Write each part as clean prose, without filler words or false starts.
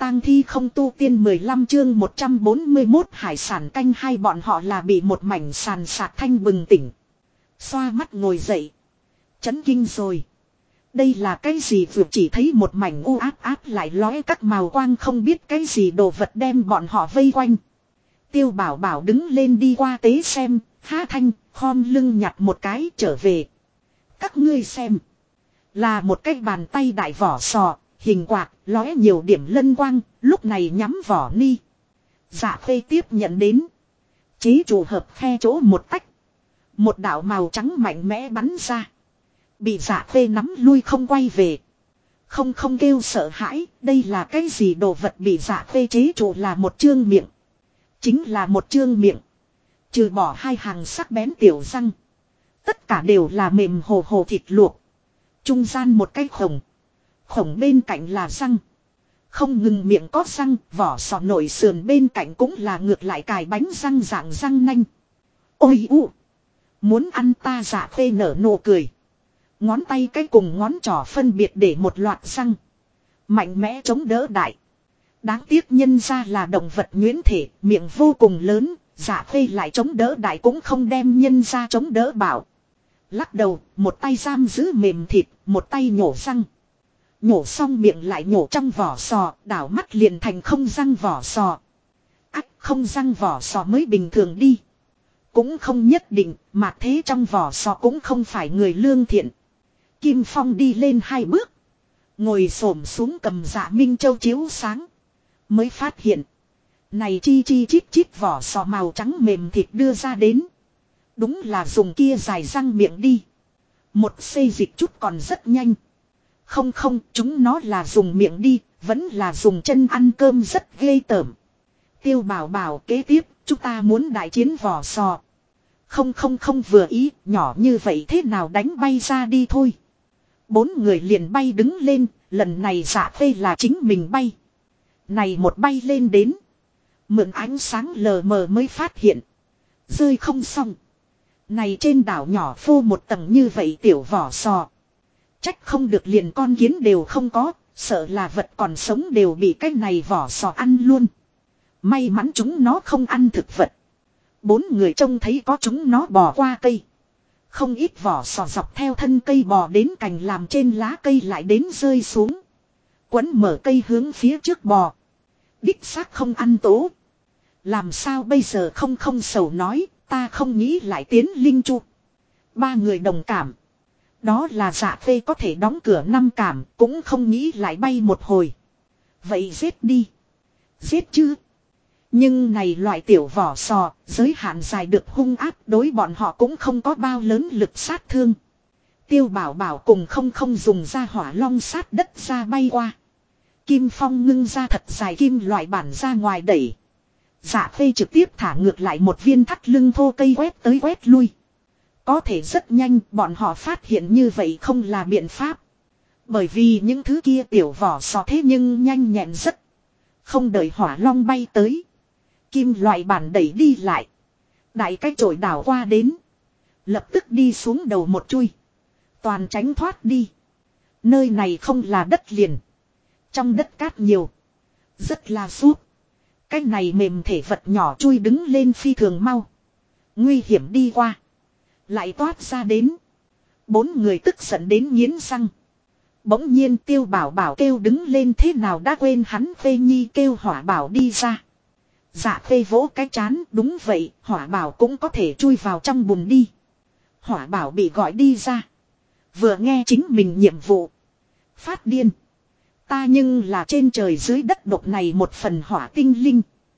tang thi không tu tiên 15 chương 141 hải sản canh hai bọn họ là bị một mảnh sàn sạc thanh bừng tỉnh. Xoa mắt ngồi dậy. Chấn kinh rồi. Đây là cái gì vừa chỉ thấy một mảnh u áp áp lại lóe các màu quang không biết cái gì đồ vật đem bọn họ vây quanh. Tiêu Bảo Bảo đứng lên đi qua tế xem, há thanh, khom lưng nhặt một cái trở về. Các ngươi xem. Là một cái bàn tay đại vỏ sò, hình quạt, lóe nhiều điểm lân quang, lúc này nhắm vỏ ni. Dạ Khê tiếp nhận đến. Chế trụ hợp khe chỗ một tách. Một đạo màu trắng mạnh mẽ bắn ra. Bị Dạ Khê nắm lui không quay về. Không kêu sợ hãi, đây là cái gì đồ vật bị Dạ Khê chế trụ là một chương miệng. Chính là một chương miệng. Trừ bỏ hai hàng sắc bén tiểu răng. Tất cả đều là mềm hồ hồ thịt luộc. Trung gian một cái khổng. Khổng bên cạnh là răng. Không ngừng miệng có răng, vỏ sò nổi sườn bên cạnh cũng là ngược lại cài bánh răng dạng răng nanh. Ôi u! Muốn ăn ta Dạ Khê nở nụ cười. Ngón tay cái cùng ngón trỏ phân biệt để một loạt răng. Mạnh mẽ chống đỡ đại. Đáng tiếc nhân ra là động vật nhuyễn thể, miệng vô cùng lớn, Dạ Khê lại chống đỡ đại cũng không đem nhân ra chống đỡ bảo. Lắc đầu, một tay giam giữ mềm thịt, một tay nhổ răng. Nhổ xong miệng lại nhổ trong vỏ sò, đảo mắt liền thành không răng vỏ sò. Ách, không răng vỏ sò mới bình thường đi. Cũng không nhất định, mà thế trong vỏ sò cũng không phải người lương thiện. Kim Phong đi lên hai bước. Ngồi xổm xuống cầm Dạ Minh Châu chiếu sáng. Mới phát hiện. Này chi chít chít vỏ sò màu trắng mềm thịt đưa ra đến. Đúng là dùng kia dài răng miệng đi. Một xê dịch chút còn rất nhanh. Không, chúng nó là dùng miệng đi, vẫn là dùng chân ăn cơm rất ghê tởm. Tiêu Bảo Bảo kế tiếp, chúng ta muốn đại chiến vỏ sò. Không vừa ý, nhỏ như vậy thế nào đánh bay ra đi thôi. Bốn người liền bay đứng lên, lần này Dạ Khê là chính mình bay. Này một bay lên đến. Mượn ánh sáng lờ mờ mới phát hiện. Rơi không xong. Này trên đảo nhỏ phô một tầng như vậy tiểu vỏ sò. Trách không được liền con kiến đều không có. Sợ là vật còn sống đều bị cái này vỏ sò ăn luôn. May mắn chúng nó không ăn thực vật. Bốn người trông thấy có chúng nó bò qua cây. Không ít vỏ sò dọc theo thân cây bò đến cành làm trên lá cây lại đến rơi xuống. Quấn mở cây hướng phía trước bò. Đích xác không ăn tố. Làm sao bây giờ không sầu nói, ta không nghĩ lại tiến linh chu. Ba người đồng cảm. Đó là Dạ Khê có thể đóng cửa năm cảm, cũng không nghĩ lại bay một hồi. Vậy giết đi. Giết chứ. Nhưng này loại tiểu vỏ sò, giới hạn dài được hung áp đối bọn họ cũng không có bao lớn lực sát thương. Tiêu Bảo Bảo cùng không dùng ra hỏa long sát đất ra bay qua. Kim Phong ngưng ra thật dài kim loại bản ra ngoài đẩy. Dạ Khê trực tiếp thả ngược lại một viên thắt lưng thô cây quét tới quét lui. Có thể rất nhanh bọn họ phát hiện như vậy không là biện pháp. Bởi vì những thứ kia tiểu vỏ sò thế nhưng nhanh nhẹn rất. Không đợi hỏa long bay tới. Kim loại bản đẩy đi lại. Đại cái chổi đảo qua đến. Lập tức đi xuống đầu một chui. Toàn tránh thoát đi. Nơi này không là đất liền. Trong đất cát nhiều. Rất là súp. Cái này mềm thể vật nhỏ chui đứng lên phi thường mau. Nguy hiểm đi qua. Lại toát ra đến. Bốn người tức giận đến nghiến răng. Bỗng nhiên Tiêu Bảo Bảo kêu đứng lên thế nào đã quên hắn Khê Nhi kêu Hỏa Bảo đi ra. Dạ Khê vỗ cái chán đúng vậy Hỏa Bảo cũng có thể chui vào trong bùn đi. Hỏa Bảo bị gọi đi ra. Vừa nghe chính mình nhiệm vụ. Phát điên. Ta nhưng là trên trời dưới đất độc này một phần hỏa tinh linh.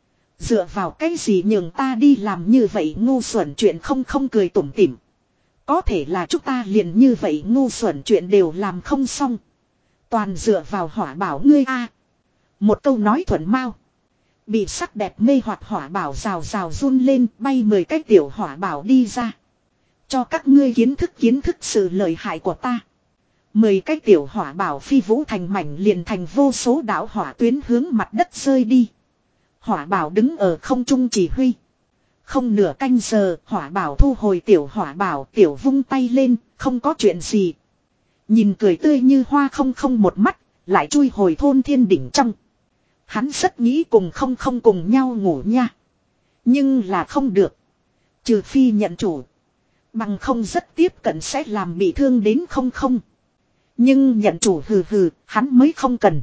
Dựa vào cái gì nhường ta đi làm như vậy ngu xuẩn chuyện không cười tủm tỉm. Có thể là chúng ta liền như vậy ngu xuẩn chuyện đều làm không xong. Toàn dựa vào Hỏa Bảo ngươi a. Một câu nói thuận mau. Bị sắc đẹp mê hoặc Hỏa Bảo rào rào run lên bay 10 cái tiểu Hỏa Bảo đi ra. Cho các ngươi kiến thức sự lợi hại của ta. 10 cái tiểu Hỏa Bảo phi vũ thành mảnh liền thành vô số đạo hỏa tuyến hướng mặt đất rơi đi. Hỏa Bảo đứng ở không trung chỉ huy. Không nửa canh giờ Hỏa Bảo thu hồi tiểu Hỏa Bảo tiểu vung tay lên không có chuyện gì. Nhìn cười tươi như hoa không một mắt lại chui hồi thôn thiên đỉnh trong. Hắn rất nghĩ cùng không cùng nhau ngủ nha. Nhưng là không được. Trừ phi nhận chủ. Bằng không rất tiếp cận sẽ làm bị thương đến không. Nhưng nhận chủ hừ hắn mới không cần.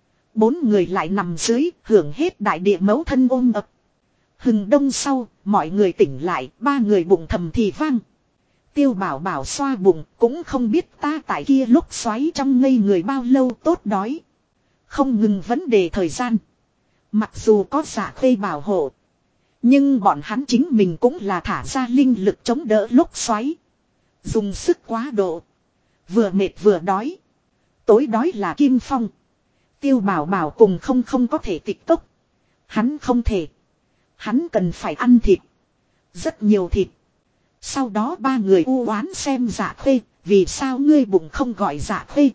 4 người lại nằm dưới hưởng hết đại địa mẫu thân ôm ập. Hừng đông sau mọi người tỉnh lại 3 người bụng thầm thì vang. Tiêu bảo bảo xoa bụng cũng không biết ta tại kia lúc xoáy trong ngây người bao lâu tốt đói. Không ngừng vấn đề thời gian. Mặc dù có Dạ Khê bảo hộ. Nhưng bọn hắn chính mình cũng là thả ra linh lực chống đỡ lúc xoáy. Dùng sức quá độ. Vừa mệt vừa đói. Tối đói là Kim Phong. Tiêu bảo bảo cùng không có thể tịch tốc. Hắn không thể. Hắn cần phải ăn thịt. Rất nhiều thịt. Sau đó 3 người u oán xem Dạ Khê. Vì sao ngươi bụng không gọi Dạ Khê?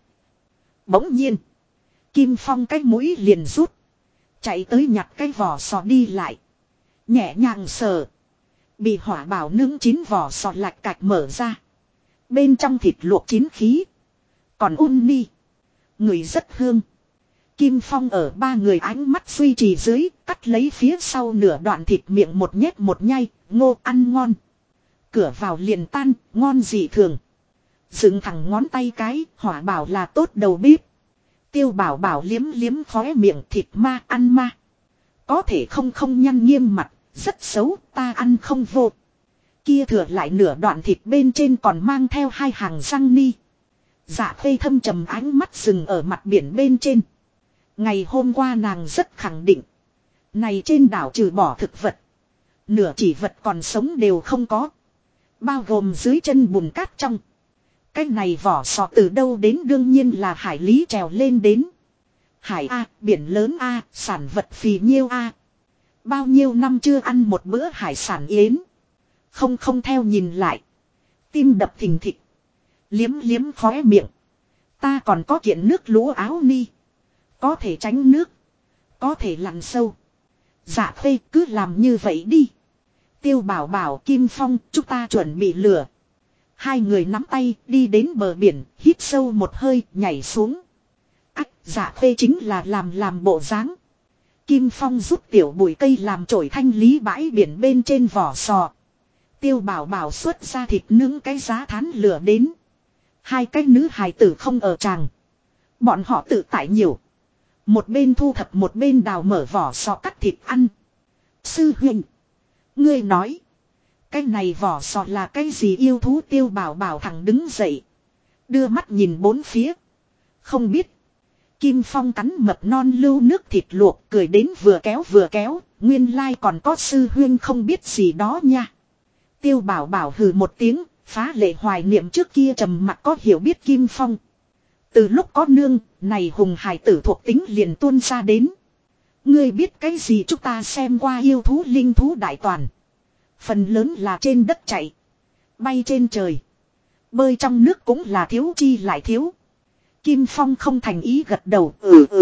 Bỗng nhiên. Kim Phong cái mũi liền rút. Chạy tới nhặt cái vỏ sò đi lại. Nhẹ nhàng sờ. Bị hỏa bảo nướng chín vỏ sò lạch cạch mở ra. Bên trong thịt luộc chín khí. Còn uni. Người rất hương. Kim Phong ở 3 người ánh mắt duy trì dưới. Cắt lấy phía sau nửa đoạn thịt miệng một nhét một nhai. Ngô ăn ngon. Cửa vào liền tan. Ngon dị thường. Dựng thẳng ngón tay cái. Hỏa bảo là tốt đầu bếp. Tiêu bảo bảo liếm khóe miệng thịt ma ăn ma. Có thể không nhăn nghiêm mặt. Rất xấu ta ăn không vô. Kia thừa lại nửa đoạn thịt bên trên còn mang theo 2 hàng răng ni. Dạ Khê thâm trầm ánh mắt dừng ở mặt biển bên trên. Ngày hôm qua nàng rất khẳng định. Này trên đảo trừ bỏ thực vật. Nửa chỉ vật còn sống đều không có. Bao gồm dưới chân bùn cát trong. Cái này vỏ sò từ đâu đến đương nhiên là hải lý trèo lên đến. Hải A, biển lớn A, sản vật phì nhiêu A. Bao nhiêu năm chưa ăn một bữa hải sản yến. Không theo nhìn lại. Tim đập thình thịch. Liếm khóe miệng. Ta còn có kiện nước lúa áo ni. Có thể tránh nước. Có thể lặn sâu. Dạ Khê cứ làm như vậy đi. Tiêu bảo bảo Kim Phong chúng ta chuẩn bị lửa. 2 người nắm tay đi đến bờ biển. Hít sâu một hơi nhảy xuống. Ách Dạ Khê chính là làm bộ dáng. Kim Phong rút tiểu bụi cây làm chổi thanh lý bãi biển bên trên vỏ sò. Tiêu bảo bảo xuất ra thịt nướng cái giá thán lửa đến. 2 cái nữ hài tử không ở tràng. Bọn họ tự tại nhiều. Một bên thu thập một bên đào mở vỏ sò cắt thịt ăn. Sư huynh. Ngươi nói. Cái này vỏ sò là cái gì yêu thú Tiêu bảo bảo thẳng đứng dậy. Đưa mắt nhìn 4 phía. Không biết. Kim Phong cắn mập non lưu nước thịt luộc cười đến vừa kéo. Nguyên lai còn có sư huynh không biết gì đó nha. Tiêu bảo bảo hừ một tiếng. Phá lệ hoài niệm trước kia trầm mặc có hiểu biết Kim Phong. Từ lúc có nương, này hùng hải tử thuộc tính liền tuôn ra đến. Ngươi biết cái gì chúng ta xem qua yêu thú linh thú đại toàn. Phần lớn là trên đất chạy. Bay trên trời. Bơi trong nước cũng là thiếu chi lại thiếu. Kim Phong không thành ý gật đầu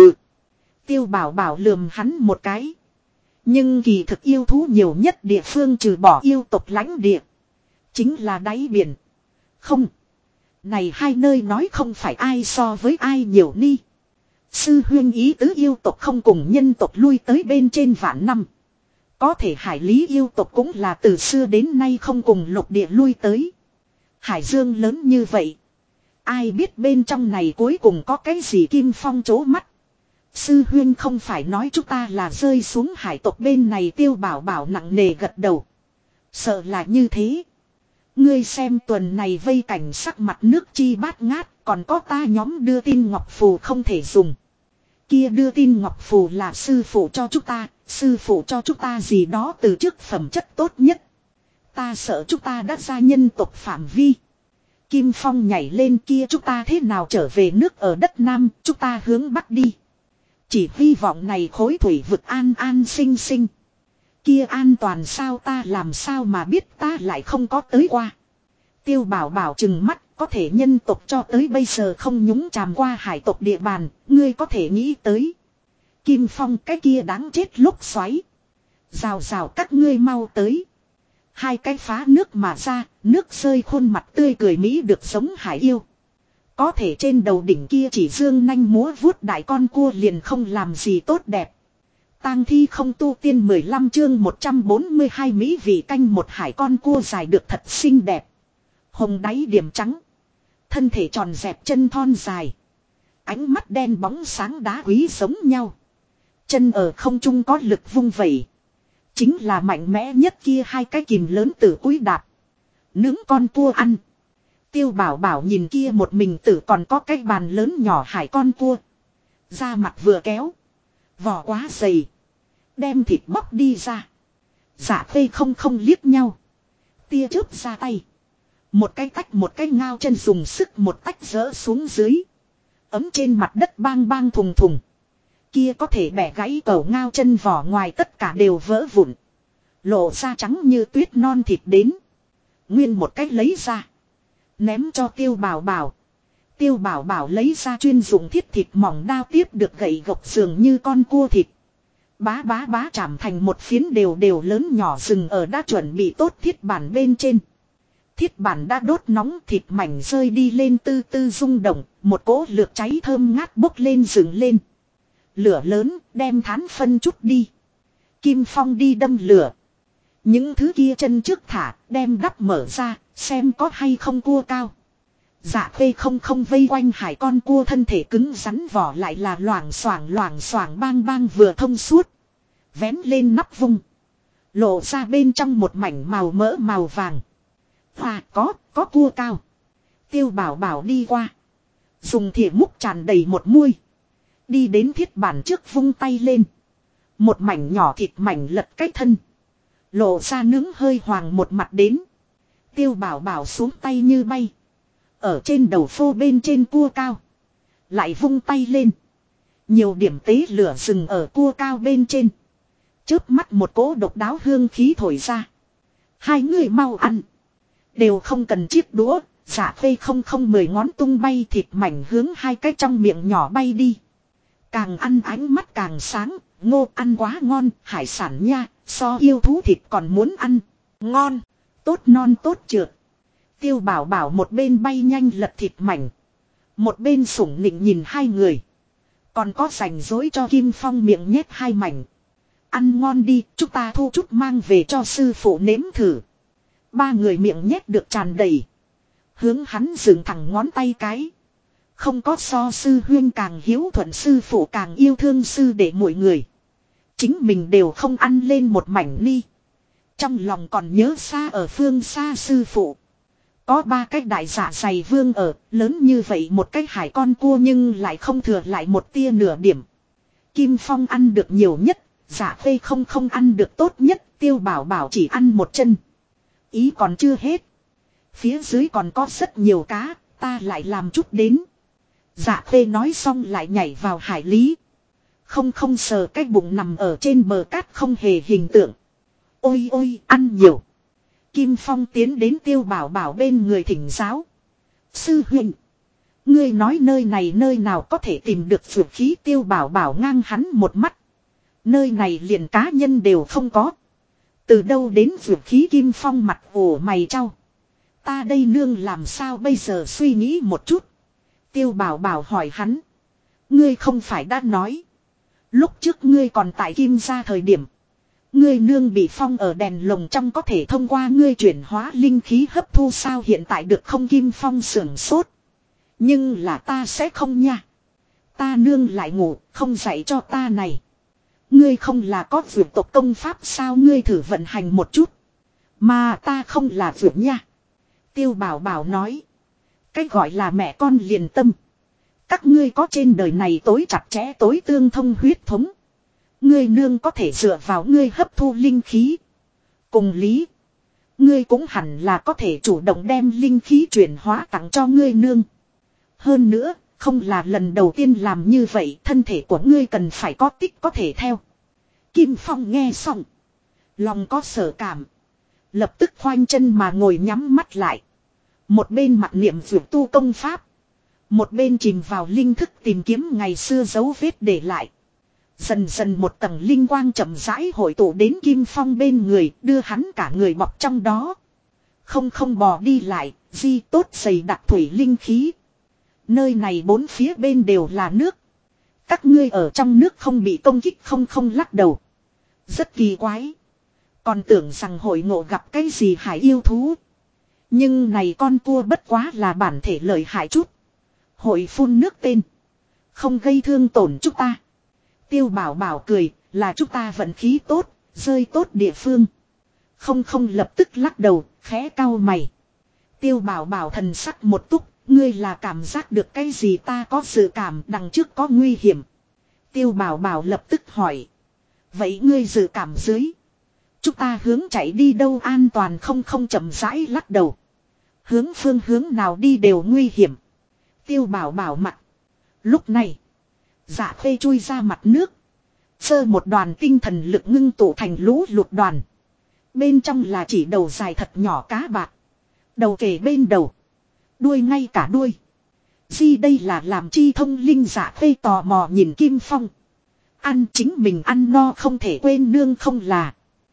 Tiêu bảo bảo lườm hắn một cái. Nhưng kỳ thực yêu thú nhiều nhất địa phương trừ bỏ yêu tộc lãnh địa. Chính là đáy biển. Không. Này 2 nơi nói không phải ai so với ai nhiều ni. Sư huyên ý tứ yêu tộc không cùng nhân tộc lui tới bên trên vạn năm. Có thể hải lý yêu tộc cũng là từ xưa đến nay không cùng lục địa lui tới. Hải dương lớn như vậy. Ai biết bên trong này cuối cùng có cái gì Kim Phong chố mắt. Sư huyên không phải nói chúng ta là rơi xuống hải tộc bên này Tiêu bảo bảo nặng nề gật đầu. Sợ là như thế. Ngươi xem tuần này vây cảnh sắc mặt nước chi bát ngát. Còn có ta nhóm đưa tin ngọc phù không thể dùng. Kia đưa tin ngọc phù là sư phụ cho chúng ta. Sư phụ cho chúng ta gì đó từ trước phẩm chất tốt nhất. Ta sợ chúng ta đã ra nhân tộc phạm vi. Kim Phong nhảy lên kia chúng ta thế nào trở về nước ở đất Nam. Chúng ta hướng Bắc đi. Chỉ hy vọng này khối thủy vực an sinh sinh. Kia an toàn sao ta làm sao mà biết ta lại không có tới qua. Tiêu bảo bảo chừng mắt có thể nhân tộc cho tới bây giờ không nhúng chàm qua hải tộc địa bàn. Ngươi có thể nghĩ tới. Kim Phong cái kia đáng chết lúc xoáy. Rào các ngươi mau tới. 2 cái phá nước mà ra. Nước rơi khuôn mặt tươi cười mỹ được giống hải yêu. Có thể trên đầu đỉnh kia chỉ dương nanh múa vuốt đại con cua liền không làm gì tốt đẹp. Tang thi không tu tiên 15 chương 142 mỹ vị canh một hải con cua dài được thật xinh đẹp. Hồng đáy điểm trắng. Thân thể tròn dẹp chân thon dài. Ánh mắt đen bóng sáng đá quý giống nhau. Chân ở không trung có lực vung vẩy. Chính là mạnh mẽ nhất kia hai cái kìm lớn từ cúi đạp. Nướng con cua ăn. Tiêu Bảo Bảo nhìn kia một mình tử còn có cái bàn lớn nhỏ hải con cua. Da mặt vừa kéo. Vỏ quá dày. Đem thịt bóc đi ra. Dạ Khê không liếc nhau. Tia chớp ra tay. Một cái tách một cái ngao chân dùng sức một tách rỡ xuống dưới. Ấm trên mặt đất bang bang thùng thùng. Kia có thể bẻ gãy cầu ngao chân vỏ ngoài tất cả đều vỡ vụn. Lộ ra trắng như tuyết non thịt đến. Nguyên một cách lấy ra. Ném cho Tiêu Bảo Bảo. Tiêu Bảo Bảo lấy ra chuyên dụng thiết thịt mỏng đao tiếp được gậy gộc dường như con cua thịt. Bá bá bá chạm thành một phiến đều lớn nhỏ rừng ở đã chuẩn bị tốt thiết bản bên trên. Thiết bản đã đốt nóng thịt mảnh rơi đi lên tư tư rung động, một cỗ lược cháy thơm ngát bốc lên dựng lên. Lửa lớn đem thán phân chút đi. Kim Phong đi đâm lửa. Những thứ kia chân trước thả đem đắp mở ra, xem có hay không cua cao. Dạ Khê không vây quanh hải con cua thân thể cứng rắn vỏ lại là loảng xoảng bang bang vừa thông suốt. Vén lên nắp vung. Lộ ra bên trong một mảnh màu mỡ màu vàng. À có cua cao. Tiêu Bảo Bảo đi qua. Dùng thìa múc tràn đầy một muôi. Đi đến thiết bản trước vung tay lên. Một mảnh nhỏ thịt mảnh lật cách thân. Lộ ra nướng hơi hoàng một mặt đến. Tiêu Bảo Bảo xuống tay như bay. Ở trên đầu phô bên trên cua cao. Lại vung tay lên. Nhiều điểm tế lửa rừng ở cua cao bên trên. Chớp mắt một cỗ độc đáo hương khí thổi ra. Hai người mau ăn. Đều không cần chiếc đũa. Dạ Khê không 10 ngón tung bay thịt mảnh hướng hai cái trong miệng nhỏ bay đi. Càng ăn ánh mắt càng sáng. Ngô ăn quá ngon. Hải sản nha. So yêu thú thịt còn muốn ăn. Ngon. Tốt non tốt trượt. Tiêu Bảo Bảo một bên bay nhanh lật thịt mảnh. Một bên sủng nịnh nhìn hai người. Còn có rảnh rỗi cho Kim Phong miệng nhét hai mảnh. Ăn ngon đi, chúng ta thu chút mang về cho sư phụ nếm thử. Ba người miệng nhét được tràn đầy. Hướng hắn dựng thẳng ngón tay cái. Không có so sư huyên càng hiếu thuận sư phụ càng yêu thương sư để mỗi người. Chính mình đều không ăn lên một mảnh ni. Trong lòng còn nhớ xa ở phương xa sư phụ. Có ba cái đại dạ dày vương ở, lớn như vậy một cái hải con cua nhưng lại không thừa lại một tia nửa điểm. Kim Phong ăn được nhiều nhất, Dạ Khê không ăn được tốt nhất, Tiêu Bảo Bảo chỉ ăn một chân. Ý còn chưa hết. Phía dưới còn có rất nhiều cá, ta lại làm chút đến. Dạ Khê nói xong lại nhảy vào hải lý. Không sờ cái bụng nằm ở trên bờ cát không hề hình tượng. Ôi ôi, ăn nhiều. Kim Phong tiến đến Tiêu Bảo Bảo bên người thỉnh giáo. Sư huynh, ngươi nói nơi này nơi nào có thể tìm được dược khí. Tiêu Bảo Bảo ngang hắn một mắt. Nơi này liền cá nhân đều không có. Từ đâu đến dược khí. Kim Phong mặt ủ mày trao. Ta đây nương làm sao bây giờ suy nghĩ một chút. Tiêu Bảo Bảo hỏi hắn. Ngươi không phải đã nói. Lúc trước ngươi còn tại Kim gia thời điểm. Ngươi nương bị phong ở đèn lồng trong có thể thông qua ngươi chuyển hóa linh khí hấp thu sao hiện tại được không? Kim Phong sưởng sốt. Nhưng là ta sẽ không nha. Ta nương lại ngủ, không dạy cho ta này. Ngươi không là có vượt tộc công pháp sao? Ngươi thử vận hành một chút. Mà ta không là vượt nha. Tiêu Bảo Bảo nói. Cái gọi là mẹ con liền tâm. Các ngươi có trên đời này tối chặt chẽ tối tương thông huyết thống. Ngươi nương có thể dựa vào ngươi hấp thu linh khí. Cùng lý. Ngươi cũng hẳn là có thể chủ động đem linh khí chuyển hóa tặng cho ngươi nương. Hơn nữa, không là lần đầu tiên làm như vậy, thân thể của ngươi cần phải có tích có thể theo. Kim Phong nghe xong. Lòng có sở cảm. Lập tức khoanh chân mà ngồi nhắm mắt lại. Một bên mặc niệm vượt tu công pháp. Một bên chìm vào linh thức tìm kiếm ngày xưa dấu vết để lại. Dần dần một tầng linh quang chậm rãi hội tụ đến Kim Phong bên người, đưa hắn cả người bọc trong đó. Không bò đi lại, di tốt dày đặc thủy linh khí. Nơi này bốn phía bên đều là nước. Các ngươi ở trong nước không bị công kích không lắc đầu. Rất kỳ quái. Còn tưởng rằng hội ngộ gặp cái gì hải yêu thú. Nhưng này con cua bất quá là bản thể lợi hại chút. Hội phun nước tên. Không gây thương tổn chúng ta. Tiêu Bảo Bảo cười, là chúng ta vận khí tốt, rơi tốt địa phương. Không lập tức lắc đầu, khẽ cau mày. Tiêu Bảo Bảo thần sắc một túc, ngươi là cảm giác được cái gì, ta có dự cảm đằng trước có nguy hiểm. Tiêu Bảo Bảo lập tức hỏi. Vậy ngươi dự cảm dưới. Chúng ta hướng chạy đi đâu an toàn không chậm rãi lắc đầu. Hướng phương hướng nào đi đều nguy hiểm. Tiêu Bảo Bảo mặt. Lúc này. Dạ Khê chui ra mặt nước. Sơ một đoàn tinh thần lực ngưng tụ thành lũ lụt đoàn. Bên trong là chỉ đầu dài thật nhỏ cá bạc. Đầu kề bên đầu. Đuôi ngay cả đuôi. Gì đây là làm chi thông linh. Dạ Khê tò mò nhìn Kim Phong. Ăn chính mình ăn no không thể quên nương không là.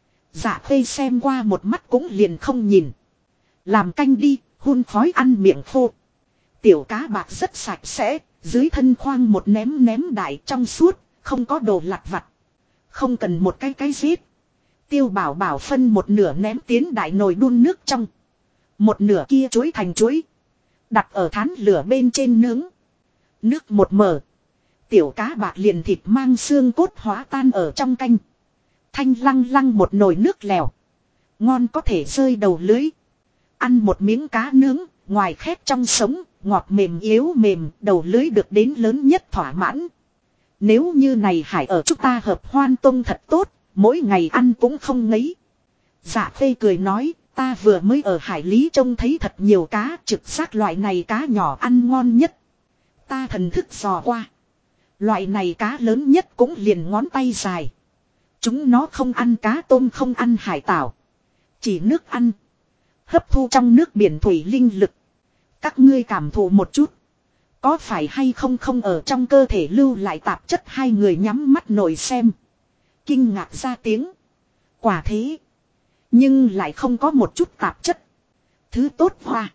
Dạ Khê xem qua một mắt cũng liền không nhìn. Làm canh đi, hun khói ăn miệng khô. Tiểu cá bạc rất sạch sẽ, dưới thân khoang một ném đại trong suốt, không có đồ lặt vặt. Không cần một cái giết. Tiêu Bảo Bảo phân một nửa ném tiến đại nồi đun nước trong. Một nửa kia chuối thành chuối. Đặt ở thán lửa bên trên nướng. Nước một mở. Tiểu cá bạc liền thịt mang xương cốt hóa tan ở trong canh. Thanh lăng lăng một nồi nước lèo. Ngon có thể rơi đầu lưới. Ăn một miếng cá nướng, ngoài khét trong sống, ngọt mềm yếu mềm, đầu lưới được đến lớn nhất thỏa mãn. Nếu như này hải ở chúng ta hợp hoan tông thật tốt, mỗi ngày ăn cũng không ngấy. Dạ Khê cười nói, ta vừa mới ở hải lý trông thấy thật nhiều cá, trực giác loại này cá nhỏ ăn ngon nhất. Ta thần thức dò qua. Loại này cá lớn nhất cũng liền ngón tay dài. Chúng nó không ăn cá tôm, không ăn hải tảo. Chỉ nước ăn. Hấp thu trong nước biển thủy linh lực. Các ngươi cảm thụ một chút. Có phải hay không ở trong cơ thể lưu lại tạp chất. Hai người nhắm mắt nổi xem. Kinh ngạc ra tiếng. Quả thế. Nhưng lại không có một chút tạp chất. Thứ tốt hoa.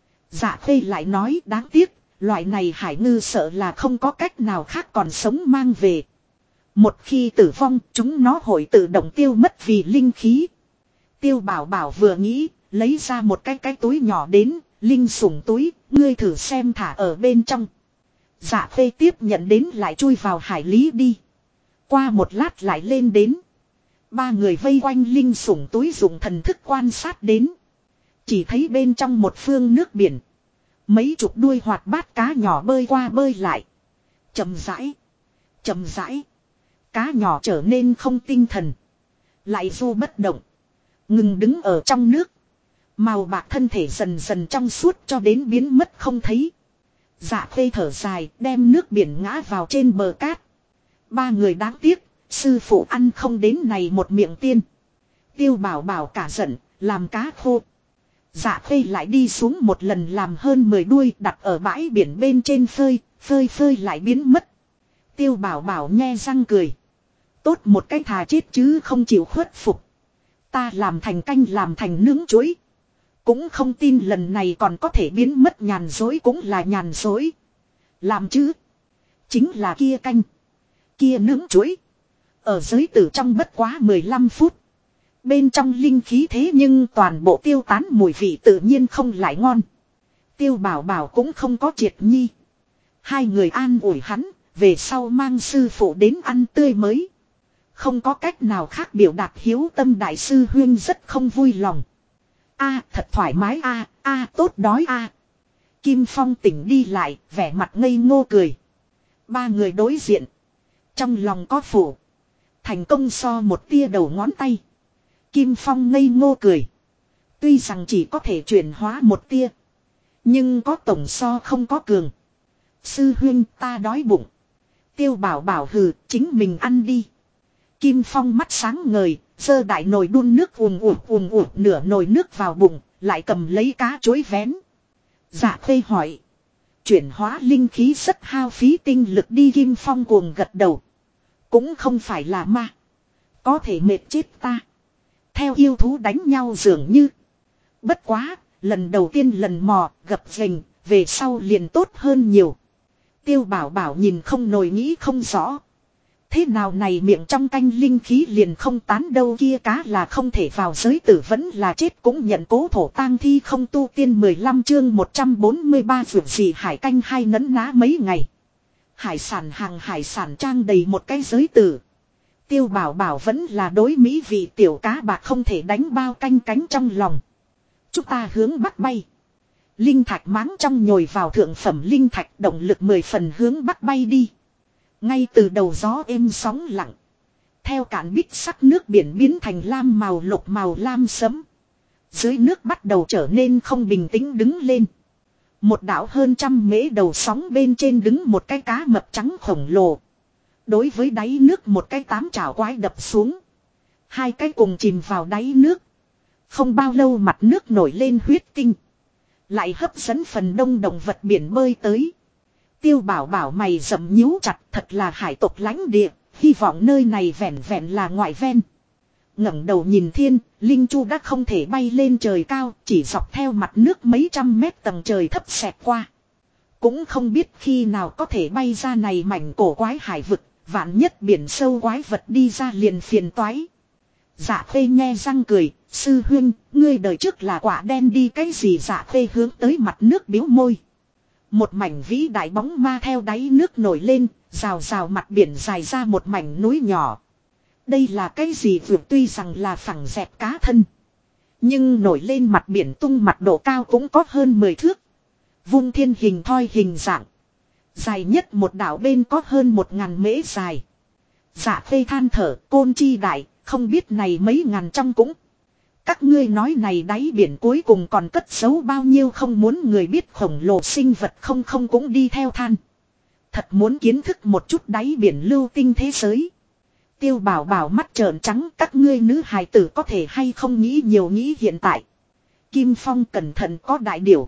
Dạ Khê lại nói đáng tiếc. Loại này hải ngư sợ là không có cách nào khác còn sống mang về. Một khi tử vong chúng nó hội tự động tiêu mất vì linh khí. Tiêu Bảo Bảo vừa nghĩ. Lấy ra một cái túi nhỏ đến. Linh sủng túi. Ngươi thử xem thả ở bên trong. Dạ Khê tiếp nhận đến lại chui vào hải lý đi. Qua một lát lại lên đến. Ba người vây quanh linh sủng túi dùng thần thức quan sát đến. Chỉ thấy bên trong một phương nước biển. Mấy chục đuôi hoạt bát cá nhỏ bơi qua bơi lại. Chậm rãi. Chậm rãi. Cá nhỏ trở nên không tinh thần. Lại du bất động. Ngừng đứng ở trong nước. Màu bạc thân thể dần dần trong suốt cho đến biến mất không thấy. Dạ Khê thở dài đem nước biển ngã vào trên bờ cát. Ba người đáng tiếc. Sư phụ ăn không đến này một miệng tiên. Tiêu Bảo Bảo cả giận. Làm cá khô. Dạ Khê lại đi xuống một lần làm hơn 10 đuôi đặt ở bãi biển bên trên phơi lại biến mất. Tiêu Bảo Bảo nhe răng cười. Tốt một cái thà chết chứ không chịu khuất phục. Ta làm thành canh làm thành nướng chuối. Cũng không tin lần này còn có thể biến mất, nhàn dối cũng là nhàn dối. Làm chứ. Chính là kia canh. Kia nướng chuối. Ở giới tử trong bất quá 15 phút. Bên trong linh khí thế nhưng toàn bộ tiêu tán, mùi vị tự nhiên không lại ngon. Tiêu Bảo Bảo cũng không có triệt nhi. Hai người an ủi hắn, về sau mang sư phụ đến ăn tươi mới. Không có cách nào khác biểu đạt hiếu tâm, đại sư huyên rất không vui lòng. A thật thoải mái a tốt đói a. Kim Phong tỉnh đi lại, vẻ mặt ngây ngô cười. Ba người đối diện. Trong lòng có phủ. Thành công so một tia đầu ngón tay. Kim Phong ngây ngô cười. Tuy rằng chỉ có thể chuyển hóa một tia. Nhưng có tổng so không có cường. Sư huyên ta đói bụng. Tiêu Bảo Bảo hừ chính mình ăn đi. Kim Phong mắt sáng ngời. Giơ đại nồi đun nước ùm ụt nửa nồi nước vào bụng. Lại cầm lấy cá chối vén. Dạ Khê hỏi. Chuyển hóa linh khí rất hao phí tinh lực đi. Kim Phong cuồng gật đầu. Cũng không phải là ma. Có thể mệt chết ta. Theo yêu thú đánh nhau dường như. Bất quá, lần đầu tiên lần mò, gập ghềnh, về sau liền tốt hơn nhiều. Tiêu Bảo Bảo nhìn không nổi nghĩ không rõ. Thế nào này miệng trong canh linh khí liền không tán đâu, kia cá là không thể vào giới tử vẫn là chết cũng nhận cố thổ tang thi không tu tiên. 15 chương 143 vượt gì hải canh hai nấn ná mấy ngày. Hải sản hàng hải sản trang đầy một cái giới tử. Tiêu Bảo Bảo vẫn là đối mỹ vị tiểu cá bạc không thể đánh bao canh cánh trong lòng. Chúng ta hướng bắc bay. Linh thạch máng trong nhồi vào thượng phẩm linh thạch, động lực 10 phần hướng bắc bay đi. Ngay từ đầu gió êm sóng lặng. Theo cạn bích sắc nước biển biến thành lam màu lục màu lam sẫm. Dưới nước bắt đầu trở nên không bình tĩnh đứng lên. Một đảo hơn 100 mễ đầu sóng bên trên đứng một cái cá mập trắng khổng lồ. Đối với đáy nước một cái 8 chảo quái đập xuống. Hai cái cùng chìm vào đáy nước. Không bao lâu mặt nước nổi lên huyết tinh. Lại hấp dẫn phần đông động vật biển bơi tới. Tiêu Bảo Bảo mày rậm nhíu chặt, thật là hải tộc lãnh địa, hy vọng nơi này vẹn vẹn là ngoại ven. Ngẩng đầu nhìn thiên, linh chu đã không thể bay lên trời cao, chỉ dọc theo mặt nước mấy trăm mét tầng trời thấp xẹt qua. Cũng không biết khi nào có thể bay ra này mảnh cổ quái hải vực, vạn nhất biển sâu quái vật đi ra liền phiền toái. Dạ Khê nhe răng cười, sư huynh, ngươi đời trước là quả đen đi cái gì? Dạ Khê hướng tới mặt nước biếu môi. Một mảnh vĩ đại bóng ma theo đáy nước nổi lên, rào rào mặt biển dài ra một mảnh núi nhỏ. Đây là cái gì? Vượt tuy rằng là phẳng dẹp cá thân. Nhưng nổi lên mặt biển tung mặt độ cao cũng có hơn 10 thước. Vung thiên hình thoi hình dạng. Dài nhất một đảo bên có hơn 1000 mễ dài. Dạ Khê than thở, côn chi đại, không biết này mấy ngàn trong cũng. Các ngươi nói này đáy biển cuối cùng còn cất giấu bao nhiêu không muốn người biết khổng lồ sinh vật không cũng đi theo than. Thật muốn kiến thức một chút đáy biển lưu tinh thế giới. Tiêu Bảo Bảo mắt trợn trắng, các ngươi nữ hài tử có thể hay không nghĩ nhiều nghĩ hiện tại. Kim Phong cẩn thận có đại điểu.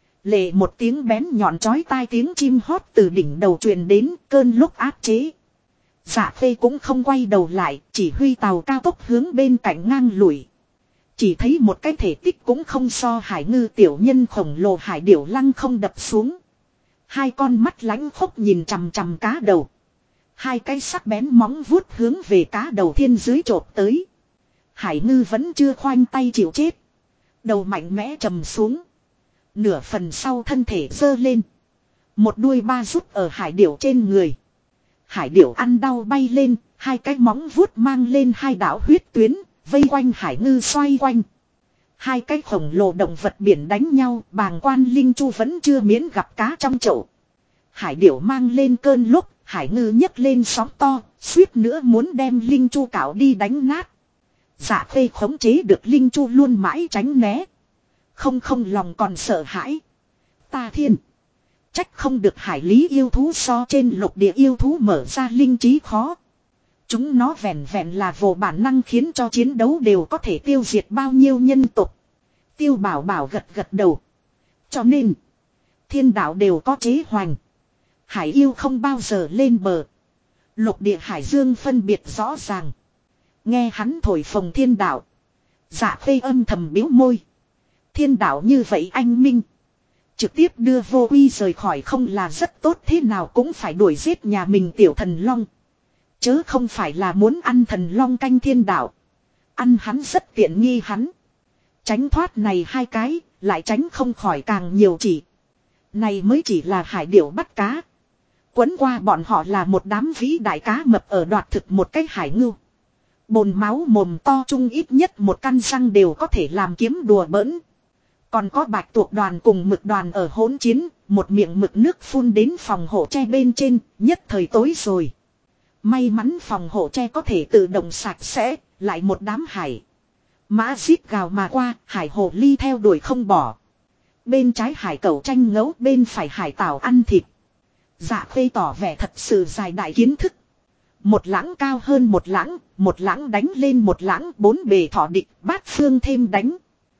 Lệ một tiếng bén nhọn chói tai tiếng chim hót từ đỉnh đầu truyền đến, cơn lúc áp chế. Dạ Khê cũng không quay đầu lại, chỉ huy tàu cao tốc hướng bên cạnh ngang lùi. Chỉ thấy một cái thể tích cũng không so hải ngư tiểu nhân khổng lồ hải điểu lăng không đập xuống. Hai con mắt lánh khốc nhìn chằm chằm cá đầu. Hai cái sắc bén móng vuốt hướng về cá đầu thiên dưới chộp tới. Hải ngư vẫn chưa khoanh tay chịu chết. Đầu mạnh mẽ trầm xuống. Nửa phần sau thân thể giơ lên. Một đuôi ba rút ở hải điểu trên người. Hải điểu ăn đau bay lên, hai cái móng vuốt mang lên hai đạo huyết tuyến, vây quanh hải ngư xoay quanh. Hai cái khổng lồ động vật biển đánh nhau, bàng quan linh chu vẫn chưa miễn gặp cá trong chậu. Hải điểu mang lên cơn lúc, hải ngư nhấc lên sóng to, suýt nữa muốn đem linh chu cạo đi đánh nát. Dạ Khê khống chế được linh chu luôn mãi tránh né. Không lòng còn sợ hãi. Ta thiên! Trách không được hải lý yêu thú so trên lục địa yêu thú mở ra linh trí khó. Chúng nó vẹn vẹn là vô bản năng khiến cho chiến đấu đều có thể tiêu diệt bao nhiêu nhân tộc. Tiêu Bảo Bảo gật đầu. Cho nên, thiên đạo đều có chế hoành. Hải yêu không bao giờ lên bờ. Lục địa hải dương phân biệt rõ ràng. Nghe hắn thổi phồng thiên đạo. Dạ Khê âm thầm biếu môi. Thiên đạo như vậy anh minh. Trực tiếp đưa vô uy rời khỏi không là rất tốt, thế nào cũng phải đuổi giết nhà mình tiểu thần long. Chớ không phải là muốn ăn thần long canh thiên đạo. Ăn hắn rất tiện nghi hắn. Tránh thoát này hai cái, lại tránh không khỏi càng nhiều chỉ. Này mới chỉ là hải điểu bắt cá. Quấn qua bọn họ là một đám vĩ đại cá mập ở đoạt thực một cái hải ngưu. Bồn máu mồm to chung ít nhất một căn răng đều có thể làm kiếm đùa bỡn. Còn có bạch tuộc đoàn cùng mực đoàn ở hỗn chiến, một miệng mực nước phun đến phòng hộ tre bên trên, nhất thời tối rồi. May mắn phòng hộ tre có thể tự động sạch sẽ, lại một đám hải. Mã rít gào mà qua, hải hồ ly theo đuổi không bỏ. Bên trái hải cẩu tranh ngấu, bên phải hải tảo ăn thịt. Dạ Khê tỏ vẻ thật sự dài đại kiến thức. Một lãng cao hơn một lãng đánh lên một lãng, bốn bề thọ địch, bát phương thêm đánh.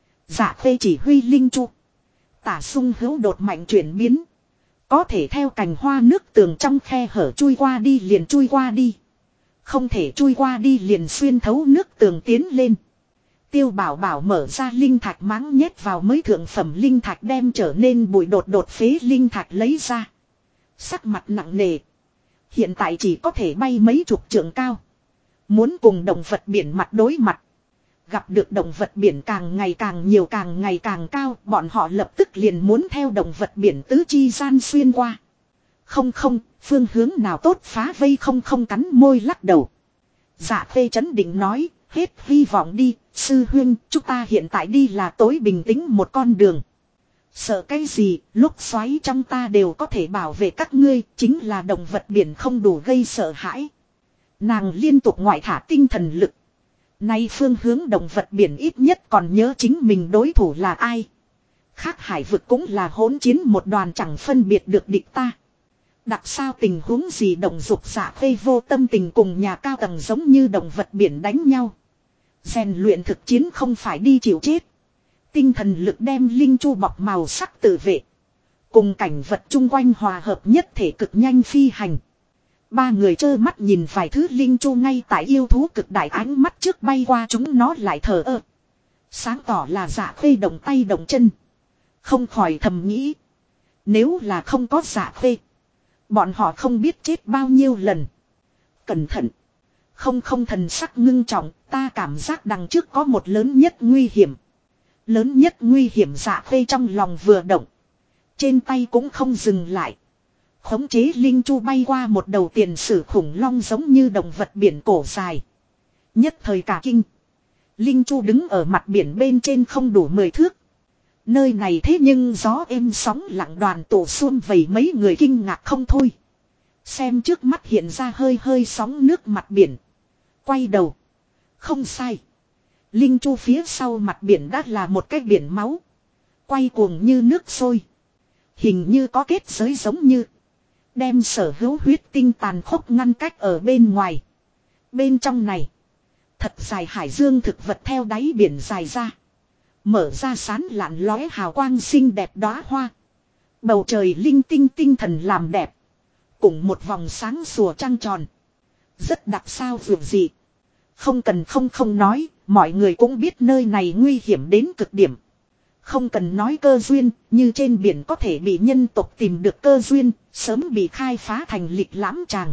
Dạ Khê chỉ huy linh chu. Tả sung hữu đột mạnh chuyển biến. Có thể theo cành hoa nước tường trong khe hở chui qua đi liền chui qua đi. Không thể chui qua đi liền xuyên thấu nước tường tiến lên. Tiêu Bảo Bảo mở ra linh thạch máng nhét vào mới thượng phẩm linh thạch, đem trở nên bụi đột phế linh thạch lấy ra. Sắc mặt nặng nề. Hiện tại chỉ có thể bay mấy chục trượng cao. Muốn cùng động vật biển mặt đối mặt. Gặp được động vật biển càng ngày càng nhiều càng ngày càng cao. Bọn họ lập tức liền muốn theo động vật biển tứ chi gian xuyên qua. Không không, phương hướng nào tốt phá vây không không cắn môi lắc đầu. Dạ Khê chấn định nói, hết hy vọng đi, sư huynh, chúng ta hiện tại đi là tối bình tĩnh một con đường. Sợ cái gì, lúc xoáy trong ta đều có thể bảo vệ các ngươi, chính là động vật biển không đủ gây sợ hãi. Nàng liên tục ngoại thả tinh thần lực. Nay phương hướng động vật biển ít nhất còn nhớ chính mình đối thủ là ai. Khác hải vực cũng là hỗn chiến một đoàn chẳng phân biệt được địch ta. Đặc sao tình huống gì động dục dạ Khê vô tâm tình cùng nhà cao tầng giống như động vật biển đánh nhau. Rèn luyện thực chiến không phải đi chịu chết. Tinh thần lực đem linh chu bọc màu sắc tự vệ. Cùng cảnh vật chung quanh hòa hợp nhất thể cực nhanh phi hành. Ba người trơ mắt nhìn vài thứ linh chu ngay tại yêu thú cực đại ánh mắt trước bay qua chúng nó lại thở ơ. Sáng tỏ là dạ Khê động tay động chân. Không khỏi thầm nghĩ. Nếu là không có dạ Khê. Bọn họ không biết chết bao nhiêu lần. Cẩn thận. Không không thần sắc ngưng trọng. Ta cảm giác đằng trước có một lớn nhất nguy hiểm. Lớn nhất nguy hiểm dạ Khê trong lòng vừa động. Trên tay cũng không dừng lại. Khống chế linh chu bay qua một đầu tiền sử khủng long giống như động vật biển cổ dài. Nhất thời cả kinh. Linh chu đứng ở mặt biển bên trên không đủ 10 thước. Nơi này thế nhưng gió êm sóng lặng đoàn tổ xuân vầy mấy người kinh ngạc không thôi. Xem trước mắt hiện ra hơi hơi sóng nước mặt biển. Quay đầu. Không sai. Linh chu phía sau mặt biển đã là một cái biển máu. Quay cuồng như nước sôi. Hình như có kết giới giống như. Đem sở hữu huyết tinh tàn khốc ngăn cách ở bên ngoài. Bên trong này. Thật dài hải dương thực vật theo đáy biển dài ra. Mở ra sán lạn lóe hào quang xinh đẹp đóa hoa. Bầu trời linh tinh tinh thần làm đẹp. Cùng một vòng sáng sủa trăng tròn. Rất đặc sao vượt dị. Không cần không nói, mọi người cũng biết nơi này nguy hiểm đến cực điểm. Không cần nói cơ duyên, như trên biển có thể bị nhân tộc tìm được cơ duyên, sớm bị khai phá thành lịch lãm tràng.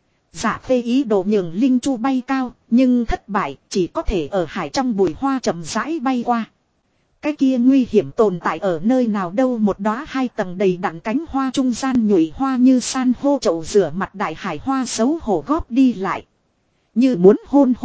Dạ Khê ý đồ nhường linh chu bay cao, nhưng thất bại, chỉ có thể ở hải trong bụi hoa chậm rãi bay qua. Cái kia nguy hiểm tồn tại ở nơi nào đâu, một đóa 2 tầng đầy đặn cánh hoa trung gian nhụy hoa như san hô chậu rửa mặt đại hải hoa xấu hổ góp đi lại. Như muốn hôn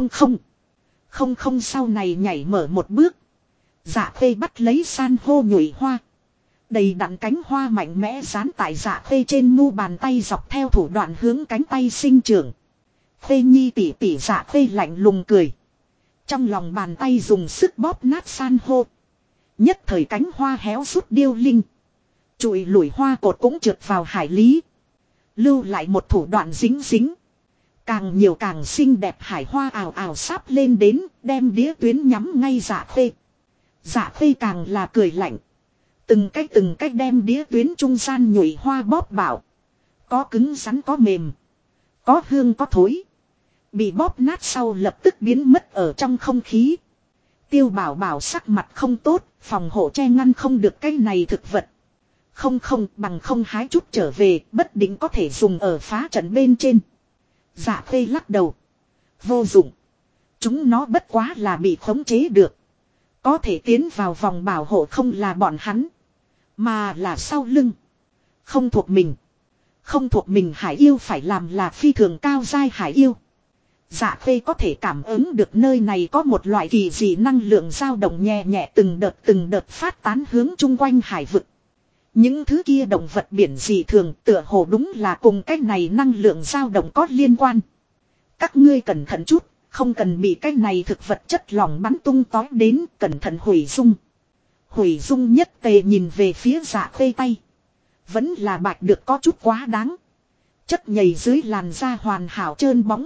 không sau này nhảy mở một bước. Dạ Khê bắt lấy san hô nhụy hoa. Đầy đặn cánh hoa mạnh mẽ dán tại dạ Khê trên mu bàn tay dọc theo thủ đoạn hướng cánh tay sinh trưởng. Khê nhi tỉ tỉ dạ Khê lạnh lùng cười. Trong lòng bàn tay dùng sức bóp nát san hô. Nhất thời cánh hoa héo rút điêu linh. Trụi lủi hoa cột cũng trượt vào hải lý. Lưu lại một thủ đoạn dính dính. Càng nhiều càng xinh đẹp hải hoa ào ào sáp lên đến, đem đĩa tuyến nhắm ngay dạ Khê. Dạ Khê càng là cười lạnh. Từng cách đem đĩa tuyến trung gian nhụy hoa bóp bảo. Có cứng rắn có mềm. Có hương có thối. Bị bóp nát sau lập tức biến mất ở trong không khí. Tiêu Bảo Bảo sắc mặt không tốt, phòng hộ che ngăn không được cái này thực vật. Không bằng không hái chút trở về, bất định có thể dùng ở phá trận bên trên. Dạ Khê lắc đầu. Vô dụng. Chúng nó bất quá là bị khống chế được. Có thể tiến vào vòng bảo hộ không là bọn hắn. Mà là sau lưng. Không thuộc mình. Không thuộc mình hải yêu phải làm là phi thường cao giai hải yêu. Dạ Khê có thể cảm ứng được nơi này có một loại kỳ dị năng lượng dao động nhẹ nhẹ từng đợt phát tán hướng chung quanh hải vực. Những thứ kia động vật biển dị thường tựa hồ đúng là cùng cái này năng lượng dao động có liên quan. Các ngươi cẩn thận chút, không cần bị cái này thực vật chất lỏng bắn tung tói đến, cẩn thận hủy dung. Hủy dung nhất tề nhìn về phía Dạ Khê tay. Vẫn là bạch được có chút quá đáng. Chất nhầy dưới làn da hoàn hảo trơn bóng.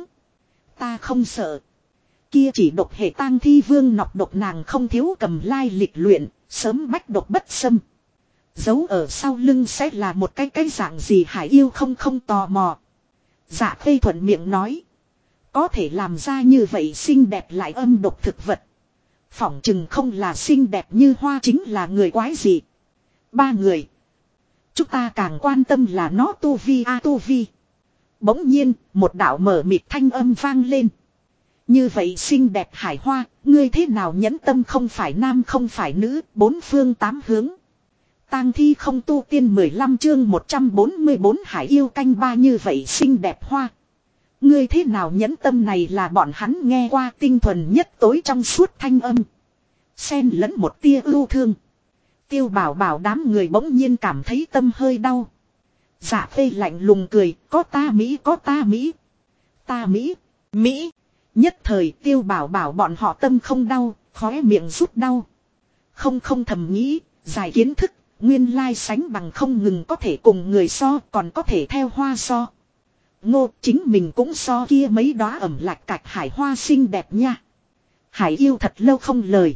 Ta không sợ. Kia chỉ độc hệ tang thi vương nọc độc nàng không thiếu cầm lai lịch luyện, sớm bách độc bất xâm. Giấu ở sau lưng sẽ là một cái dạng gì hải yêu không tò mò. Dạ Khê thuận miệng nói. Có thể làm ra như vậy xinh đẹp lại âm độc thực vật. Phỏng chừng không là xinh đẹp như hoa chính là người quái gì. Ba người. Chúng ta càng quan tâm là nó tu vi tu vi. Bỗng nhiên, một đạo mở mịt thanh âm vang lên. Như vậy xinh đẹp hải hoa, ngươi thế nào nhẫn tâm không phải nam không phải nữ, bốn phương tám hướng. Tang thi không tu tiên 15 chương 144 hải yêu canh ba như vậy xinh đẹp hoa. Ngươi thế nào nhẫn tâm này là bọn hắn nghe qua tinh thuần nhất tối trong suốt thanh âm. Xen lẫn một tia ưu thương. Tiêu bảo bảo đám người bỗng nhiên cảm thấy tâm hơi đau. Dạ phê lạnh lùng cười, có ta Mỹ có ta Mỹ. Ta Mỹ, Mỹ. Nhất thời tiêu bảo bảo bọn họ tâm không đau, khóe miệng rút đau. Không thầm nghĩ, giải kiến thức, nguyên lai sánh bằng không ngừng có thể cùng người so, còn có thể theo hoa so. Ngô chính mình cũng so kia mấy đóa ẩm lạch cạch hải hoa xinh đẹp nha. Hải yêu thật lâu không lời.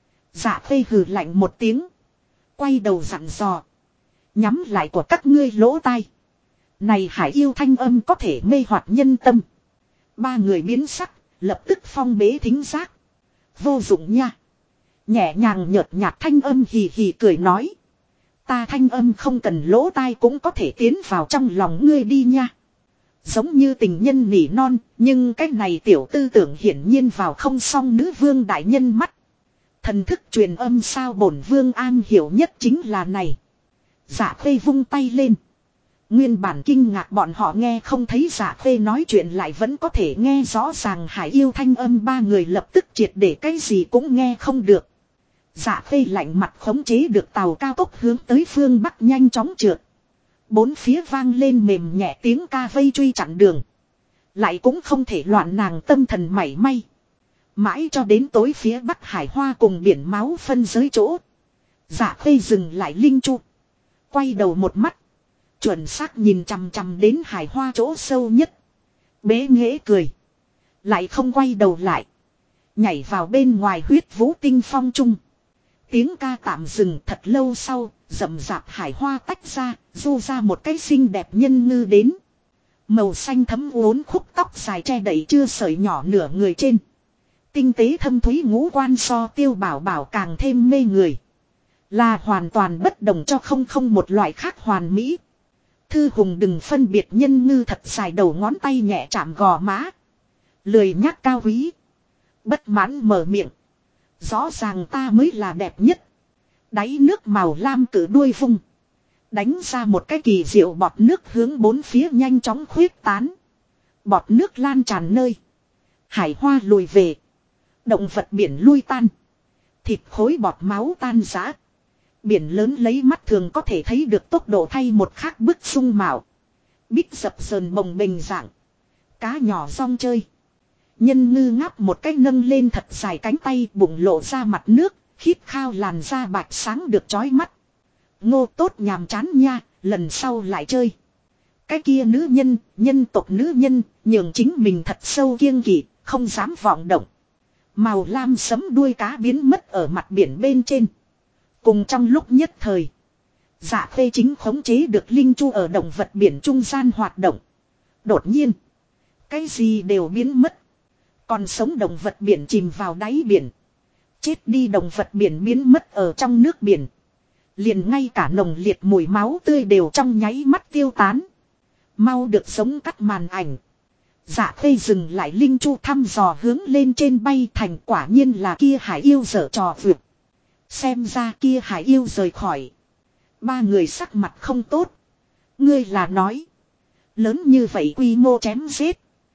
Dạ phê hừ lạnh một tiếng. Quay đầu dặn dò. Nhắm lại của các ngươi lỗ tai. Này hải yêu thanh âm có thể mê hoặc nhân tâm. Ba người biến sắc, lập tức phong bế thính giác. Vô dụng nha. Nhẹ nhàng nhợt nhạt thanh âm hì hì cười nói. Ta thanh âm không cần lỗ tai cũng có thể tiến vào trong lòng ngươi đi nha. Giống như tình nhân nỉ non, nhưng cái này tiểu tư tưởng hiển nhiên vào không xong nữ vương đại nhân mắt. Thần thức truyền âm sao bổn vương an hiểu nhất chính là này. Dạ khê vung tay lên. Nguyên bản kinh ngạc bọn họ nghe không thấy dạ khê nói chuyện lại vẫn có thể nghe rõ ràng hải yêu thanh âm ba người lập tức triệt để cái gì cũng nghe không được. Dạ khê lạnh mặt khống chế được tàu cao tốc hướng tới phương Bắc nhanh chóng trượt. Bốn phía vang lên mềm nhẹ tiếng ca vây truy chặn đường. Lại cũng không thể loạn nàng tâm thần mảy may. Mãi cho đến tối phía Bắc hải hoa cùng biển máu phân giới chỗ. Dạ khê dừng lại linh chu. Quay đầu một mắt. Chuẩn xác nhìn chằm chằm đến hải hoa chỗ sâu nhất. Bế nghễ cười. Lại không quay đầu lại. Nhảy vào bên ngoài huyết vũ tinh phong trung. Tiếng ca tạm dừng thật lâu sau. Rậm rạp hải hoa tách ra. Du ra một cái xinh đẹp nhân ngư đến. Màu xanh thấm uốn khúc tóc dài che đậy chưa sợi nhỏ nửa người trên. Tinh tế thâm thúy ngũ quan so tiêu bảo bảo càng thêm mê người. Là hoàn toàn bất đồng cho không một loại khác hoàn mỹ. Thư Hùng đừng phân biệt nhân ngư thật dài đầu ngón tay nhẹ chạm gò má. Lười nhắc cao quý. Bất mãn mở miệng. Rõ ràng ta mới là đẹp nhất. Đáy nước màu lam cử đuôi vung. Đánh ra một cái kỳ diệu bọt nước hướng bốn phía nhanh chóng khuyết tán. Bọt nước lan tràn nơi. Hải hoa lùi về. Động vật biển lui tan. Thịt khối bọt máu tan rã. Biển lớn lấy mắt thường có thể thấy được tốc độ thay một khác bức sung mạo. Bích dập sờn bồng bềnh dạng. Cá nhỏ rong chơi. Nhân ngư ngáp một cách nâng lên thật dài cánh tay bụng lộ ra mặt nước. Khít khao làn da bạch sáng được chói mắt. Ngô tốt nhàm chán nha, lần sau lại chơi. Cái kia nữ nhân, nhân tộc nữ nhân, nhường chính mình thật sâu kiêng kỵ, không dám vọng động. Màu lam sấm đuôi cá biến mất ở mặt biển bên trên. Cùng trong lúc nhất thời. Dạ phê chính khống chế được linh chu ở động vật biển trung gian hoạt động. Đột nhiên. Cái gì đều biến mất. Còn sống động vật biển chìm vào đáy biển. Chết đi động vật biển biến mất ở trong nước biển. Liền ngay cả nồng liệt mùi máu tươi đều trong nháy mắt tiêu tán. Mau được sống cắt màn ảnh. Dạ phê dừng lại linh chu thăm dò hướng lên trên bay thành quả nhiên là kia hải yêu dở trò vượt. Xem ra kia hải yêu rời khỏi. Ba người sắc mặt không tốt. Ngươi là nói. Lớn như vậy quy mô chém giết.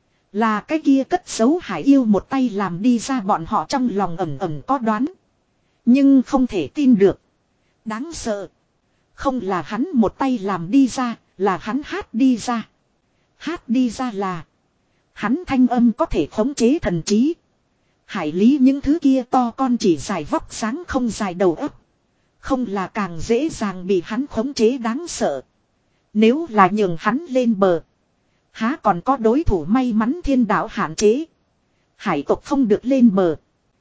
Là cái kia cất giấu hải yêu một tay làm đi ra bọn họ trong lòng ẩm ẩm có đoán. Nhưng không thể tin được. Đáng sợ. Không là hắn một tay làm đi ra, là hắn hát đi ra. Hát đi ra là. Hắn thanh âm có thể khống chế thần trí. Hải lý những thứ kia to con chỉ dài vóc sáng không dài đầu óc. Không là càng dễ dàng bị hắn khống chế đáng sợ. Nếu là nhường hắn lên bờ. Há còn có đối thủ may mắn thiên đạo hạn chế. Hải tộc không được lên bờ.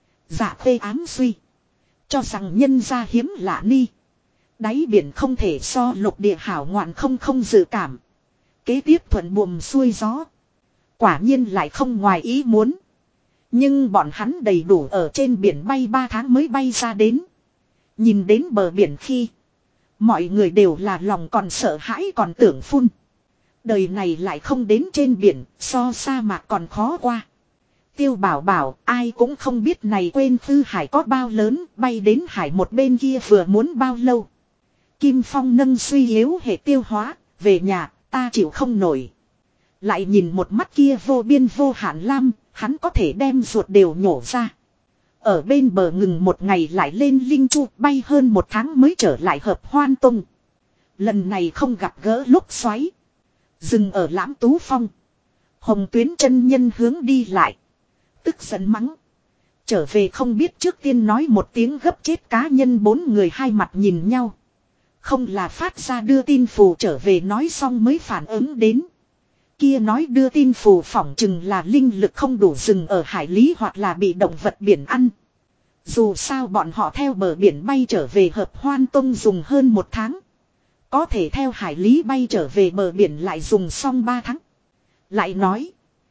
Dạ phê ám suy. Cho rằng nhân gia hiếm lạ ni. Đáy biển không thể so lục địa hảo ngoạn không dự cảm. Kế tiếp thuận buồm xuôi gió. Quả nhiên lại không ngoài ý muốn. Nhưng bọn hắn đầy đủ ở trên biển bay 3 tháng mới bay ra đến. Nhìn đến bờ biển khi. Mọi người đều là lòng còn sợ hãi còn tưởng phun. Đời này lại không đến trên biển, so sa mạc còn khó qua. Tiêu Bảo Bảo, ai cũng không biết này quên Tư Hải có bao lớn, bay đến hải một bên kia vừa muốn bao lâu. Kim Phong nâng suy yếu hệ tiêu hóa, về nhà, ta chịu không nổi. Lại nhìn một mắt kia vô biên vô hạn lam, hắn có thể đem ruột đều nhổ ra. Ở bên bờ ngừng một ngày lại lên Linh Chu, bay hơn một tháng mới trở lại Hợp Hoan Tông. Lần này không gặp gỡ lúc xoáy. Dừng ở Lãm Tú Phong. Hồng Tuyến chân nhân hướng đi lại. Tức giận mắng. Trở về không biết trước tiên nói một tiếng gấp chết cá nhân, bốn người hai mặt nhìn nhau. Không là phát ra đưa tin phù trở về nói xong mới phản ứng đến. Kia nói đưa tin phù phỏng chừng là linh lực không đủ dừng ở hải lý hoặc là bị động vật biển ăn. Dù sao bọn họ theo bờ biển bay trở về Hợp Hoan Tông dùng hơn một tháng. Có thể theo hải lý bay trở về bờ biển lại dùng xong 3 tháng. Lại nói.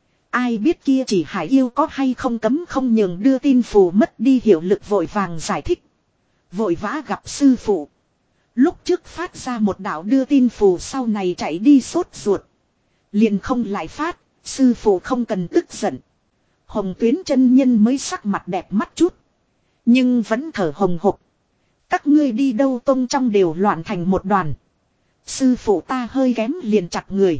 Ai biết kia chỉ hải yêu có hay không cấm không nhường đưa tin phù mất đi hiệu lực, vội vàng giải thích. Vội vã gặp sư phụ. Lúc trước phát ra một đạo đưa tin phù sau này chạy đi sốt ruột. Liền không lại phát, sư phụ không cần tức giận. Hồng Tuyến chân nhân mới sắc mặt đẹp mắt chút. Nhưng vẫn thở hồng hộc. Các ngươi đi đâu tông trong đều loạn thành một đoàn. Sư phụ ta hơi kém liền chặt người.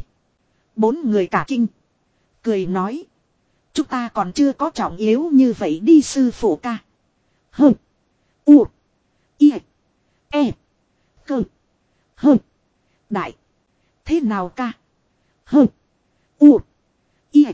Bốn người cả kinh. Cười nói. Chúng ta còn chưa có trọng yếu như vậy đi sư phụ ca. Hơ. U. I. E. Cơ. Hơ. Đại. Thế nào ca? Hơ. U. I.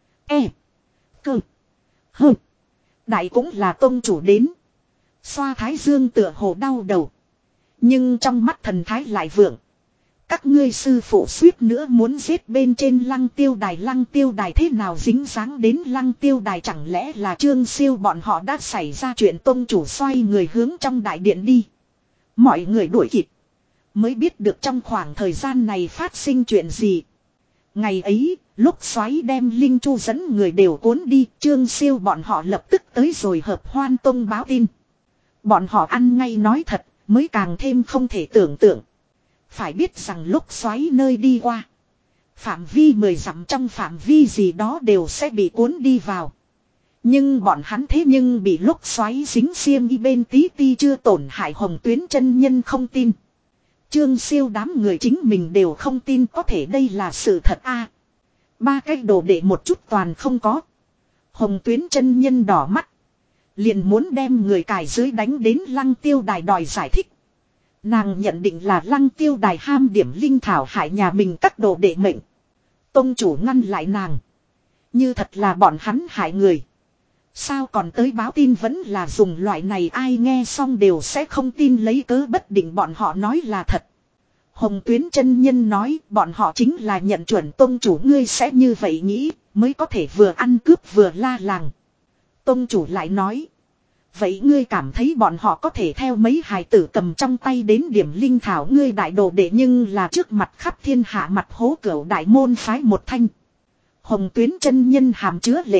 E. Cơ. Hơ. Đại cũng là tôn chủ đến. Xoa thái dương tựa hồ đau đầu. Nhưng trong mắt thần thái lại vượng. Các ngươi sư phụ suýt nữa muốn giết bên trên Lăng Tiêu Đài. Lăng Tiêu Đài thế nào dính dáng đến Lăng Tiêu Đài, chẳng lẽ là Trương Siêu bọn họ đã xảy ra chuyện. tôn chủ xoay người hướng trong đại điện đi. Mọi người đuổi kịp. Mới biết được trong khoảng thời gian này phát sinh chuyện gì. Ngày ấy, lúc xoáy đem Linh Chu dẫn người đều cuốn đi, Trương Siêu bọn họ lập tức tới rồi Hợp Hoan Tông báo tin. Bọn họ ăn ngay nói thật, mới càng thêm không thể tưởng tượng. Phải biết rằng lúc xoáy nơi đi qua, phạm vi 10 dặm trong phạm vi gì đó đều sẽ bị cuốn đi vào. Nhưng bọn hắn thế nhưng bị lúc xoáy dính xiêm y bên tí ti chưa tổn hại. Hồng Tuyến chân nhân không tin. Trương Siêu đám người chính mình đều không tin có thể đây là sự thật a. Ba cái đồ đệ một chút toàn không có. Hồng Tuyến chân nhân đỏ mắt. Liền muốn đem người cài dưới đánh đến Lăng Tiêu Đài đòi giải thích. Nàng nhận định là Lăng Tiêu Đài ham điểm linh thảo hại nhà mình các đồ đệ mệnh. Tông chủ ngăn lại nàng. Như thật là bọn hắn hại người. Sao còn tới báo tin vẫn là dùng loại này, ai nghe xong đều sẽ không tin, lấy cớ bất định bọn họ nói là thật. Hồng Tuyến chân nhân nói bọn họ chính là nhận chuẩn tông chủ ngươi sẽ như vậy nghĩ mới có thể vừa ăn cướp vừa la làng. Tông chủ lại nói. Vậy ngươi cảm thấy bọn họ có thể theo mấy hài tử cầm trong tay đến điểm linh thảo ngươi đại đồ đệ nhưng là trước mặt khắp thiên hạ mặt hố cửu đại môn phái một thanh. Hồng Tuyến chân nhân hàm chứa lệ.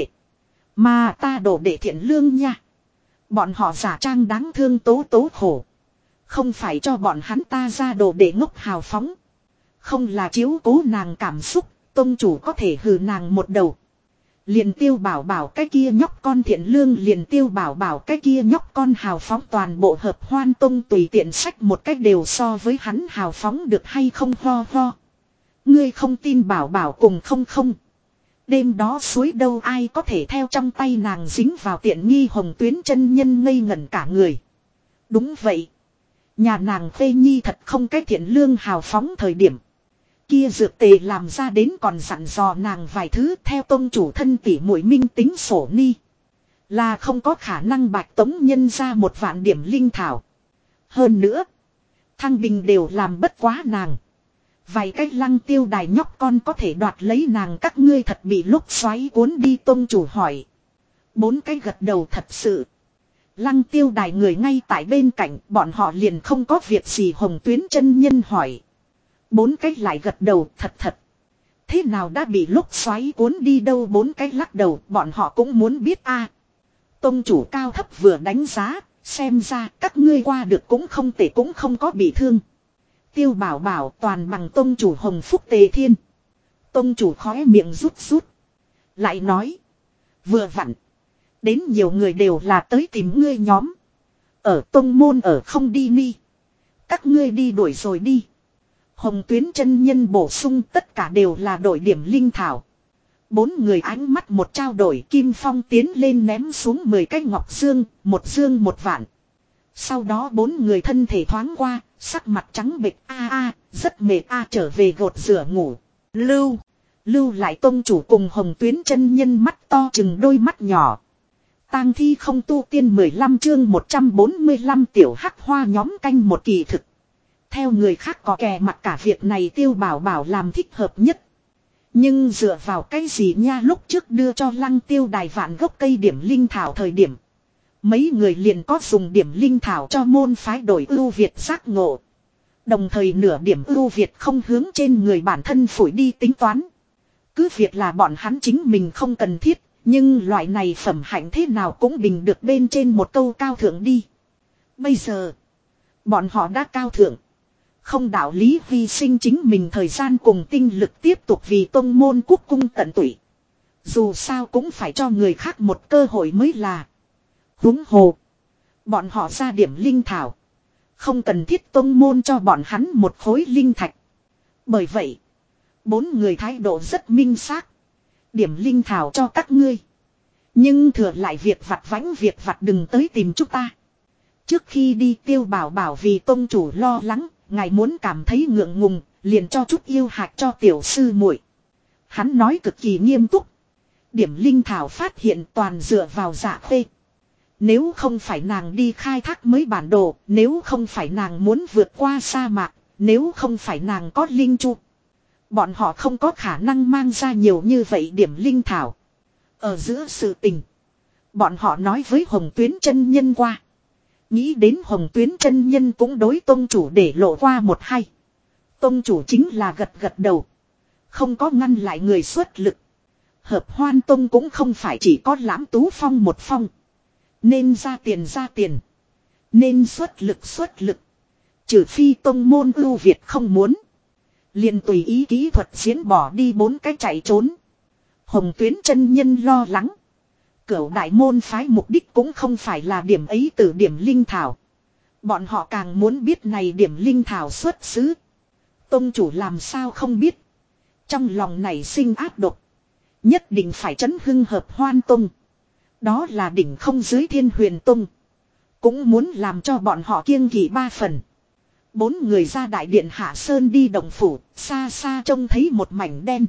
Mà ta đồ đệ thiện lương nha. Bọn họ giả trang đáng thương tố tố khổ. Không phải cho bọn hắn ta ra đồ đệ ngốc hào phóng. Không là chiếu cố nàng cảm xúc, tông chủ có thể hừ nàng một đầu. Liền Tiêu Bảo Bảo cái kia nhóc con thiện lương, liền Tiêu Bảo Bảo cái kia nhóc con hào phóng, toàn bộ Hợp Hoan Tông tùy tiện sách một cách đều so với hắn hào phóng được hay không ho ho. Ngươi không tin Bảo Bảo cùng không không. Đêm đó suối đâu ai có thể theo trong tay nàng dính vào tiện nghi. Hồng Tuyến chân nhân ngây ngẩn cả người. Đúng vậy. Nhà nàng Phê Nhi thật không cái thiện lương hào phóng thời điểm. Kia dược tề làm ra đến còn dặn dò nàng vài thứ theo tông chủ thân tỉ muội minh tính sổ ni. Là không có khả năng bạch tống nhân ra 1 vạn điểm linh thảo. Hơn nữa. Thăng Bình đều làm bất quá nàng. Vài cái Lăng Tiêu Đài nhóc con có thể đoạt lấy nàng các ngươi thật bị lúc xoáy cuốn đi, tông chủ hỏi. 4 cái gật đầu thật sự. Lăng Tiêu Đài người ngay tại bên cạnh, bọn họ liền không có việc gì. Hồng Tuyến chân nhân hỏi. 4 cái lại gật đầu thật thật. Thế nào đã bị lúc xoáy cuốn đi đâu? 4 cái lắc đầu, bọn họ cũng muốn biết a. Tông chủ cao thấp vừa đánh giá, xem ra các ngươi qua được cũng không tệ, cũng không có bị thương. Tiêu Bảo Bảo toàn bằng tông chủ Hồng Phúc Tề Thiên. Tông chủ khóe miệng rút rút. Lại nói. Vừa vặn. Đến nhiều người đều là tới tìm ngươi nhóm. Ở tông môn ở không đi ni. Các ngươi đi đuổi rồi đi. Hồng Tuyến chân nhân bổ sung tất cả đều là đổi điểm linh thảo. 4 người ánh mắt một trao đổi, Kim Phong tiến lên ném xuống 10 cái ngọc dương, một dương một vạn. Sau đó 4 người thân thể thoáng qua, sắc mặt trắng bệch rất mệt trở về gột rửa ngủ. Lưu lại tông chủ cùng Hồng Tuyến chân nhân mắt to chừng đôi mắt nhỏ. Tang thi không tu tiên 15 chương 145 tiểu hắc hoa nhóm canh một kỳ thực. Theo người khác có kè mặt cả việc này Tiêu Bảo Bảo làm thích hợp nhất. Nhưng dựa vào cái gì nha, lúc trước đưa cho Lăng Tiêu đài vạn gốc cây điểm linh thảo thời điểm. Mấy người liền có dùng điểm linh thảo cho môn phái đổi ưu việt giác ngộ. Đồng thời nửa điểm ưu việt không hướng trên người bản thân phủi đi tính toán. Cứ việc là bọn hắn chính mình không cần thiết. Nhưng loại này phẩm hạnh thế nào cũng bình được bên trên một câu cao thượng đi. Bây giờ. Bọn họ đã cao thượng. Không đạo lý hy sinh chính mình thời gian cùng tinh lực tiếp tục vì tông môn quốc cung tận tụy. Dù sao cũng phải cho người khác một cơ hội mới là. Huống hồ. Bọn họ ra điểm linh thảo. Không cần thiết tông môn cho bọn hắn một khối linh thạch. Bởi vậy. 4 người thái độ rất minh xác. Điểm linh thảo cho các ngươi. Nhưng thừa lại việc vặt vãnh việc vặt đừng tới tìm chúng ta. Trước khi đi Tiêu Bảo Bảo vì tông chủ lo lắng. Ngài muốn cảm thấy ngượng ngùng. Liền cho chút yêu hạt cho tiểu sư muội. Hắn nói cực kỳ nghiêm túc. Điểm linh thảo phát hiện toàn dựa vào Dạ Khê. Nếu không phải nàng đi khai thác mới bản đồ. Nếu không phải nàng muốn vượt qua sa mạc. Nếu không phải nàng có linh chu. Bọn họ không có khả năng mang ra nhiều như vậy điểm linh thảo. Ở giữa sự tình. Bọn họ nói với Hồng Tuyến chân nhân qua. Nghĩ đến Hồng Tuyến chân nhân cũng đối tông chủ để lộ qua một hay. Tông chủ chính là gật gật đầu. Không có ngăn lại người xuất lực. Hợp Hoan Tông cũng không phải chỉ có Lãm Tú Phong một phong. Nên ra tiền. Nên xuất lực. Trừ phi tông môn ưu việt không muốn. Liền tùy ý kỹ thuật diễn bỏ đi 4 cái chạy trốn. Hồng Tuyến chân nhân lo lắng. Cửu đại môn phái mục đích cũng không phải là điểm ấy từ điểm linh thảo. Bọn họ càng muốn biết này điểm linh thảo xuất xứ. Tông chủ làm sao không biết. Trong lòng này sinh áp độc. Nhất định phải trấn hưng Hợp Hoan Tông. Đó là đỉnh không dưới Thiên Huyền Tông. Cũng muốn làm cho bọn họ kiêng kỵ 3 phần. 4 người ra đại điện Hạ Sơn đi động phủ, xa xa trông thấy một mảnh đen.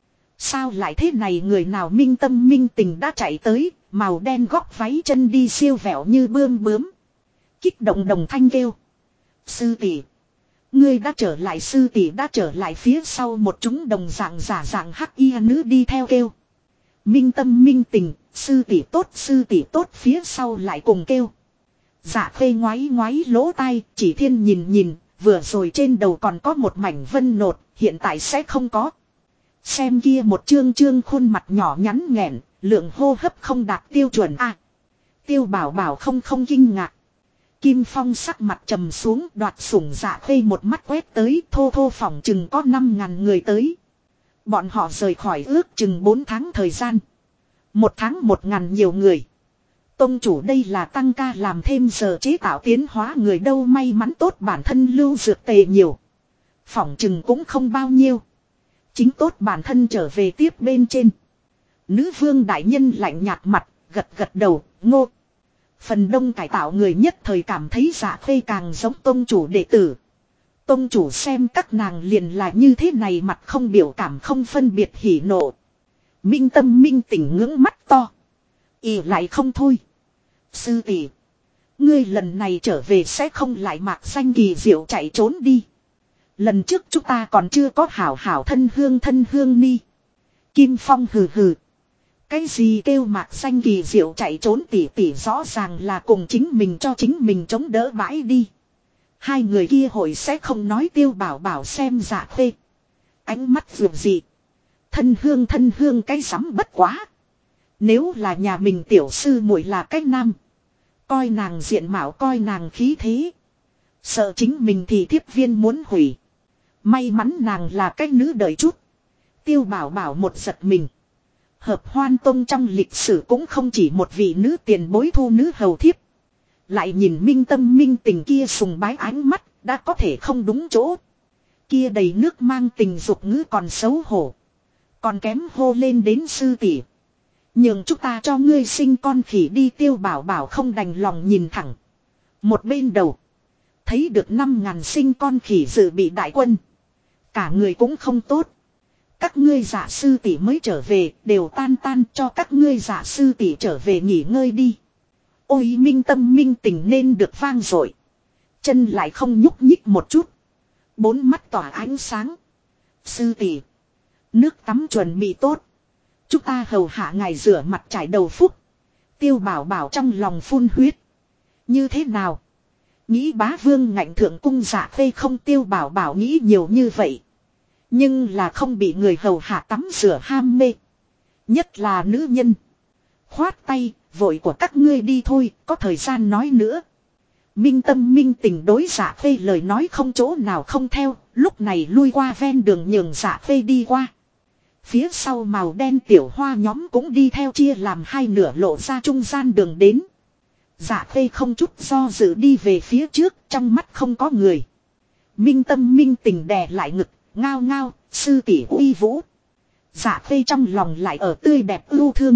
Sao lại thế này, người nào minh tâm minh tình đã chạy tới, màu đen góc váy chân đi siêu vẹo như bươm bướm. Kích động đồng thanh kêu. Sư tỷ, ngươi đã trở lại, sư tỷ đã trở lại, phía sau một chúng đồng dạng giả dạng hắc y nữ đi theo kêu. Minh tâm minh tình, sư tỷ tốt phía sau lại cùng kêu. Dạ Khê ngoáy lỗ tai, chỉ thiên nhìn, vừa rồi trên đầu còn có một mảnh vân nột, hiện tại sẽ không có. Xem kia một trương khuôn mặt nhỏ nhắn nghẹn, lượng hô hấp không đạt tiêu chuẩn a. Tiêu Bảo Bảo không kinh ngạc. Kim Phong sắc mặt trầm xuống, đoạt sủng Dạ Khê một mắt quét tới, thô phỏng chừng có 5.000 người tới. Bọn họ rời khỏi ước chừng 4 tháng thời gian. 1 tháng 1.000 nhiều người. Tông chủ đây là tăng ca làm thêm giờ chế tạo tiến hóa người đâu, may mắn tốt bản thân lưu dược tề nhiều. Phỏng chừng cũng không bao nhiêu. Chính tốt bản thân trở về tiếp bên trên. Nữ vương đại nhân lạnh nhạt mặt, gật đầu, ngô. Phần đông cải tạo người nhất thời cảm thấy Dạ Khê càng giống tông chủ đệ tử. Tông chủ xem các nàng liền là như thế này, mặt không biểu cảm, không phân biệt hỉ nộ. Minh tâm minh tỉnh ngưỡng mắt to. Ỉ lại không thôi. Sư tỷ, ngươi lần này trở về sẽ không lại mạc xanh kỳ diệu chạy trốn đi. Lần trước chúng ta còn chưa có hảo thân hương ni. Kim Phong hừ. Cái gì kêu mạc xanh kỳ diệu chạy trốn, tỷ rõ ràng là cùng chính mình cho chính mình chống đỡ bãi đi. Hai người kia hội sẽ không nói. Tiêu Bảo Bảo xem Dạ Khê. Ánh mắt vượt gì. Thân hương cái sắm bất quá. Nếu là nhà mình tiểu sư muội là cái nam. Coi nàng diện mạo, coi nàng khí thế. Sợ chính mình thì thiếp viên muốn hủy. May mắn nàng là cái nữ đợi chút. Tiêu Bảo Bảo một giật mình. Hợp Hoan Tông trong lịch sử cũng không chỉ một vị nữ tiền bối thu nữ hầu thiếp. Lại nhìn minh tâm minh tình kia sùng bái ánh mắt, đã có thể không đúng chỗ. Kia đầy nước mang tình dục ngữ còn xấu hổ. Còn kém hô lên đến sư tỷ. Nhường chúng ta cho ngươi sinh con khỉ đi. Tiêu Bảo Bảo không đành lòng nhìn thẳng. Một bên đầu. Thấy được 5.000 sinh con khỉ dự bị đại quân. Cả người cũng không tốt. Các ngươi giả sư tỷ mới trở về, đều tan cho các ngươi giả sư tỷ trở về nghỉ ngơi đi. Ôi minh tâm minh tình nên được vang dội. Chân lại không nhúc nhích một chút. Bốn mắt tỏa ánh sáng. Sư tỷ, nước tắm chuẩn bị tốt. Chúng ta hầu hạ ngài rửa mặt trải đầu phúc. Tiêu Bảo Bảo trong lòng phun huyết. Như thế nào? Nghĩ bá vương ngạnh thượng cung dạ phê không? Tiêu Bảo Bảo nghĩ nhiều như vậy. Nhưng là không bị người hầu hạ tắm rửa ham mê. Nhất là nữ nhân. Khoát tay, vội của các ngươi đi thôi, có thời gian nói nữa. Minh tâm minh tình đối dạ phê lời nói không chỗ nào không theo, lúc này lui qua ven đường nhường dạ phê đi qua. Phía sau màu đen tiểu hoa nhóm cũng đi theo chia làm hai nửa lộ ra trung gian đường đến. Dạ phê không chút do dự đi về phía trước, trong mắt không có người. Minh tâm minh tình đè lại ngực, ngao ngao, sư tỷ uy vũ. Dạ phê trong lòng lại ở tươi đẹp ưu thương.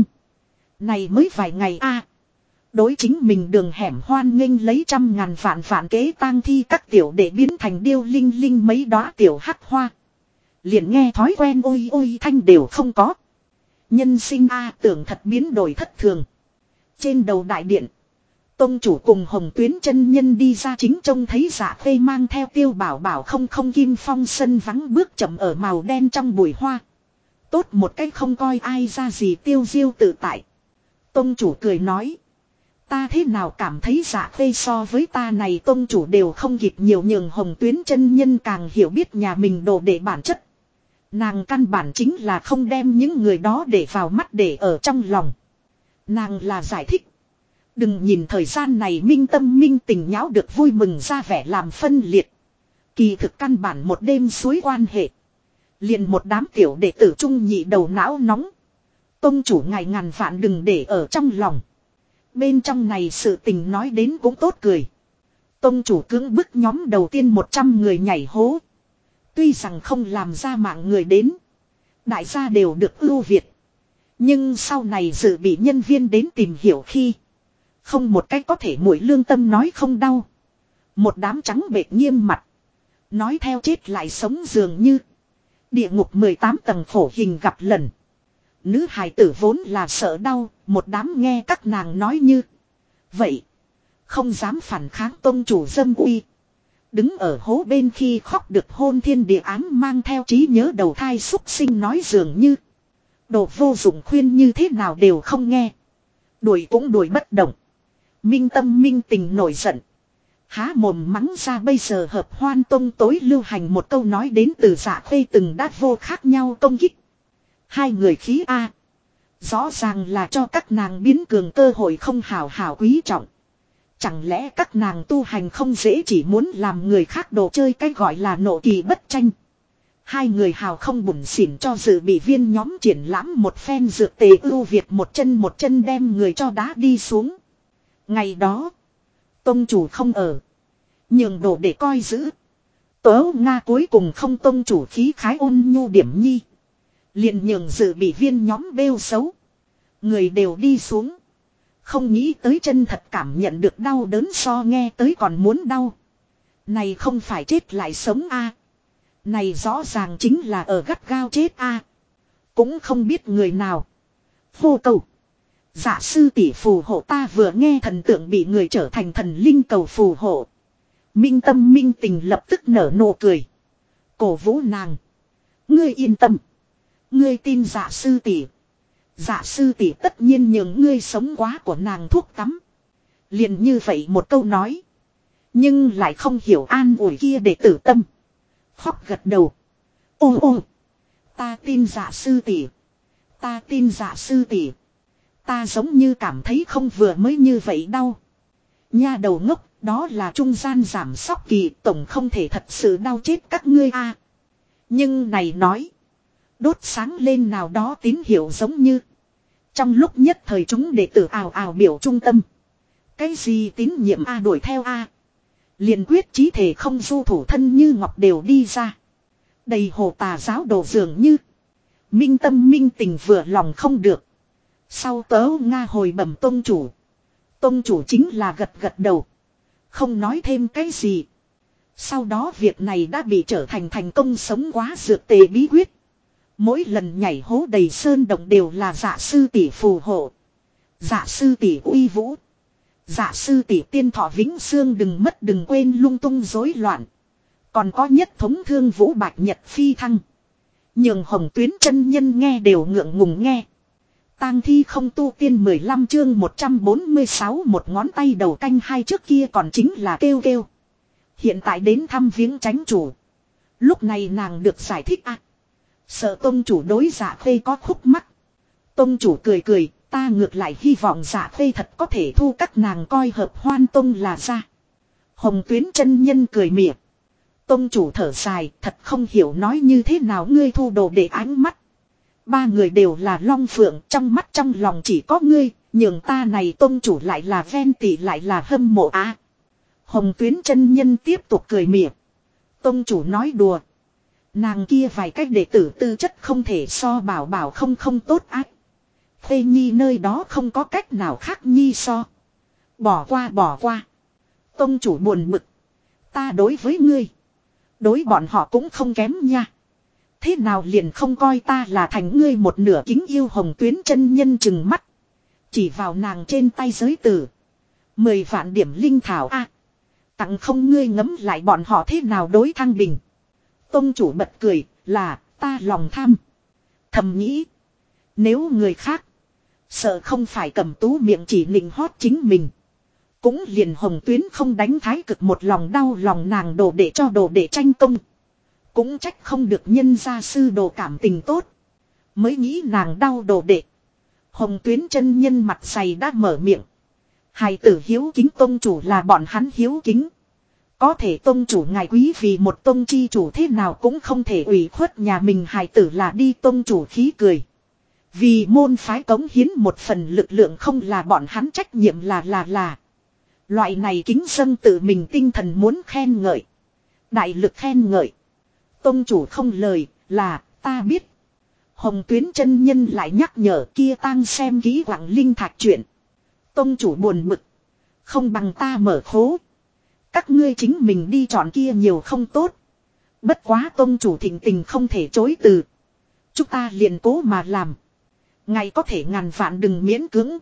Này mới vài ngày a, đối chính mình đường hẻm hoan nghênh lấy 100.000 vạn kế tang thi các tiểu để biến thành điêu linh linh mấy đóa tiểu hắc hoa. Liền nghe thói quen ôi ôi thanh đều không có. Nhân sinh a, tưởng thật biến đổi thất thường. Trên đầu đại điện, tông chủ cùng Hồng Tuyến chân nhân đi ra chính trông thấy Dạ Phê mang theo Tiêu Bảo Bảo không kim phong sân vắng bước chậm ở màu đen trong bụi hoa. Tốt một cách không coi ai ra gì tiêu diêu tự tại. Tông chủ cười nói. Ta thế nào cảm thấy Dạ Phê so với ta này tông chủ đều không kịp nhiều, nhường Hồng Tuyến chân nhân càng hiểu biết nhà mình đồ để bản chất. Nàng căn bản chính là không đem những người đó để vào mắt để ở trong lòng. Nàng là giải thích. Đừng nhìn thời gian này minh tâm minh tình nháo được vui mừng ra vẻ làm phân liệt. Kỳ thực căn bản một đêm suối quan hệ. Liền một đám tiểu đệ tử trung nhị đầu não nóng. Tông chủ ngài ngàn vạn đừng để ở trong lòng. Bên trong này sự tình nói đến cũng tốt cười. Tông chủ cưỡng bức nhóm đầu tiên 100 người nhảy hố. Tuy rằng không làm ra mạng người đến. Đại gia đều được ưu việt. Nhưng sau này dự bị nhân viên đến tìm hiểu khi. Không một cách có thể mũi lương tâm nói không đau. Một đám trắng bệch nghiêm mặt. Nói theo chết lại sống dường như. Địa ngục 18 tầng khổ hình gặp lần. Nữ hài tử vốn là sợ đau. Một đám nghe các nàng nói như. Vậy. Không dám phản kháng tông chủ dâm uy. Đứng ở hố bên khi khóc được hôn thiên địa ám mang theo trí nhớ đầu thai xúc sinh nói dường như. Đồ vô dụng khuyên như thế nào đều không nghe. Đuổi cũng đuổi bất động. Minh tâm minh tình nổi giận. Há mồm mắng ra bây giờ Hợp Hoan Tông tối lưu hành một câu nói đến từ Dạ Phê từng đát vô khác nhau công kích. Hai người khí A. Rõ ràng là cho các nàng biến cường cơ hội không hào hào quý trọng. Chẳng lẽ các nàng tu hành không dễ chỉ muốn làm người khác đồ chơi cái gọi là nộ kỳ bất tranh. Hai người hào không bủn xỉn cho dự bị viên nhóm triển lãm một phen dược tề ưu việt một chân đem người cho đá đi xuống. Ngày đó, tông chủ không ở. Nhường đồ để coi giữ. Tớ Nga cuối cùng không tông chủ khí khái ôn nhu điểm nhi. Liền nhường dự bị viên nhóm bêu xấu. Người đều đi xuống. Không nghĩ tới chân thật cảm nhận được đau đớn so nghe tới còn muốn đau. Này không phải chết lại sống a. Này rõ ràng chính là ở gắt gao chết a. Cũng không biết người nào. Vô cầu. Dạ sư tỷ phù hộ ta, vừa nghe thần tượng bị người trở thành thần linh cầu phù hộ. Minh tâm minh tình lập tức nở nụ cười. Cổ vũ nàng. Ngươi yên tâm. Ngươi tin dạ sư tỷ. Dạ sư tỷ tất nhiên nhường ngươi sống quá của nàng thuốc tắm. Liền như vậy một câu nói. Nhưng lại không hiểu an ủi kia để tử tâm. Khóc gật đầu. Ô ô. Ta tin dạ sư tỷ. Ta tin dạ sư tỷ. Ta giống như cảm thấy không vừa mới như vậy đau. Nha đầu ngốc, đó là trung gian giảm sóc kỳ, tổng không thể thật sự đau chết các ngươi a. Nhưng này nói. Đốt sáng lên nào đó tín hiệu giống như. Trong lúc nhất thời chúng đệ tử ào ào biểu trung tâm. Cái gì tín nhiệm A đuổi theo A. Liền quyết chí thể không du thủ thân như ngọc đều đi ra. Đầy hồ tà giáo đồ dường như. Minh tâm minh tình vừa lòng không được. Sau tớ Nga hồi bẩm tông chủ. Tông chủ chính là gật gật đầu. Không nói thêm cái gì. Sau đó việc này đã bị trở thành thành công sống quá dược tề bí quyết. Mỗi lần nhảy hố đầy sơn động đều là dạ sư tỷ phù hộ. Dạ sư tỷ uy vũ. Dạ sư tỷ tiên thọ vĩnh xương đừng mất đừng quên lung tung rối loạn. Còn có nhất thống thương vũ bạch nhật phi thăng. Nhường Hồng Tuyến chân nhân nghe đều ngượng ngùng nghe. Tang thi không tu tiên 15 chương 146 một ngón tay đầu canh hai trước kia còn chính là kêu kêu. Hiện tại đến thăm viếng chánh chủ. Lúc này nàng được giải thích à. Sợ tông chủ đối Dạ Khê có khúc mắc. Tông chủ cười cười, ta ngược lại hy vọng Dạ Khê thật có thể thu các nàng coi hợp Hoan Tông là ra. Hồng Tuyến chân nhân cười mỉa. Tông chủ thở dài, thật không hiểu nói như thế nào ngươi thu đồ để ánh mắt. Ba người đều là long phượng, trong mắt trong lòng chỉ có ngươi, nhường ta này tông chủ lại là ven tỉ lại là hâm mộ á. Hồng Tuyến chân nhân tiếp tục cười mỉa. Tông chủ nói đùa. Nàng kia vài cách đệ tử tư chất không thể so bảo bảo không tốt ác. Phê nhi nơi đó không có cách nào khác nhi so. Bỏ qua. Tông chủ buồn bực. Ta đối với ngươi. Đối bọn họ cũng không kém nha. Thế nào liền không coi ta là thành ngươi một nửa kính yêu Hồng Tuyến chân nhân chừng mắt. Chỉ vào nàng trên tay giới tử. 10 vạn điểm linh thảo a. Tặng không ngươi ngấm lại bọn họ thế nào đối thăng bình. Tông chủ bật cười là ta lòng tham. Thầm nghĩ. Nếu người khác. Sợ không phải cầm tú miệng chỉ nịnh hót chính mình. Cũng liền Hồng Tuyến không đánh thái cực một lòng đau lòng nàng đồ để cho đồ để tranh công. Cũng trách không được nhân gia sư đồ cảm tình tốt. Mới nghĩ nàng đau đồ đệ. Hồng Tuyến chân nhân mặt dày đã mở miệng. Hài tử hiếu kính tông chủ là bọn hắn hiếu kính. Có thể tông chủ ngài quý vì một tông chi chủ thế nào cũng không thể ủy khuất nhà mình hài tử là đi tông chủ khí cười. Vì môn phái cống hiến một phần lực lượng không là bọn hắn trách nhiệm là. Loại này kính dâng tự mình tinh thần muốn khen ngợi. Đại lực khen ngợi. Tông chủ không lời là ta biết. Hồng Tuyến chân nhân lại nhắc nhở kia tang xem kỹ quảng linh thạch chuyện. Tông chủ buồn bực. Không bằng ta mở khố. Các ngươi chính mình đi chọn kia nhiều không tốt. Bất quá tông chủ thịnh tình không thể chối từ. Chúng ta liền cố mà làm. Ngày có thể ngàn vạn đừng miễn cưỡng.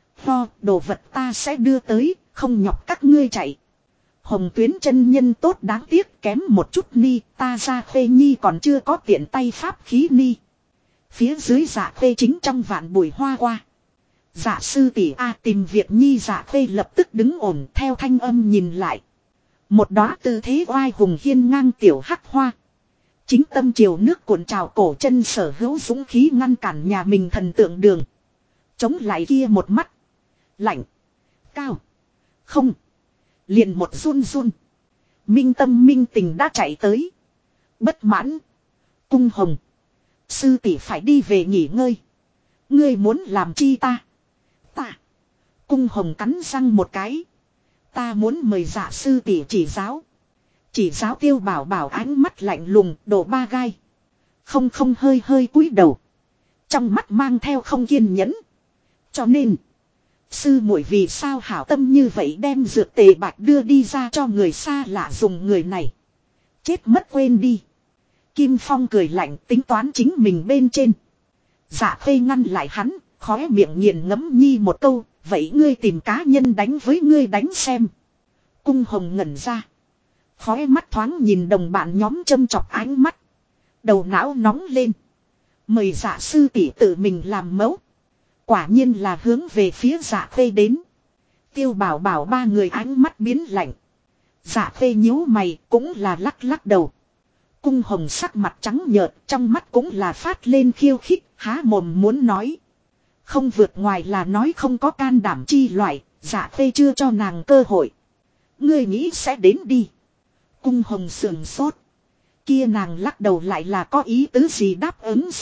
Đồ vật ta sẽ đưa tới, không nhọc các ngươi chạy. Hồng Tuyến chân nhân tốt đáng tiếc kém một chút ni, ta ra Khê nhi còn chưa có tiện tay pháp khí ni. Phía dưới Dạ Khê chính trong vạn bụi hoa qua. Dạ sư tỷ a tìm việc nhi Dạ Khê lập tức đứng ổn theo thanh âm nhìn lại. Một đóa tư thế oai hùng hiên ngang tiểu hắc hoa. Chính tâm chiều nước cuộn trào cổ chân sở hữu dũng khí ngăn cản nhà mình thần tượng đường. Chống lại kia một mắt. Lạnh. Cao. Không. Liền một run run. Minh tâm minh tình đã chạy tới. Bất mãn. Cung hồng. Sư tỷ phải đi về nghỉ ngơi. Ngươi muốn làm chi ta? Ta. Cung hồng cắn răng một cái. Ta muốn mời Dạ sư tỷ chỉ giáo. Chỉ giáo Tiêu Bảo Bảo ánh mắt lạnh lùng đổ ba gai. Không hơi cúi đầu. Trong mắt mang theo không kiên nhẫn. Cho nên. Sư muội vì sao hảo tâm như vậy đem dược tề bạch đưa đi ra cho người xa lạ dùng người này. Chết mất quên đi. Kim Phong cười lạnh tính toán chính mình bên trên. Dạ Khê ngăn lại hắn. Khóe miệng nghiền ngẫm nhi một câu. Vậy ngươi tìm cá nhân đánh với ngươi đánh xem. Cung hồng ngẩn ra. Khóe mắt thoáng nhìn đồng bạn nhóm châm chọc ánh mắt. Đầu não nóng lên. Mời Dạ sư tỷ tự mình làm mẫu. Quả nhiên là hướng về phía Dạ Khê đến. Tiêu Bảo Bảo ba người ánh mắt biến lạnh. Dạ Khê nhíu mày cũng là lắc lắc đầu. Cung hồng sắc mặt trắng nhợt trong mắt cũng là phát lên khiêu khích há mồm muốn nói. Không vượt ngoài là nói không có can đảm chi loại. Dạ Khê chưa cho nàng cơ hội. Ngươi nghĩ sẽ đến đi. Cung hồng sườn sốt. Kia nàng lắc đầu lại là có ý tứ gì đáp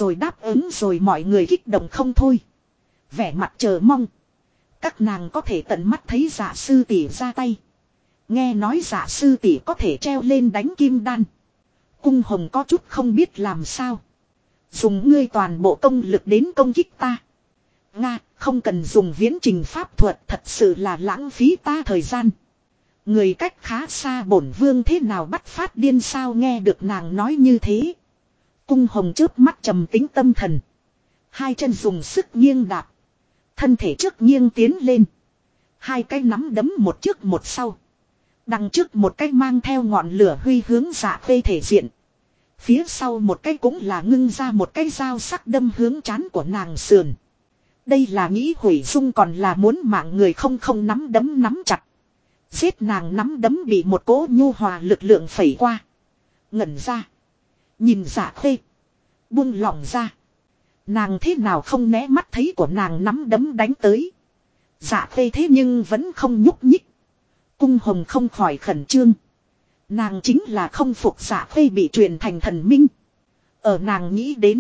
ứng rồi mọi người kích động không thôi. Vẻ mặt chờ mong. Các nàng có thể tận mắt thấy Dạ sư tỷ ra tay. Nghe nói Dạ sư tỷ có thể treo lên đánh kim đan. Cung Hồng có chút không biết làm sao. Dùng ngươi toàn bộ công lực đến công kích ta. Nga, không cần dùng viễn trình pháp thuật, thật sự là lãng phí ta thời gian. Người cách khá xa bổn vương thế nào bắt phát điên sao, nghe được nàng nói như thế. Cung Hồng chớp mắt trầm tính tâm thần. Hai chân dùng sức nghiêng đạp. Thân thể trước nghiêng tiến lên. Hai cái nắm đấm một trước một sau. Đằng trước một cái mang theo ngọn lửa huy hướng Dạ Khê thể diện. Phía sau một cái cũng là ngưng ra một cái dao sắc đâm hướng trán của nàng sườn. Đây là nghĩ hủy dung còn là muốn mạng người, không nắm đấm nắm chặt. Giết nàng nắm đấm bị một cỗ nhu hòa lực lượng phẩy qua. Ngẩn ra. Nhìn Dạ Khê. Buông lỏng ra. Nàng thế nào không né mắt thấy của nàng nắm đấm đánh tới. Dạ Khê thế nhưng vẫn không nhúc nhích. Cung Hồng không khỏi khẩn trương. Nàng chính là không phục Dạ Khê bị truyền thành thần minh. Ở nàng nghĩ đến.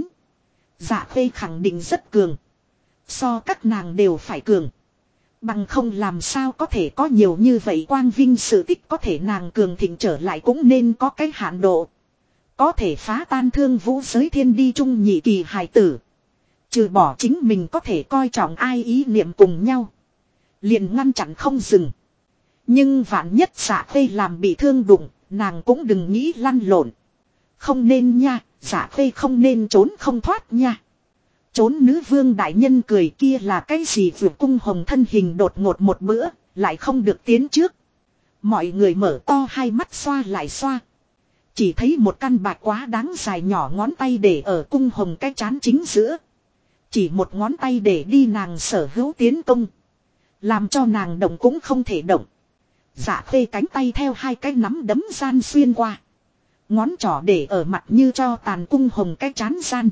Dạ Khê khẳng định rất cường. So các nàng đều phải cường. Bằng không làm sao có thể có nhiều như vậy quang vinh sự tích, có thể nàng cường thịnh trở lại cũng nên có cái hạn độ. Có thể phá tan thương vũ giới thiên đi trung nhị kỳ hài tử. Trừ bỏ chính mình có thể coi trọng ai ý niệm cùng nhau. Liền ngăn chặn không dừng. Nhưng vạn nhất Dạ Khê làm bị thương đụng, nàng cũng đừng nghĩ lăn lộn. Không nên nha, Dạ Khê không nên trốn không thoát nha. Trốn nữ vương đại nhân cười, kia là cái gì? Vượt Cung Hồng thân hình đột ngột một bữa, lại không được tiến trước. Mọi người mở to hai mắt xoa lại xoa. Chỉ thấy một căn bạc quá đáng dài nhỏ ngón tay để ở Cung Hồng cái trán chính giữa. Chỉ một ngón tay để đi nàng sở hữu tiến công. Làm cho nàng động cũng không thể động. Dạ Khê cánh tay theo hai cái nắm đấm gian xuyên qua. Ngón trỏ để ở mặt như cho tàn Cung Hồng cái trán gian.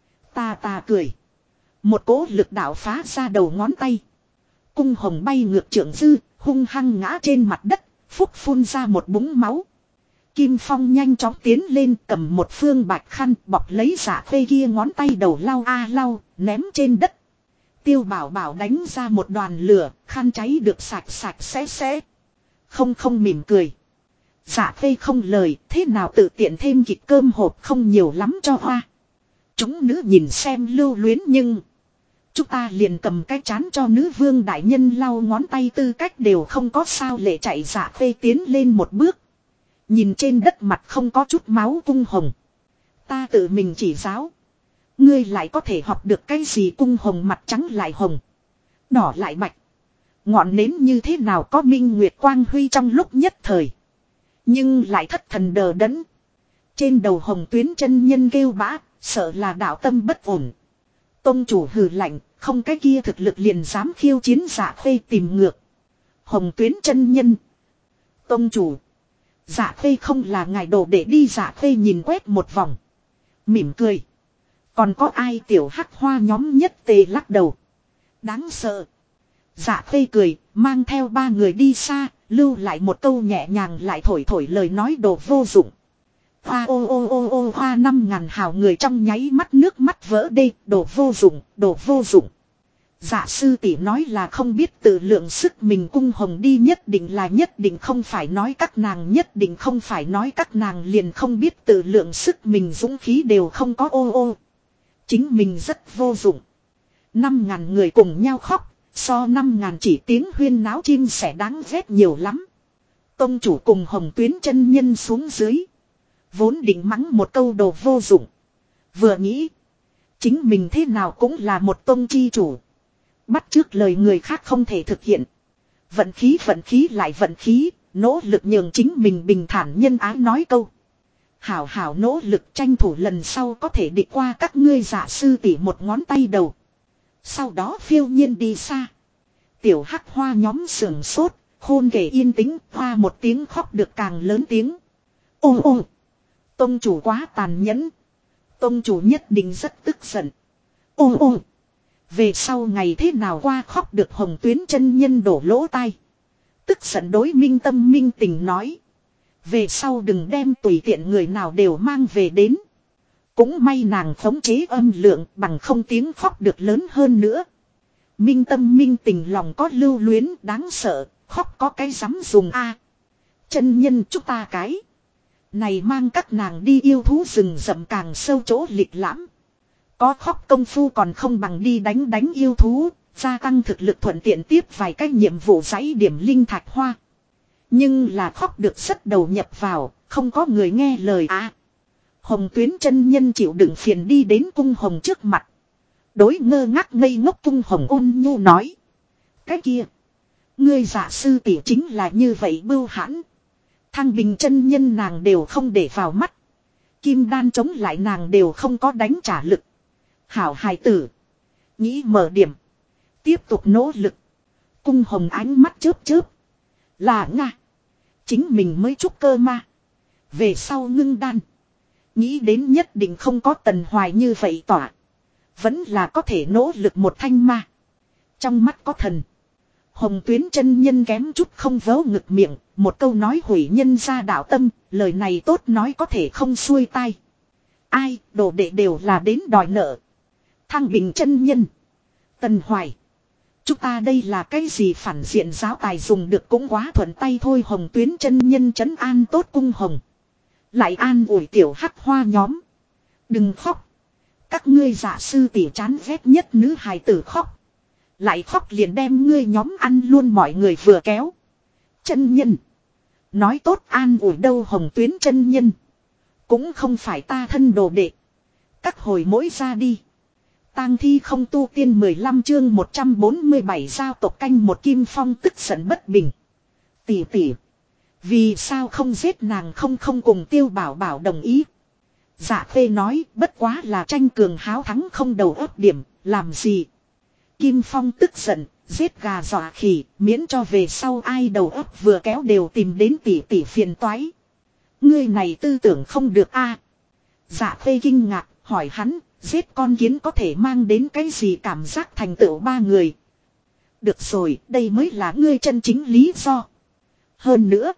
Ta cười. Một cỗ lực đạo phá ra đầu ngón tay. Cung Hồng bay ngược trượng dư, hung hăng ngã trên mặt đất, phúc phun ra một búng máu. Kim Phong nhanh chóng tiến lên cầm một phương bạch khăn bọc lấy Dạ Khê kia ngón tay đầu lau lau, ném trên đất. Tiêu Bảo Bảo đánh ra một đoàn lửa, khăn cháy được sạch sạch sẽ. Không mỉm cười. Dạ Khê không lời, thế nào tự tiện thêm kịch cơm hộp không nhiều lắm cho hoa. Chúng nữ nhìn xem lưu luyến nhưng chúng ta liền cầm cái chán cho nữ vương đại nhân lau ngón tay, tư cách đều không có sao lệ chạy. Dạ Khê tiến lên một bước. Nhìn trên đất mặt không có chút máu Cung Hồng. Ta tự mình chỉ giáo. Ngươi lại có thể học được cái gì? Cung Hồng mặt trắng lại hồng. Đỏ lại bạch. Ngọn nến như thế nào có minh nguyệt quang huy trong lúc nhất thời. Nhưng lại thất thần đờ đẫn. Trên đầu Hồng Tuyến chân nhân kêu bã, sợ là đạo tâm bất ổn. Tông chủ hừ lạnh, không cái kia thực lực liền dám khiêu chiến Dạ Khê tìm ngược. Hồng Tuyến chân nhân. Tông chủ. Dạ Khê không là ngài đồ để đi. Dạ Khê nhìn quét một vòng. Mỉm cười. Còn có ai? Tiểu hắc hoa nhóm nhất tề lắc đầu. Đáng sợ. Dạ Khê cười, mang theo ba người đi xa, lưu lại một câu nhẹ nhàng lại thổi lời nói đồ vô dụng. Hoa ô hoa 5.000 hào người trong nháy mắt nước mắt vỡ đê, đồ vô dụng. Dạ sư tỷ nói là không biết tự lượng sức mình. Cung Hồng đi nhất định không phải nói các nàng, nhất định không phải nói các nàng liền không biết tự lượng sức mình, dũng khí đều không có. Chính mình rất vô dụng. 5.000 người cùng nhau khóc, so 5.000 chỉ tiếng huyên náo chim sẻ đáng ghét nhiều lắm. Tông chủ cùng Hồng Tuyến chân nhân xuống dưới. Vốn định mắng một câu đồ vô dụng. Vừa nghĩ. Chính mình thế nào cũng là một tông chi chủ. Bắt trước lời người khác không thể thực hiện. Vận khí lại vận khí. Nỗ lực nhường chính mình bình thản nhân ái nói câu. Hảo nỗ lực tranh thủ lần sau có thể địch qua các ngươi. Dạ sư tỷ một ngón tay đầu. Sau đó phiêu nhiên đi xa. Tiểu hắc hoa nhóm sườn sốt. Khôn kể yên tĩnh. Hoa một tiếng khóc được càng lớn tiếng. Ô tông chủ quá tàn nhẫn. Tông chủ nhất định rất tức giận. Về sau ngày thế nào qua khóc được Hồng Tuyến chân nhân đổ lỗ tai. Tức giận đối Minh Tâm Minh Tình nói. Về sau đừng đem tùy tiện người nào đều mang về đến. Cũng may nàng khống chế âm lượng bằng không tiếng khóc được lớn hơn nữa. Minh tâm minh tình lòng có lưu luyến đáng sợ, khóc có cái dám dùng a. Chân nhân chúng ta cái. Này mang các nàng đi yêu thú rừng rậm càng sâu chỗ lịch lãm. Có khóc công phu còn không bằng đi đánh yêu thú, gia tăng thực lực thuận tiện tiếp vài cái nhiệm vụ giấy điểm linh thạch hoa. Nhưng là khóc được rất đầu nhập vào, không có người nghe lời à. Hồng Tuyến chân nhân chịu đựng phiền đi đến cung hồng trước mặt. Đối ngơ ngác ngây ngốc cung hồng ôn nhu nói. Cái kia, ngươi giả sư tỷ chính là như vậy bưu hãn. Thăng Bình chân nhân nàng đều không để vào mắt. Kim đan chống lại nàng đều không có đánh trả lực. Hảo hài tử. Nghĩ mở điểm. Tiếp tục nỗ lực. Cung hồng ánh mắt chớp chớp. Là Nga. Chính mình mới trúc cơ ma. Về sau ngưng đan. Nghĩ đến nhất định không có Tần Hoài như vậy tỏa. Vẫn là có thể nỗ lực một thanh ma. Trong mắt có thần. Hồng Tuyến chân nhân kém chút không vớ ngực miệng. Một câu nói hủy nhân ra đạo tâm. Lời này tốt nói có thể không xuôi tai. Ai đồ đệ đều là đến đòi nợ. Thăng Bình chân nhân. Tần Hoài. Chúng ta đây là cái gì phản diện giáo tài dùng được cũng quá thuận tay thôi. Hồng Tuyến chân nhân trấn an tốt cung hồng. Lại an ủi tiểu hắc hoa nhóm. Đừng khóc. Các ngươi giả sư tỷ chán ghét nhất nữ hài tử khóc. Lại khóc liền đem ngươi nhóm ăn luôn mọi người vừa kéo. Chân nhân. Nói tốt an ủi đâu Hồng Tuyến chân nhân. Cũng không phải ta thân đồ đệ. Các hồi mỗi ra đi. Tang thi không tu tiên 15 chương 147 giao tộc canh một Kim Phong tức giận bất bình. Tỷ tỷ. Vì sao không giết nàng không cùng Tiêu Bảo Bảo đồng ý. Dạ Khê nói bất quá là tranh cường háo thắng không đầu óc điểm, làm gì. Kim Phong tức giận, giết gà dọa khỉ, miễn cho về sau ai đầu óc vừa kéo đều tìm đến tỷ tỷ phiền toái. Ngươi này tư tưởng không được a. Dạ Khê kinh ngạc, hỏi hắn, giết con kiến có thể mang đến cái gì cảm giác thành tựu ba người. Được rồi, đây mới là ngươi chân chính lý do. Hơn nữa.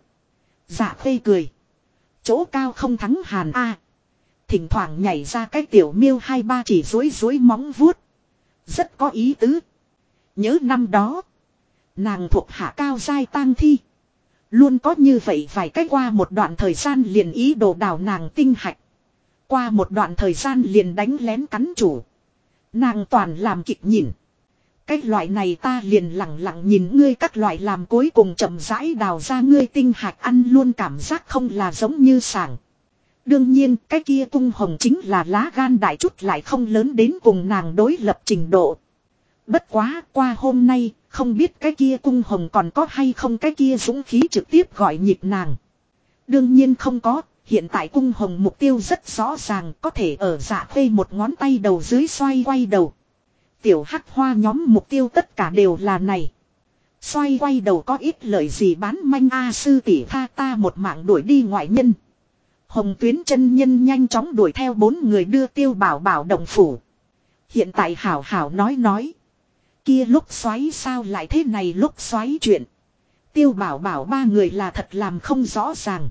Dạ Khê cười. Chỗ cao không thắng hàn a. Thỉnh thoảng nhảy ra cái tiểu miêu 2-3 chỉ dối móng vuốt. Rất có ý tứ. Nhớ năm đó. Nàng thuộc hạ cao giai tang thi. Luôn có như vậy vài cách qua một đoạn thời gian liền ý đồ đào nàng tinh hạch. Qua một đoạn thời gian liền đánh lén cắn chủ. Nàng toàn làm kịch nhìn. Cái loại này ta liền lặng lặng nhìn ngươi các loại làm cuối cùng chậm rãi đào ra ngươi tinh hạch ăn luôn cảm giác không là giống như sảng. Đương nhiên cái kia cung hồng chính là lá gan đại chút lại không lớn đến cùng nàng đối lập trình độ. Bất quá qua hôm nay không biết cái kia cung hồng còn có hay không cái kia dũng khí trực tiếp gọi nhịp nàng. Đương nhiên không có. Hiện tại cung hồng mục tiêu rất rõ ràng có thể ở Dạ Khê một ngón tay đầu dưới xoay quay đầu. Tiểu hắc hoa nhóm mục tiêu tất cả đều là này. Xoay quay đầu có ít lời gì bán manh a sư tỷ tha ta một mạng đuổi đi ngoại nhân. Hồng Tuyến chân nhân nhanh chóng đuổi theo 4 người đưa Tiêu Bảo Bảo động phủ. Hiện tại hảo hảo nói. Kia lúc xoáy sao lại thế này lúc xoáy chuyện. Tiêu Bảo Bảo 3 người là thật làm không rõ ràng.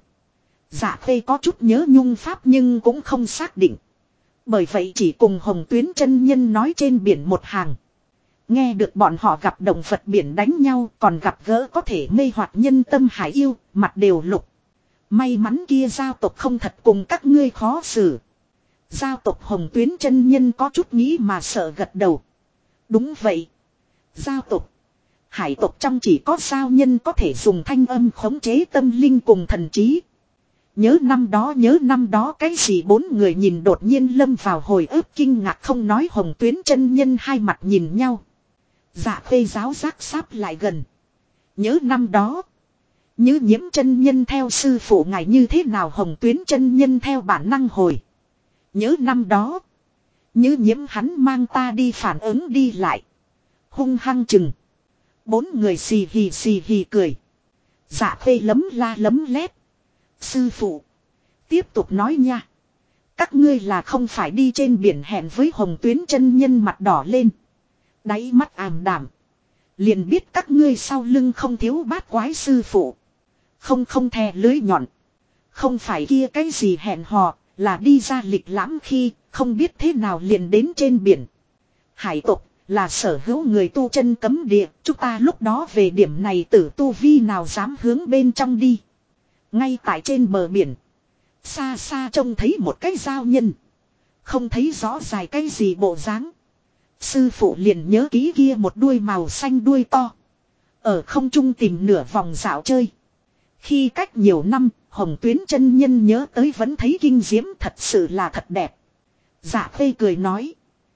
Dạ Khê có chút nhớ nhung pháp nhưng cũng không xác định. Bởi vậy chỉ cùng Hồng Tuyến chân nhân nói trên biển một hàng. Nghe được bọn họ gặp động vật biển đánh nhau còn gặp gỡ có thể mê hoặc nhân tâm hải yêu, mặt đều lục. May mắn kia giao tộc không thật cùng các ngươi khó xử. Giao tộc Hồng Tuyến chân nhân có chút nghĩ mà sợ gật đầu. Đúng vậy. Giao tộc. Hải tộc trong chỉ có giao nhân có thể dùng thanh âm khống chế tâm linh cùng thần trí. Nhớ năm đó cái gì 4 người nhìn đột nhiên lâm vào hồi ức kinh ngạc không nói Hồng Tuyến chân nhân hai mặt nhìn nhau. Dạ Khê giáo giác sáp lại gần. Nhớ năm đó. Như Nhiễm chân nhân theo sư phụ ngài như thế nào Hồng Tuyến chân nhân theo bản năng hồi. Nhớ năm đó. Như Nhiễm hắn mang ta đi phản ứng đi lại. Hung hăng chừng. 4 người xì hì cười. Dạ Khê lấm la lấm lét. Sư phụ. Tiếp tục nói nha. Các ngươi là không phải đi trên biển hẹn với Hồng Tuyến chân nhân mặt đỏ lên. Đáy mắt ảm đảm. Liền biết các ngươi sau lưng không thiếu bát quái sư phụ. Không thè lưới nhọn. Không phải kia cái gì hẹn hò, là đi ra lịch lãm khi không biết thế nào liền đến trên biển. Hải tộc là sở hữu người tu chân cấm địa, chúng ta lúc đó về điểm này tử tu vi nào dám hướng bên trong đi. Ngay tại trên bờ biển, xa xa trông thấy một cái giao nhân. Không thấy rõ dài cái gì bộ dáng. Sư phụ liền nhớ kỹ kia một đuôi màu xanh đuôi to. Ở không trung tìm nửa vòng dạo chơi. Khi cách nhiều năm, Hồng Tuyến chân nhân nhớ tới vẫn thấy kinh diễm, thật sự là thật đẹp. Dạ Khê cười nói.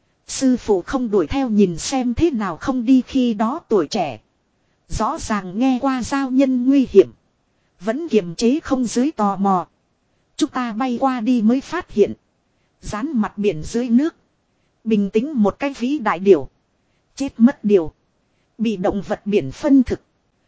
Sư phụ không đuổi theo nhìn xem thế nào không đi khi đó tuổi trẻ. Rõ ràng nghe qua giao nhân nguy hiểm. Vẫn kiềm chế không dưới tò mò. Chúng ta bay qua đi mới phát hiện. Dán mặt biển dưới nước. Bình tĩnh một cái vĩ đại điểu. Chết mất điều. Bị động vật biển phân thực.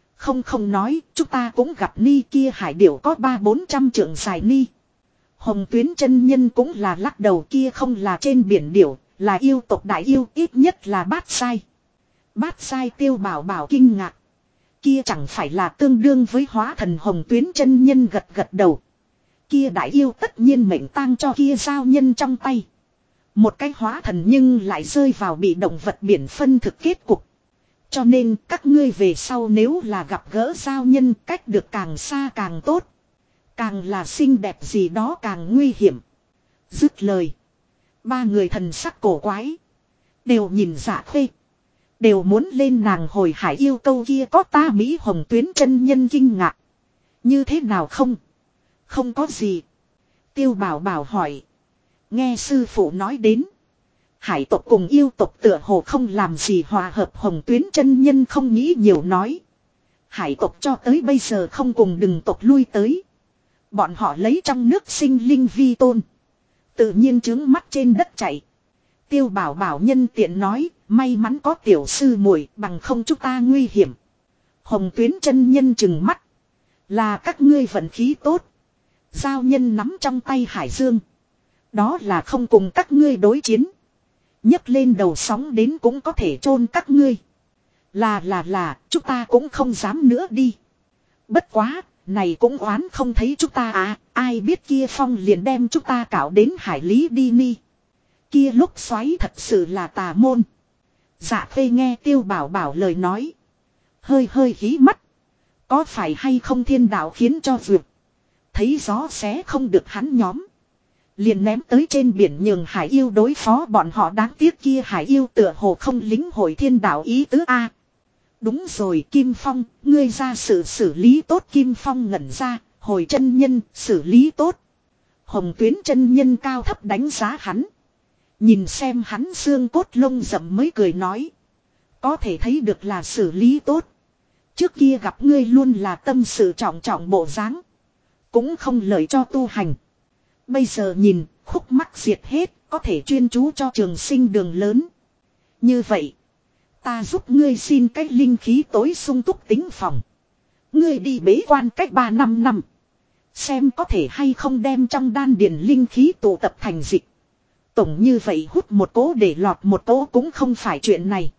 Không nói, chúng ta cũng gặp ni kia hải điểu có 300-400 trượng dài ni. Hồng Tuyến chân nhân cũng là lắc đầu, kia không là trên biển điểu, là yêu tộc đại yêu, ít nhất là bát sai. Bát sai Tiêu Bảo Bảo kinh ngạc. Kia chẳng phải là tương đương với hóa thần. Hồng Tuyến chân nhân gật gật đầu. Kia đại yêu tất nhiên mệnh tang cho kia giao nhân trong tay. Một cái hóa thần nhưng lại rơi vào bị động vật biển phân thực kết cục. Cho nên các ngươi về sau nếu là gặp gỡ giao nhân, cách được càng xa càng tốt. Càng là xinh đẹp gì đó càng nguy hiểm. Dứt lời. Ba người thần sắc cổ quái. Đều nhìn Dạ Khê. Đều muốn lên nàng hồi hải yêu câu kia có ta Mỹ. Hồng Tuyến chân nhân kinh ngạc. Như thế nào không? Không có gì. Tiêu Bảo Bảo hỏi. Nghe sư phụ nói đến. Hải tộc cùng yêu tộc tựa hồ không làm gì hòa hợp. Hồng Tuyến chân nhân không nghĩ nhiều nói. Hải tộc cho tới bây giờ không cùng đừng tộc lui tới. Bọn họ lấy trong nước sinh linh vi tôn. Tự nhiên trướng mắt trên đất chạy. Tiêu Bảo Bảo nhân tiện nói. May mắn có tiểu sư muội, bằng không chúng ta nguy hiểm. Hồng Tuyến chân nhân chừng mắt. Là các ngươi vận khí tốt. Giao nhân nắm trong tay hải dương. Đó là không cùng các ngươi đối chiến. nhấc lên đầu sóng đến cũng có thể chôn các ngươi. Là, chúng ta cũng không dám nữa đi. Bất quá, này cũng oán không thấy chúng ta à, ai biết kia phong liền đem chúng ta cạo đến hải lý đi ni. Kia lúc xoáy thật sự là tà môn. Dạ Khê nghe Tiêu Bảo Bảo lời nói. Hơi hí mắt. Có phải hay không thiên đạo khiến cho vượt. Thấy gió xé không được hắn nhóm. Liền ném tới trên biển nhường hải yêu đối phó bọn họ, đáng tiếc kia hải yêu tựa hồ không lính hội thiên đạo ý tứ a. Đúng rồi Kim Phong, ngươi ra sự xử lý tốt. Kim Phong ngẩn ra, hồi chân nhân xử lý tốt. Hồng Tuyến chân nhân cao thấp đánh giá hắn. Nhìn xem hắn xương cốt lông rậm mới cười nói. Có thể thấy được là xử lý tốt. Trước kia gặp ngươi luôn là tâm sự trọng bộ dáng, cũng không lợi cho tu hành. Bây giờ nhìn, khúc mắc diệt hết, có thể chuyên chú cho trường sinh đường lớn. Như vậy, ta giúp ngươi xin cái linh khí tối sung túc tính phòng. Ngươi đi bế quan cách 3-5 năm. Xem có thể hay không đem trong đan điền linh khí tụ tập thành dịch. Tổng như vậy hút một cỗ để lọt một cỗ cũng không phải chuyện này.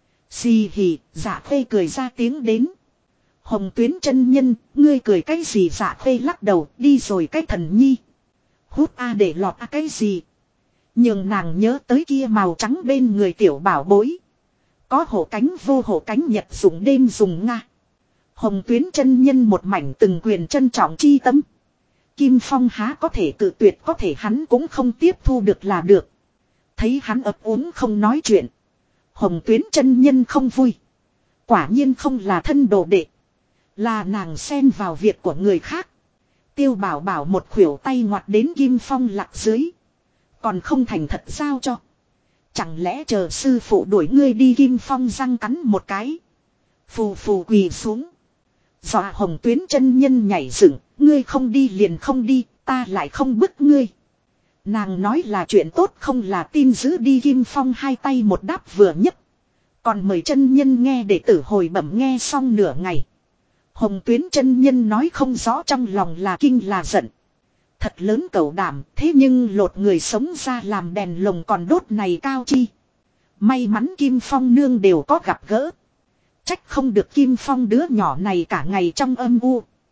Xì hì, Dạ Khê cười ra tiếng đến. Hồng Tuyến chân nhân, ngươi cười cái gì? Dạ Khê lắc đầu, đi rồi cái thần nhi. Hút a để lọt a cái gì? Nhưng nàng nhớ tới kia màu trắng bên người tiểu bảo bối. Có hổ cánh vô hổ cánh, nhật dùng đêm dùng nga. Hồng Tuyến chân nhân một mảnh từng quyền trân trọng chi tâm. Kim Phong há có thể cự tuyệt, có thể hắn cũng không tiếp thu được là được. Thấy hắn ấp úng không nói chuyện. Hồng Tuyến chân nhân không vui. Quả nhiên không là thân đồ đệ. Là nàng xen vào việc của người khác. Tiêu Bảo Bảo một khuỷu tay ngoặt đến Kim Phong lạc dưới. Còn không thành thật giao cho. Chẳng lẽ chờ sư phụ đuổi ngươi đi? Kim Phong răng cắn một cái. Phù phù quỳ xuống. Dọa Hồng Tuyến chân nhân nhảy dựng. Ngươi không đi liền không đi, ta lại không bức ngươi. Nàng nói là chuyện tốt không là tin giữ đi. Kim Phong hai tay một đáp vừa nhấc. Còn mời chân nhân nghe để tử hồi bẩm. Nghe xong nửa ngày. Hồng Tuyến chân nhân nói không rõ trong lòng là kinh là giận. Thật lớn cẩu đảm, thế nhưng lột người sống ra làm đèn lồng còn đốt này cao chi. May mắn Kim Phong nương đều có gặp gỡ. Trách không được Kim Phong đứa nhỏ này cả ngày trong âm u.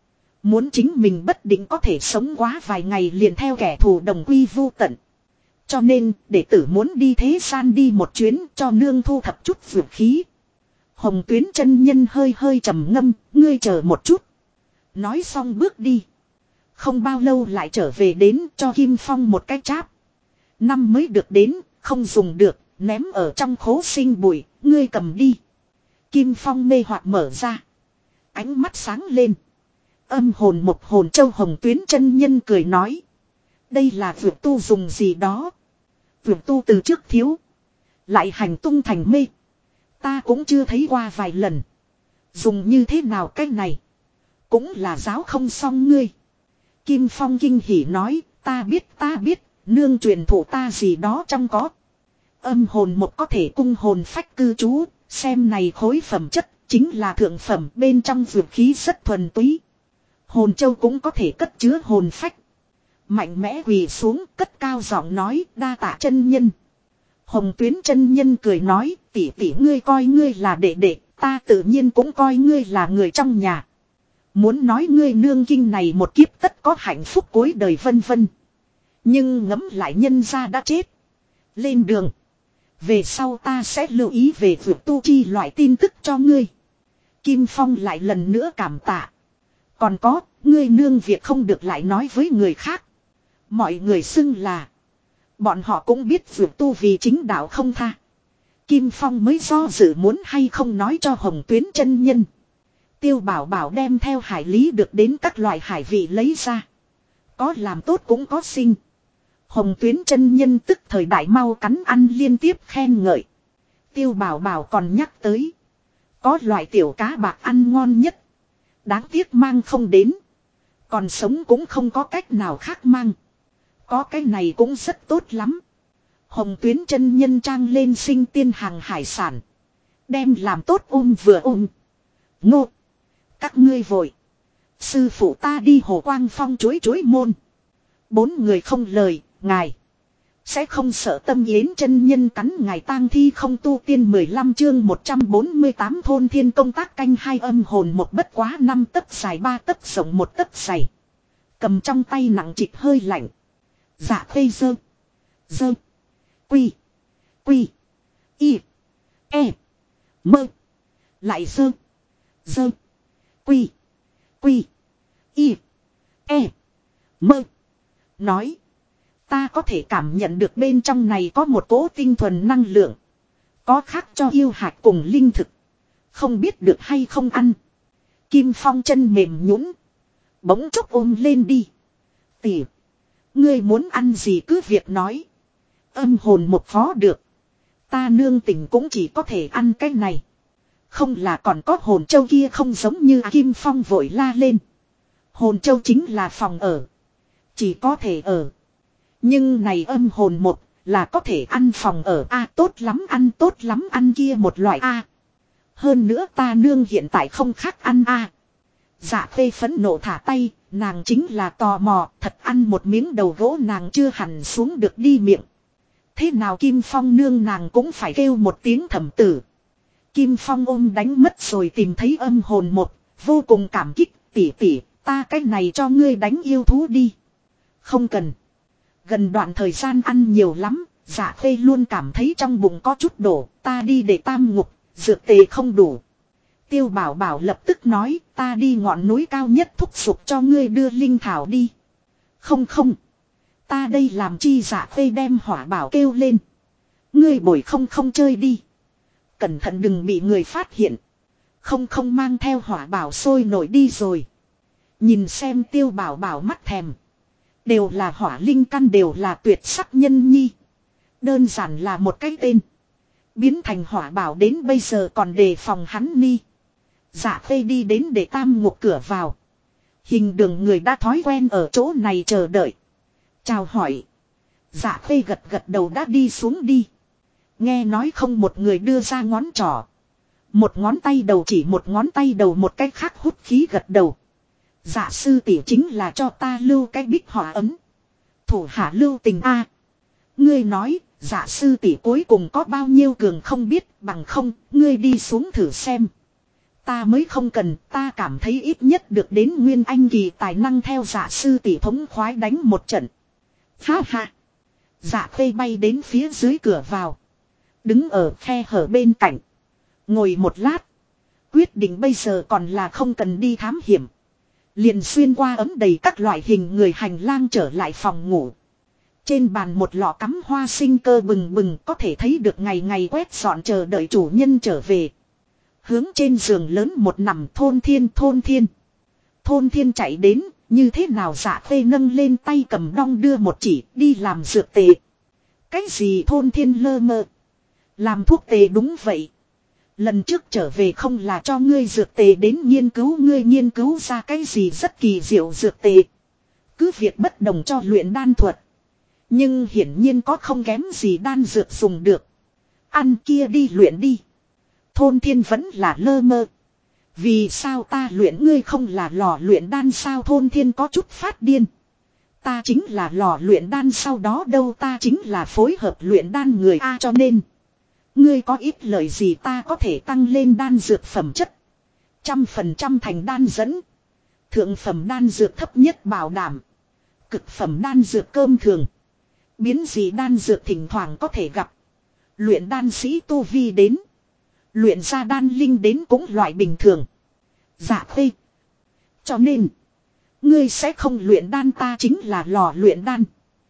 Muốn chính mình bất định có thể sống quá vài ngày liền theo kẻ thù đồng quy vu tận. Cho nên, đệ tử muốn đi thế gian đi một chuyến cho nương thu thập chút dược khí. Hồng Tuyến chân nhân hơi hơi trầm ngâm, ngươi chờ một chút. Nói xong bước đi. Không bao lâu lại trở về đến cho Kim Phong một cái cháp. Năm mới được đến, không dùng được, ném ở trong khố sinh bụi, ngươi cầm đi. Kim Phong mê hoặc mở ra. Ánh mắt sáng lên. Âm hồn một hồn châu Hồng Tuyến chân nhân cười nói. Đây là vượt tu dùng gì đó. Vượt tu từ trước thiếu. Lại hành tung thành mê. Ta cũng chưa thấy qua vài lần. Dùng như thế nào cái này. Cũng là giáo không xong ngươi. Kim Phong kinh hỉ nói. Ta biết. Nương truyền thụ ta gì đó trong có. Âm hồn một có thể cung hồn phách cư trú. Xem này khối phẩm chất. Chính là thượng phẩm bên trong dược khí rất thuần túy. Hồn châu cũng có thể cất chứa hồn phách. Mạnh mẽ quỳ xuống cất cao giọng nói đa tạ chân nhân. Hồng Tuyến chân nhân cười nói tỷ tỷ ngươi coi ngươi là đệ đệ, ta tự nhiên cũng coi ngươi là người trong nhà. Muốn nói ngươi nương kinh này một kiếp tất có hạnh phúc cuối đời vân vân. Nhưng ngẫm lại nhân gia đã chết. Lên đường. Về sau ta sẽ lưu ý về vượt tu chi loại tin tức cho ngươi. Kim Phong lại lần nữa cảm tạ. Còn có, ngươi nương việc không được lại nói với người khác. Mọi người xưng là. Bọn họ cũng biết vượt tu vì chính đạo không tha. Kim Phong mới do dự muốn hay không nói cho Hồng Tuyến chân nhân. Tiêu Bảo Bảo đem theo hải lý được đến các loại hải vị lấy ra. Có làm tốt cũng có sinh. Hồng Tuyến chân nhân tức thời đại mau cắn ăn liên tiếp khen ngợi. Tiêu Bảo Bảo còn nhắc tới. Có loại tiểu cá bạc ăn ngon nhất. Đáng tiếc mang không đến. Còn sống cũng không có cách nào khác mang. Có cái này cũng rất tốt lắm. Hồng Tuyến chân nhân trang lên sinh tiên hàng hải sản. Đem làm tốt vừa ôm. Ngô. Các ngươi vội. Sư phụ ta đi Hồ Quang Phong chối môn. Bốn người không lời, ngài. Sẽ không sợ Tâm Yến chân nhân cắn ngài tang thi không tu tiên 15 chương 148 thôn thiên công tác canh hai âm hồn một bất quá 5 tấc dài 3 tấc rộng 1 tấc dày. Cầm trong tay nặng trịch hơi lạnh. Dạ cây dơ. Dơ. Quy. Quy. Y. E. Mơ. Lại dơ. Dơ. Quy. Quy. Y. E. Mơ. Nói. Ta có thể cảm nhận được bên trong này có một cỗ tinh thuần năng lượng. Có khác cho yêu hạt cùng linh thực. Không biết được hay không ăn. Kim Phong chân mềm nhũn, bỗng chốc ôm lên đi. Tỷ. Ngươi muốn ăn gì cứ việc nói. Âm hồn một phó được. Ta nương tình cũng chỉ có thể ăn cái này. Không là còn có hồn châu kia không giống như Kim Phong vội la lên. Hồn châu chính là phòng ở. Chỉ có thể ở. Nhưng này âm hồn một là có thể ăn phòng ở a tốt lắm ăn kia một loại a. Hơn nữa ta nương hiện tại không khác ăn a. Dạ phê phẫn nộ thả tay, nàng chính là tò mò, thật ăn một miếng đầu gỗ nàng chưa hẳn xuống được đi miệng. Thế nào Kim Phong nương nàng cũng phải kêu một tiếng thẩm tử. Kim Phong ôm đánh mất rồi tìm thấy âm hồn một, vô cùng cảm kích, tỷ tỷ, ta cái này cho ngươi đánh yêu thú đi. Không cần. Gần đoạn thời gian ăn nhiều lắm, dạ phê luôn cảm thấy trong bụng có chút đổ, ta đi để tam ngục, dược tề không đủ. Tiêu Bảo Bảo lập tức nói, ta đi ngọn núi cao nhất thúc giục cho ngươi đưa linh thảo đi. Không, ta đây làm chi dạ phê đem Hỏa Bảo kêu lên. Ngươi bồi không chơi đi. Cẩn thận đừng bị người phát hiện. Không mang theo Hỏa Bảo sôi nổi đi rồi. Nhìn xem Tiêu Bảo Bảo mắt thèm. Đều là hỏa linh căn đều là tuyệt sắc nhân nhi. Đơn giản là một cái tên. Biến thành Hỏa Bảo đến bây giờ còn đề phòng hắn ni. Dạ phê đi đến để tam ngục cửa vào. Hình đường người đã thói quen ở chỗ này chờ đợi. Chào hỏi. Dạ phê gật đầu đã đi xuống đi. Nghe nói không một người đưa ra ngón trỏ. Một ngón tay đầu chỉ một ngón tay đầu một cái khác hút khí gật đầu. Dạ sư tỷ chính là cho ta lưu cái bích họa ấm. Thủ hạ lưu tình a. Ngươi nói, dạ sư tỷ cuối cùng có bao nhiêu cường không biết bằng không, ngươi đi xuống thử xem. Ta mới không cần, ta cảm thấy ít nhất được đến nguyên anh kỳ tài năng theo Dạ sư tỷ thống khoái đánh một trận. Ha ha. Dạ Khê bay đến phía dưới cửa vào. Đứng ở khe hở bên cạnh. Ngồi một lát. Quyết định bây giờ còn là không cần đi thám hiểm. Liền xuyên qua ấm đầy các loại hình người hành lang trở lại phòng ngủ. Trên bàn một lọ cắm hoa sinh cơ bừng bừng, có thể thấy được ngày ngày quét dọn chờ đợi chủ nhân trở về. Hướng trên giường lớn một nằm Thôn Thiên. Thôn Thiên chạy đến, như thế nào Dạ Khê nâng lên tay cầm đong đưa một chỉ đi làm dược tề. Cái gì Thôn Thiên lơ mơ. Làm thuốc tề đúng vậy. Lần trước trở về không là cho ngươi dược tề đến nghiên cứu, ngươi nghiên cứu ra cái gì rất kỳ diệu dược tề. Cứ việc bất đồng cho luyện đan thuật. Nhưng hiển nhiên có không kém gì đan dược dùng được. Ăn kia đi luyện đi. Thôn Thiên vẫn là lơ mơ. Vì sao ta luyện ngươi không là lò luyện đan sao? Thôn Thiên có chút phát điên. Ta chính là lò luyện đan, sau đó đâu ta chính là phối hợp luyện đan người A, cho nên ngươi có ít lời gì ta có thể tăng lên đan dược phẩm chất. 100% thành đan dẫn. Thượng phẩm đan dược thấp nhất bảo đảm. Cực phẩm đan dược cơm thường. Biến dị đan dược thỉnh thoảng có thể gặp. Luyện đan sĩ tu vi đến. Luyện ra đan linh đến cũng loại bình thường. Dạ Khê. Cho nên. Ngươi sẽ không luyện đan, ta chính là lò luyện đan.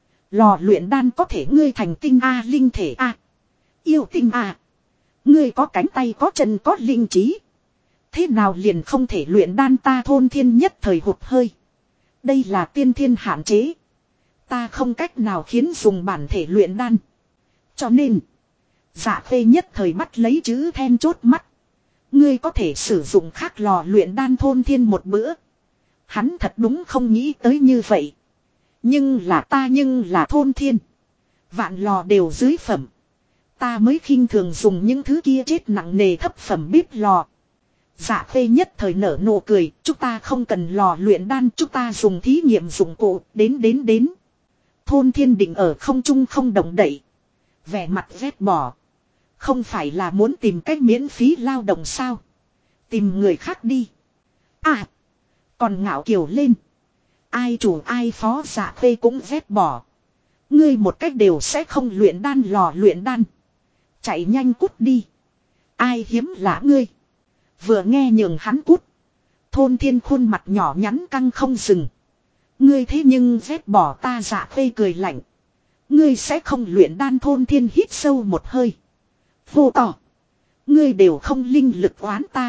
Lò luyện đan có thể ngươi thành tinh A, linh thể A. Yêu tinh A. Ngươi có cánh tay có chân có linh trí. Thế nào liền không thể luyện đan? Ta Thôn Thiên nhất thời hụt hơi. Đây là tiên thiên hạn chế. Ta không cách nào khiến dùng bản thể luyện đan. Cho nên. Dạ Khê nhất thời bắt lấy chữ then chốt mắt. Ngươi có thể sử dụng khác lò luyện đan. Thôn Thiên một bữa. Hắn thật đúng không nghĩ tới như vậy. Nhưng là Thôn Thiên. Vạn lò đều dưới phẩm. Ta mới khinh thường dùng những thứ kia chết nặng nề thấp phẩm bếp lò. Dạ Khê nhất thời nở nụ cười. Chúng ta không cần lò luyện đan, chúng ta dùng thí nghiệm dụng cụ. Đến. Thôn Thiên định ở không trung không động đậy. Vẻ mặt ghét bỏ. Không phải là muốn tìm cách miễn phí lao động sao? Tìm người khác đi. À. Còn ngạo kiều lên. Ai chủ ai phó. Dạ Khê cũng ghét bỏ. Ngươi một cách đều sẽ không luyện đan, lò luyện đan. Chạy nhanh cút đi. Ai hiếm lạ ngươi. Vừa nghe nhường hắn cút. Thôn Thiên khuôn mặt nhỏ nhắn căng không dừng. Ngươi thế nhưng ghét bỏ ta? Dạ Khê cười lạnh. Ngươi sẽ không luyện đan? Thôn Thiên hít sâu một hơi. Vô tỏ. Ngươi đều không linh lực, oán ta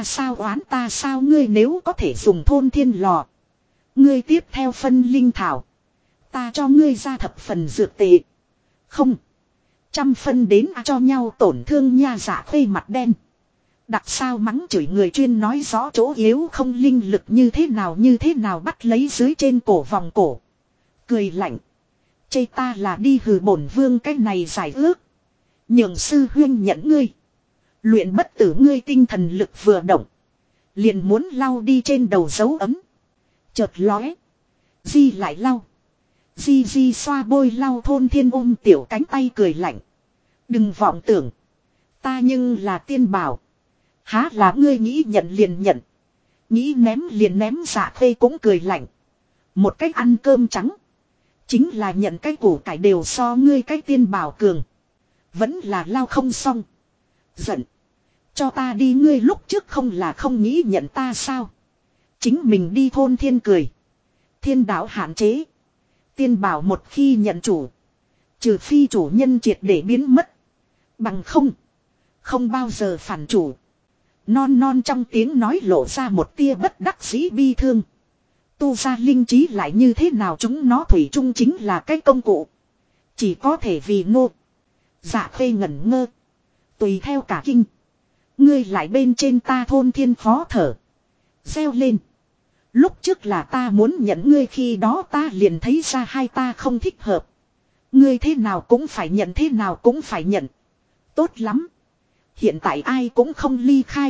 sao? Ngươi nếu có thể dùng Thôn Thiên lò. Ngươi tiếp theo phân linh thảo. Ta cho ngươi ra thập phần dược tệ. Không. 100 phân đến cho nhau tổn thương nha. Dạ Khê mặt đen. Đặc sao mắng chửi người chuyên nói rõ chỗ yếu không linh lực như thế nào bắt lấy dưới trên cổ vòng cổ. Cười lạnh. Chê ta là đi hừ bổn vương cái này giải ước. Nhường sư huyên nhận ngươi. Luyện bất tử ngươi tinh thần lực vừa động. Liền muốn lau đi trên đầu dấu ấm. Chợt lóe. Di lại lau. Di xoa bôi lau. Thôn Thiên ôm tiểu cánh tay cười lạnh. Đừng vọng tưởng. Ta nhưng là tiên bảo. Há là ngươi nghĩ nhận liền nhận. Nghĩ ném liền ném. Dạ Khê cũng cười lạnh. Một cách ăn cơm trắng. Chính là nhận cái củ cải đều so ngươi cái tiên bảo cường. Vẫn là lau không xong. Giận. Cho ta đi, ngươi lúc trước không là không nghĩ nhận ta sao? Chính mình đi. Thôn Thiên cười. Thiên đạo hạn chế. Tiên bảo một khi nhận chủ. Trừ phi chủ nhân triệt để biến mất. Bằng không. Không bao giờ phản chủ. Non trong tiếng nói lộ ra một tia bất đắc dĩ bi thương. Tu ra linh trí lại như thế nào, chúng nó thủy chung chính là cái công cụ. Chỉ có thể vì nô. Dạ Khê ngẩn ngơ. Tùy theo cả kinh. Ngươi lại bên trên ta. Thôn Thiên khó thở. Reo lên. Lúc trước là ta muốn nhận ngươi, khi đó ta liền thấy ra hai ta không thích hợp. Ngươi thế nào cũng phải nhận. Tốt lắm. Hiện tại ai cũng không ly khai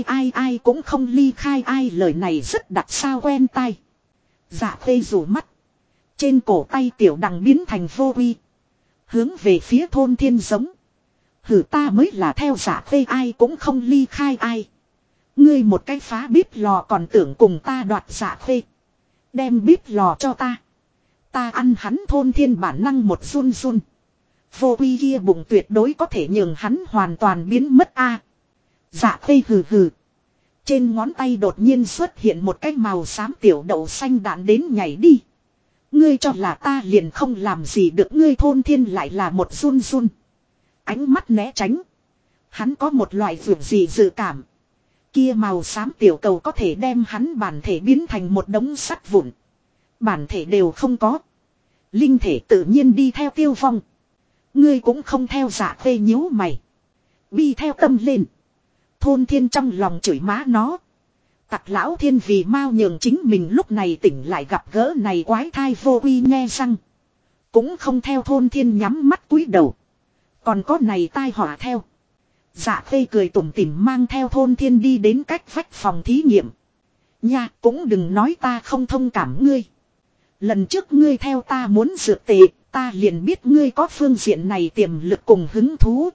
ai, lời này rất đặc sao quen tai. Dạ Khê rủ mắt. Trên cổ tay tiểu đằng biến thành vô uy. Hướng về phía Thôn Thiên giống. Hử, ta mới là theo Dạ Khê ai cũng không ly khai ai. Ngươi một cái phá bếp lò còn tưởng cùng ta đoạt Dạ Khê. Đem bếp lò cho ta. Ta ăn hắn thôn thiên bản năng một run run. Vô quy kia bụng tuyệt đối có thể nhường hắn hoàn toàn biến mất a. Dạ Khê hừ hừ. Trên ngón tay đột nhiên xuất hiện một cái màu xám tiểu đậu xanh đạn đến nhảy đi. Ngươi cho là ta liền không làm gì được, ngươi thôn thiên lại là một run run. Ánh mắt né tránh. Hắn có một loại vượt gì dự cảm. Kia màu xám tiểu cầu có thể đem hắn bản thể biến thành một đống sắt vụn. Bản thể đều không có. Linh thể tự nhiên đi theo tiêu vong. Ngươi cũng không theo Dạ Khê nhíu mày. Bi theo tâm lên. Thôn thiên trong lòng chửi má nó. Tặc lão thiên vì mau nhường chính mình lúc này tỉnh lại gặp gỡ này quái thai vô quy nghe răng. Cũng không theo thôn thiên nhắm mắt cúi đầu. Còn có này tai họa theo. Dạ Khê cười tủm tỉm mang theo thôn thiên đi đến cách vách phòng thí nghiệm. Nha, cũng đừng nói ta không thông cảm ngươi. Lần trước ngươi theo ta muốn dược tệ, ta liền biết ngươi có phương diện này tiềm lực cùng hứng thú.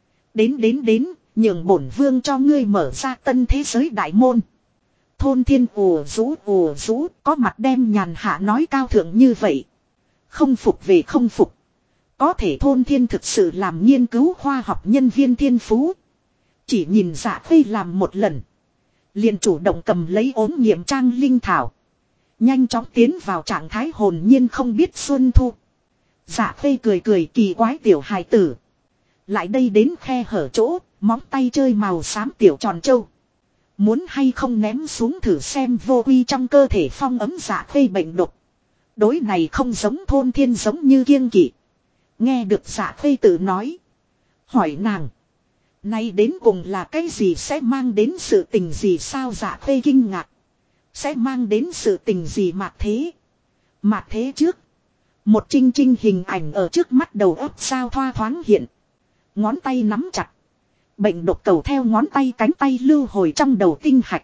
Đến, nhường bổn vương cho ngươi mở ra tân thế giới đại môn. Thôn thiên ùa rũ, có mặt đem nhàn hạ nói cao thượng như vậy. Không phục về không phục. Có thể thôn thiên thực sự làm nghiên cứu khoa học nhân viên thiên phú. Chỉ nhìn Dạ Khê làm một lần. Liền chủ động cầm lấy ốm nghiệm trang linh thảo. Nhanh chóng tiến vào trạng thái hồn nhiên không biết xuân thu. Dạ Khê cười kỳ quái tiểu hài tử. Lại đây đến khe hở chỗ, móng tay chơi màu xám tiểu tròn trâu. Muốn hay không ném xuống thử xem vô quy trong cơ thể phong ấm Dạ Khê bệnh độc. Đối này không giống thôn thiên giống như kiêng kỵ. Nghe được Dạ Khê tự nói. Hỏi nàng. Nay đến cùng là cái gì sẽ mang đến sự tình gì sao Dạ Khê kinh ngạc. Sẽ mang đến sự tình gì mạt thế. Mạt thế trước. Một trinh trinh hình ảnh ở trước mắt đầu óc sao thoa thoáng hiện. Ngón tay nắm chặt. Bệnh độc cầu theo ngón tay cánh tay lưu hồi trong đầu tinh hạch.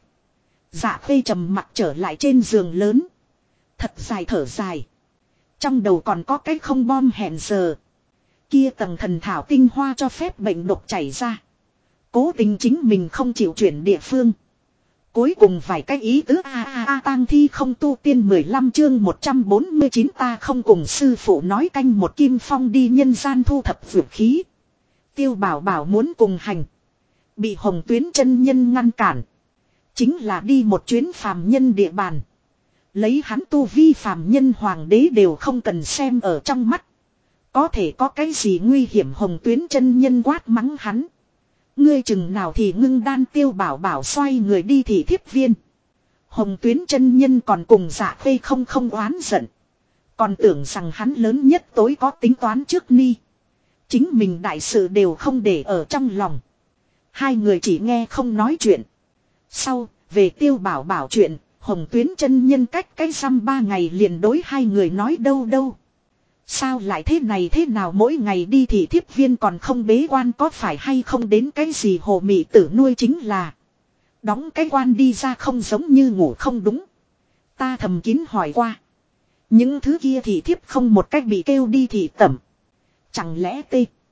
Dạ Khê trầm mặt trở lại trên giường lớn. Thật dài thở dài. Trong đầu còn có cái không bom hẹn giờ. Kia tầng thần thảo tinh hoa cho phép bệnh độc chảy ra. Cố tình chính mình không chịu chuyển địa phương. Cuối cùng vài cái ý tứ tang thi không tu tiên 15 chương 149 ta không cùng sư phụ nói canh một kim phong đi nhân gian thu thập vũ khí. Tiêu Bảo Bảo muốn cùng hành. Bị Hồng Tuyến chân nhân ngăn cản. Chính là đi một chuyến phàm nhân địa bàn. Lấy hắn tu vi phàm nhân hoàng đế đều không cần xem ở trong mắt. Có thể có cái gì nguy hiểm Hồng Tuyến chân nhân quát mắng hắn. Ngươi chừng nào thì ngưng đan Tiêu Bảo Bảo xoay người đi thị thiếp viên. Hồng Tuyến chân nhân còn cùng Dạ Khê không oán giận. Còn tưởng rằng hắn lớn nhất tối có tính toán trước ni. Chính mình đại sự đều không để ở trong lòng. Hai người chỉ nghe không nói chuyện. Sau, về Tiêu Bảo Bảo chuyện, Hồng Tuyến chân nhân cách cái răm 3 ngày liền đối hai người nói đâu. Sao lại thế này thế nào mỗi ngày đi thì thiếp viên còn không bế quan có phải hay không đến cái gì hồ mị tử nuôi chính là. Đóng cái quan đi ra không giống như ngủ không đúng. Ta thầm kín hỏi qua. Những thứ kia thì thiếp không một cách bị kêu đi thì tẩm. Chẳng lẽ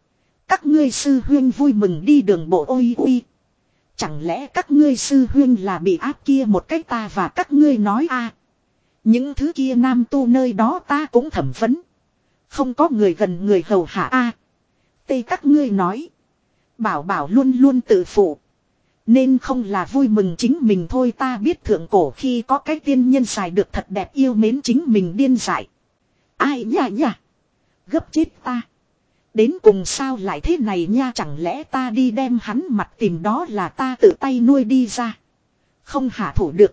các ngươi sư huyên vui mừng đi đường bộ ôi uy. Chẳng lẽ các ngươi sư huyên là bị áp kia một cách ta và các ngươi nói những thứ kia nam tu nơi đó ta cũng thẩm vấn. Không có người gần người hầu hạ các ngươi nói. Bảo Bảo luôn luôn tự phụ. Nên không là vui mừng chính mình thôi ta biết thượng cổ khi có cái tiên nhân xài được thật đẹp yêu mến chính mình điên dại. Ai nha. Gấp chết ta. Đến cùng sao lại thế này nha chẳng lẽ ta đi đem hắn mặt tìm đó là ta tự tay nuôi đi ra. Không hạ thủ được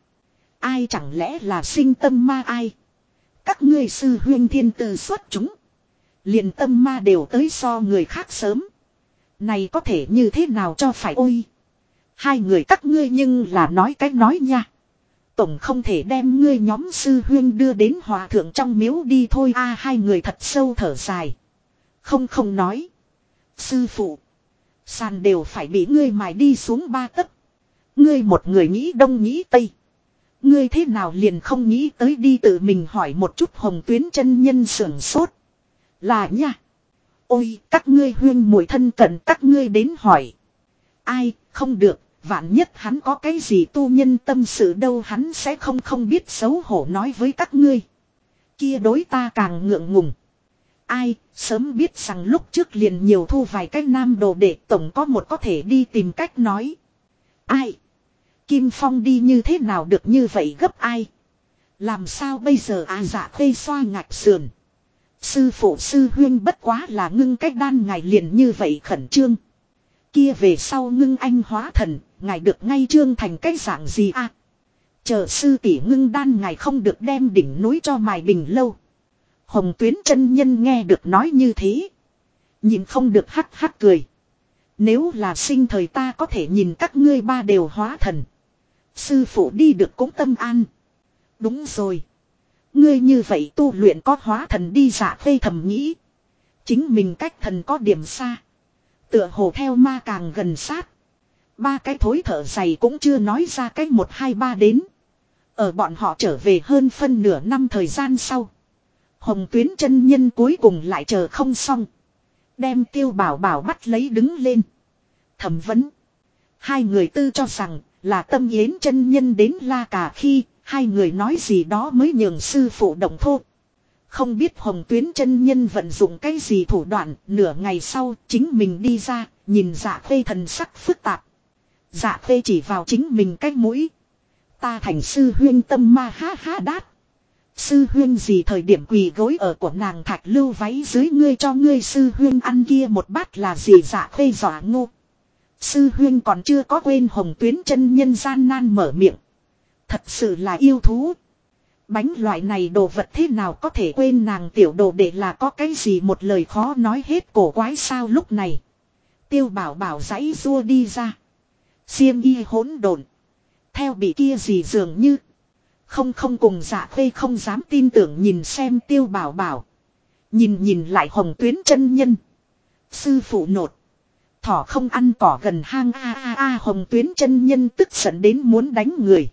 Ai chẳng lẽ là sinh tâm ma ai. Các ngươi sư huyên thiên tư xuất chúng. Liền tâm ma đều tới so người khác sớm. Này có thể như thế nào cho phải ôi. Hai người các ngươi nhưng là nói cách nói nha. Tổng không thể đem ngươi nhóm sư huyên đưa đến hòa thượng trong miếu đi thôi hai người thật sâu thở dài. Không nói. Sư phụ. Sàn đều phải bị ngươi mài đi xuống 3 tấc. Ngươi một người nghĩ đông nghĩ tây. Ngươi thế nào liền không nghĩ tới đi tự mình hỏi một chút Hồng Tuyến chân nhân sưởng sốt. Là nha. Ôi các ngươi huyên muội thân cận các ngươi đến hỏi. Ai không được. Vạn nhất hắn có cái gì tu nhân tâm sự đâu hắn sẽ không biết xấu hổ nói với các ngươi. Kia đối ta càng ngượng ngùng. Ai, sớm biết rằng lúc trước liền nhiều thu vài cái nam đồ để tổng có một có thể đi tìm cách nói. Ai? Kim Phong đi như thế nào được như vậy gấp ai? Làm sao bây giờ à dạ khê xoa ngạch sườn. Sư phụ sư huyên bất quá là ngưng cách đan ngài liền như vậy khẩn trương. Kia về sau ngưng anh hóa thần, ngài được ngay trương thành cái dạng gì à? Chờ sư tỷ ngưng đan ngài không được đem đỉnh núi cho mài bình lâu. Hồng Tuyến chân nhân nghe được nói như thế. Nhìn không được hắc hắc cười. Nếu là sinh thời ta có thể nhìn các ngươi ba đều hóa thần. Sư phụ đi được cũng tâm an. Đúng rồi. Ngươi như vậy tu luyện có hóa thần đi dạ phê thầm nghĩ. Chính mình cách thần có điểm xa. Tựa hồ theo ma càng gần sát. Ba cái thối thở dày cũng chưa nói ra cách 1, 2, 3 đến. Ở bọn họ trở về hơn phân nửa năm thời gian sau. Hồng Tuyến chân nhân cuối cùng lại chờ không xong. Đem Tiêu Bảo Bảo bắt lấy đứng lên. Thẩm vấn. Hai người tư cho rằng là Tâm Yến chân nhân đến La Cà khi hai người nói gì đó mới nhường sư phụ động thô. Không biết Hồng Tuyến chân nhân vận dụng cái gì thủ đoạn, nửa ngày sau chính mình đi ra, nhìn Dạ Khê thần sắc phức tạp. Dạ Khê chỉ vào chính mình cái mũi. Ta thành sư huyên tâm ma ha ha đát. Sư huyên gì thời điểm quỳ gối ở của nàng thạch lưu váy dưới ngươi cho ngươi sư huyên ăn kia một bát là gì Dạ Khê dọa ngô. Sư huyên còn chưa có quên Hồng Tuyến chân nhân gian nan mở miệng. Thật sự là yêu thú. Bánh loại này đồ vật thế nào có thể quên nàng tiểu đồ để là có cái gì một lời khó nói hết cổ quái sao lúc này. Tiêu Bảo Bảo giãy rua đi ra. Xiêm y hỗn độn. Theo bị kia gì dường như. Không cùng Dạ Khê không dám tin tưởng nhìn xem Tiêu Bảo Bảo. Nhìn lại Hồng Tuyến chân nhân. Sư phụ nột. Thỏ không ăn cỏ gần hang a Hồng Tuyến chân nhân tức giận đến muốn đánh người.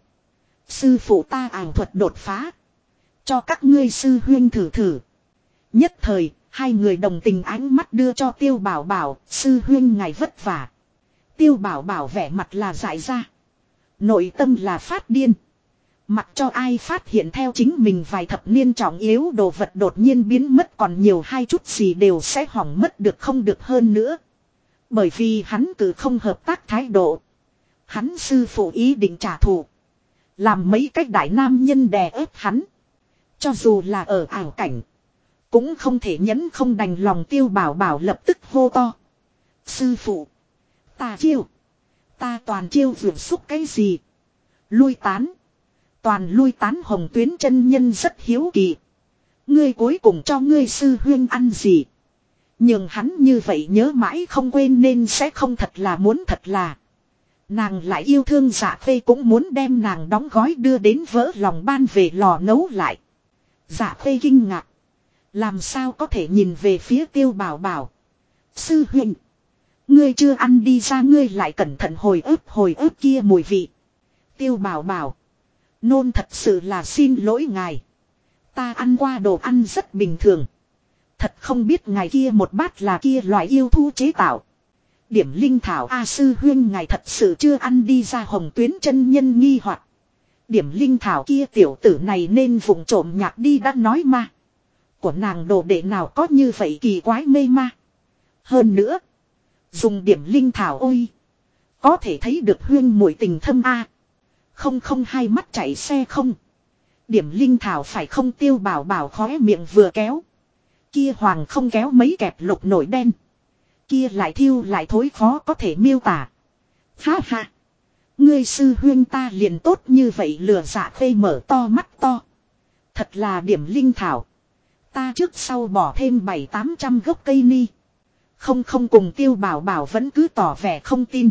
Sư phụ ta ảo thuật đột phá. Cho các ngươi sư huyên thử. Nhất thời, hai người đồng tình ánh mắt đưa cho Tiêu Bảo Bảo, sư huyên ngài vất vả. Tiêu Bảo Bảo vẻ mặt là dại ra. Nội tâm là phát điên. Mặc cho ai phát hiện theo chính mình vài thập niên trọng yếu đồ vật đột nhiên biến mất còn nhiều hai chút gì đều sẽ hỏng mất được không được hơn nữa. Bởi vì hắn cứ không hợp tác thái độ. Hắn sư phụ ý định trả thù. Làm mấy cách đại nam nhân đè ép hắn. Cho dù là ở ảo cảnh. Cũng không thể nhẫn không đành lòng Tiêu Bảo Bảo lập tức hô to. Sư phụ. Ta chiêu. Ta toàn chiêu vượt xúc cái gì. Lui tán. Toàn lui tán Hồng Tuyến chân nhân rất hiếu kỳ. Ngươi cuối cùng cho ngươi sư huyên ăn gì. Nhưng hắn như vậy nhớ mãi không quên nên sẽ không thật là muốn thật là. Nàng lại yêu thương Dạ Khê cũng muốn đem nàng đóng gói đưa đến vỡ lòng ban về lò nấu lại. Dạ Khê kinh ngạc. Làm sao có thể nhìn về phía Tiêu Bảo Bảo. Sư huynh. Ngươi chưa ăn đi ra ngươi lại cẩn thận hồi ức kia mùi vị. Tiêu Bảo Bảo. Nôn thật sự là xin lỗi ngài. Ta ăn qua đồ ăn rất bình thường. Thật không biết ngài kia một bát là kia loại yêu thú chế tạo. Điểm linh thảo A sư huyên ngài thật sự chưa ăn đi ra Hồng Tuyến chân nhân nghi hoặc. Điểm linh thảo kia tiểu tử này nên vùng trộm nhạc đi đã nói ma. Của nàng đồ đệ nào có như vậy kỳ quái mê ma. Hơn nữa. Dùng điểm linh thảo ôi. Có thể thấy được huyên mùi tình thâm A. Không hai mắt chạy xe không. Điểm linh thảo phải không Tiêu Bảo Bảo khóe miệng vừa kéo. Kia hoàng không kéo mấy kẹp lục nổi đen. Kia lại thiêu lại thối khó có thể miêu tả. Ha ha. Ngươi sư huyên ta liền tốt như vậy lừa Dạ Khê mở to mắt to. Thật là điểm linh thảo. Ta trước sau bỏ thêm 700-800 gốc cây ni. Không cùng Tiêu Bảo Bảo vẫn cứ tỏ vẻ không tin.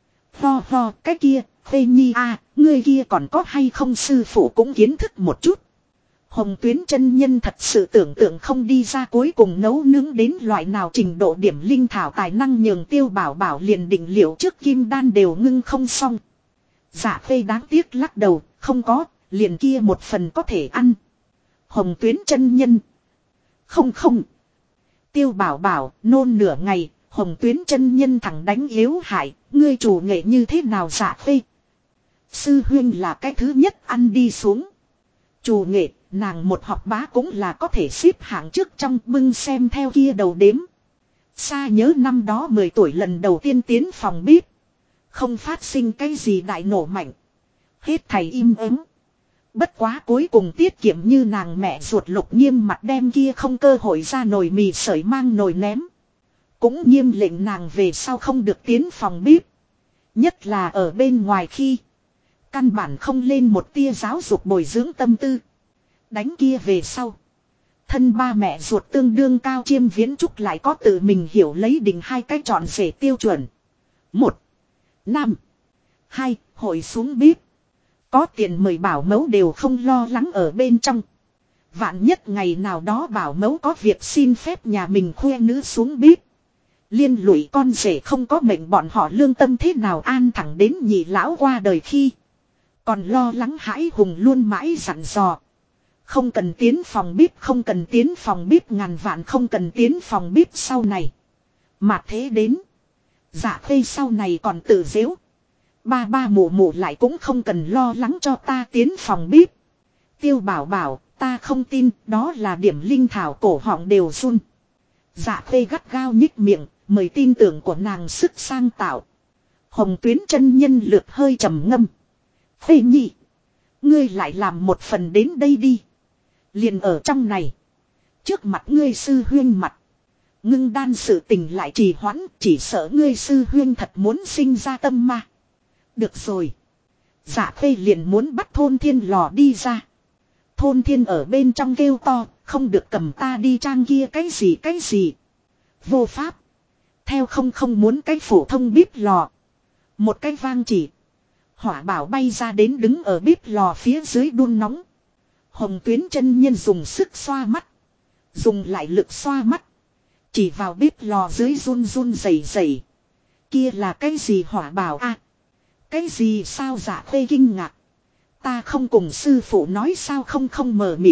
Ho cái kia, Khê Nhi a, ngươi kia còn có hay không sư phụ cũng kiến thức một chút. Hồng Tuyến chân nhân thật sự tưởng tượng không đi ra cuối cùng nấu nướng đến loại nào trình độ điểm linh thảo tài năng nhường Tiêu Bảo Bảo liền định liệu trước kim đan đều ngưng không xong. Dạ Khê đáng tiếc lắc đầu, không có, liền kia một phần có thể ăn. Hồng Tuyến chân nhân. Không. Tiêu Bảo Bảo nôn nửa ngày, Hồng Tuyến chân nhân thẳng đánh yếu hại, ngươi chủ nghệ như thế nào Dạ Khê? Sư huynh là cái thứ nhất ăn đi xuống. Chủ nghệ, nàng một học bá cũng là có thể xếp hạng trước trong bưng xem theo kia đầu đếm. Xa nhớ năm đó 10 tuổi lần đầu tiên tiến phòng bếp. Không phát sinh cái gì đại nổ mạnh. Hết thầy im ắng. Bất quá cuối cùng tiết kiệm như nàng mẹ ruột Lục Nghiêm mặt đem kia không cơ hội ra nồi mì sợi mang nồi ném. Cũng nghiêm lệnh nàng về sau không được tiến phòng bếp. Nhất là ở bên ngoài khi. Căn bản không lên một tia giáo dục bồi dưỡng tâm tư. Đánh kia về sau. Thân ba mẹ ruột tương đương Cao Chiêm Viễn Trúc lại có tự mình hiểu lấy định hai cái chọn rể tiêu chuẩn. 1. Nam. 2. Hội xuống bếp. Có tiền mời bảo mẫu đều không lo lắng ở bên trong. Vạn nhất ngày nào đó bảo mẫu có việc xin phép nhà mình khoe nữ xuống bếp. Liên lụy con rể không có mệnh bọn họ lương tâm thế nào an thẳng đến nhị lão qua đời khi. Còn lo lắng hãi hùng luôn mãi dặn dò. Không cần tiến phòng bếp, không cần tiến phòng bếp, ngàn vạn không cần tiến phòng bếp sau này. Mà thế đến. Dạ Khê sau này còn tự dễu. Ba ba mụ mụ lại cũng không cần lo lắng cho ta tiến phòng bếp. Tiêu Bảo bảo, ta không tin, đó là điểm linh thảo cổ họng đều run. Dạ Khê gắt gao nhích miệng, mời tin tưởng của nàng sức sang tạo. Hồng Tuyến chân nhân lược hơi trầm ngâm. Khê nhị, ngươi lại làm một phần đến đây đi. Liền ở trong này. Trước mặt ngươi sư huyên mặt. Ngưng đan sự tình lại trì hoãn, chỉ sợ ngươi sư huyên thật muốn sinh ra tâm ma. Được rồi. Dạ Khê liền muốn bắt Thôn Thiên lò đi ra. Thôn Thiên ở bên trong kêu to, không được cầm ta đi trang kia cái gì. Vô pháp. Theo không muốn cái phổ thông bếp lò. Một cái vang chỉ. Hỏa bảo bay ra đến đứng ở bếp lò phía dưới đun nóng. Hồng Tuyến chân nhân dùng sức xoa mắt. Dùng lại lực xoa mắt. Chỉ vào bếp lò dưới run rẩy. Kia là cái gì hỏa bảo a? Cái gì sao Dạ Khê kinh ngạc. Ta không cùng sư phụ nói sao không mờ mịt.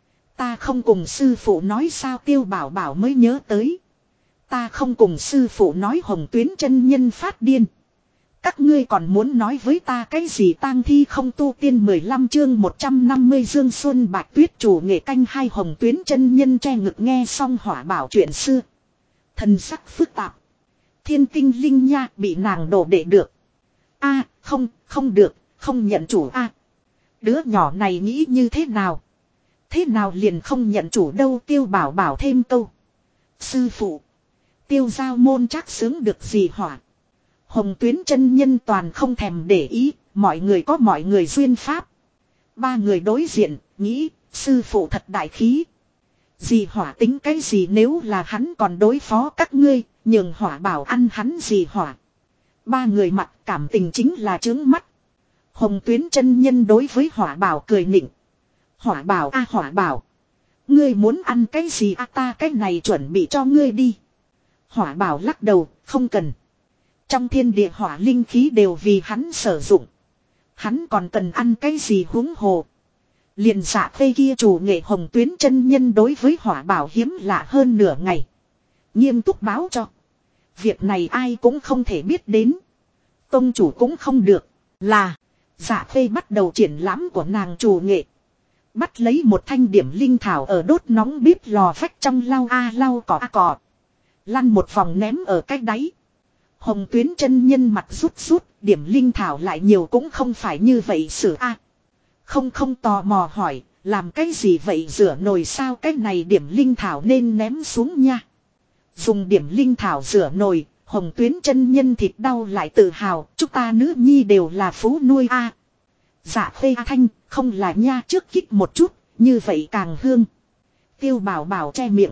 Ta không cùng sư phụ nói sao Tiêu Bảo bảo mới nhớ tới. Ta không cùng sư phụ nói Hồng Tuyến chân nhân phát điên. Các ngươi còn muốn nói với ta cái gì tang thi không tu tiên 15 chương 150 Dương Xuân Bạch Tuyết chủ nghệ canh hai Hồng Tuyến chân nhân che ngực nghe xong hỏa bảo chuyện xưa. Thần sắc phức tạp. Thiên tinh linh nha bị nàng đổ đệ được. A không được, không nhận chủ a. Đứa nhỏ này nghĩ như thế nào? Thế nào liền không nhận chủ đâu Tiêu Bảo bảo thêm câu. Sư phụ. Tiêu giao môn chắc sướng được gì hỏa. Hồng Tuyến chân nhân toàn không thèm để ý, mọi người có mọi người duyên pháp. Ba người đối diện, nghĩ, sư phụ thật đại khí. Dì hỏa tính cái gì nếu là hắn còn đối phó các ngươi, nhường hỏa bảo ăn hắn dì hỏa. Ba người mặt cảm tình chính là trướng mắt. Hồng Tuyến chân nhân đối với hỏa bảo cười nịnh. Hỏa bảo a hỏa bảo. Ngươi muốn ăn cái gì a ta cái này chuẩn bị cho ngươi đi. Hỏa bảo lắc đầu, không cần. Trong thiên địa hỏa linh khí đều vì hắn sử dụng. Hắn còn cần ăn cái gì huống hồ. Liền Dạ Khê kia chủ nghệ Hồng Tuyến chân nhân đối với hỏa bảo hiếm lạ hơn nửa ngày. Nghiêm túc báo cho. Việc này ai cũng không thể biết đến. Tông chủ cũng không được. Là. Dạ Khê bắt đầu triển lãm của nàng chủ nghệ. Bắt lấy một thanh điểm linh thảo ở đốt nóng bếp lò phách trong lau lau cỏ. Lăn một vòng ném ở cách đáy. Hồng Tuyến chân nhân mặt rút, điểm linh thảo lại nhiều cũng không phải như vậy xử a. Không tò mò hỏi, làm cái gì vậy rửa nồi sao cái này điểm linh thảo nên ném xuống nha. Dùng điểm linh thảo rửa nồi, Hồng Tuyến chân nhân thịt đau lại tự hào, chúng ta nữ nhi đều là phú nuôi a. Dạ Khê thanh, không là nha trước kích một chút, như vậy càng hương. Tiêu Bảo bảo che miệng.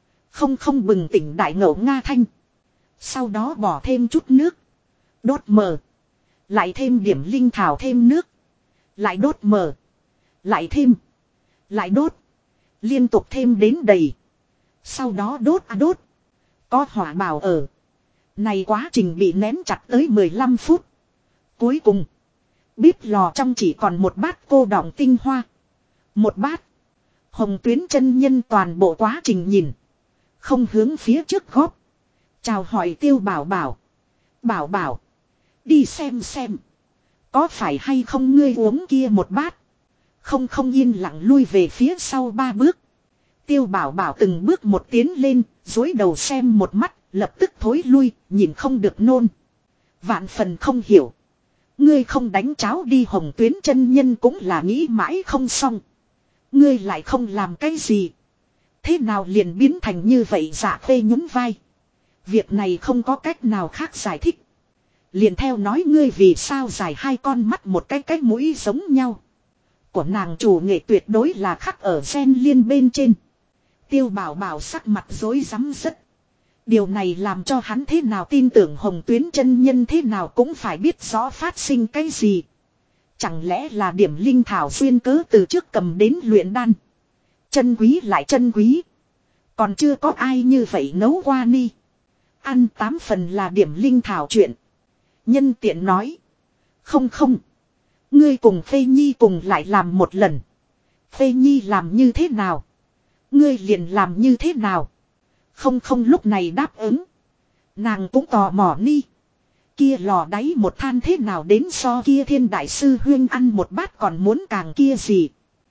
Không bừng tỉnh đại ngộ Nga thanh. Sau đó bỏ thêm chút nước. Đốt mờ. Lại thêm điểm linh thảo thêm nước. Lại đốt mờ. Lại thêm. Lại đốt. Liên tục thêm đến đầy. Sau đó đốt. Có hỏa bảo ở. Này quá trình bị nén chặt tới 15 phút. Cuối cùng. Bếp lò trong chỉ còn một bát cô đọng tinh hoa. Một bát. Hồng Tuyến chân nhân toàn bộ quá trình nhìn. Không hướng phía trước góp. Chào hỏi Tiêu Bảo Bảo. Bảo Bảo. Đi xem. Có phải hay không ngươi uống kia một bát. Không yên lặng lui về phía sau 3 bước. Tiêu Bảo Bảo từng bước một tiến lên, dối đầu xem một mắt, lập tức thối lui, nhìn không được nôn. Vạn phần không hiểu. Ngươi không đánh cháo đi Hồng Tuyến chân nhân cũng là nghĩ mãi không xong. Ngươi lại không làm cái gì. Thế nào liền biến thành như vậy? Dạ Khê nhún vai. Việc này không có cách nào khác giải thích. Liền theo nói ngươi vì sao dài 2 con mắt một cái mũi giống nhau. Của nàng chủ nghệ tuyệt đối là khắc ở gen liên bên trên. Tiêu Bảo Bảo sắc mặt rối rắm rất. Điều này làm cho hắn thế nào tin tưởng Hồng Tuyến chân nhân thế nào cũng phải biết rõ phát sinh cái gì. Chẳng lẽ là điểm linh thảo xuyên cớ từ trước cầm đến luyện đan. Chân quý lại chân quý. Còn chưa có ai như vậy nấu qua ni. Ăn 8 phần là điểm linh thảo chuyện. Nhân tiện nói. Không. Ngươi cùng Phê Nhi cùng lại làm một lần. Phê Nhi làm như thế nào? Ngươi liền làm như thế nào? Không lúc này đáp ứng. Nàng cũng tò mò ni. Kia lò đáy một than thế nào đến so kia Thiên Đại Sư Huyên ăn một bát còn muốn càng kia gì.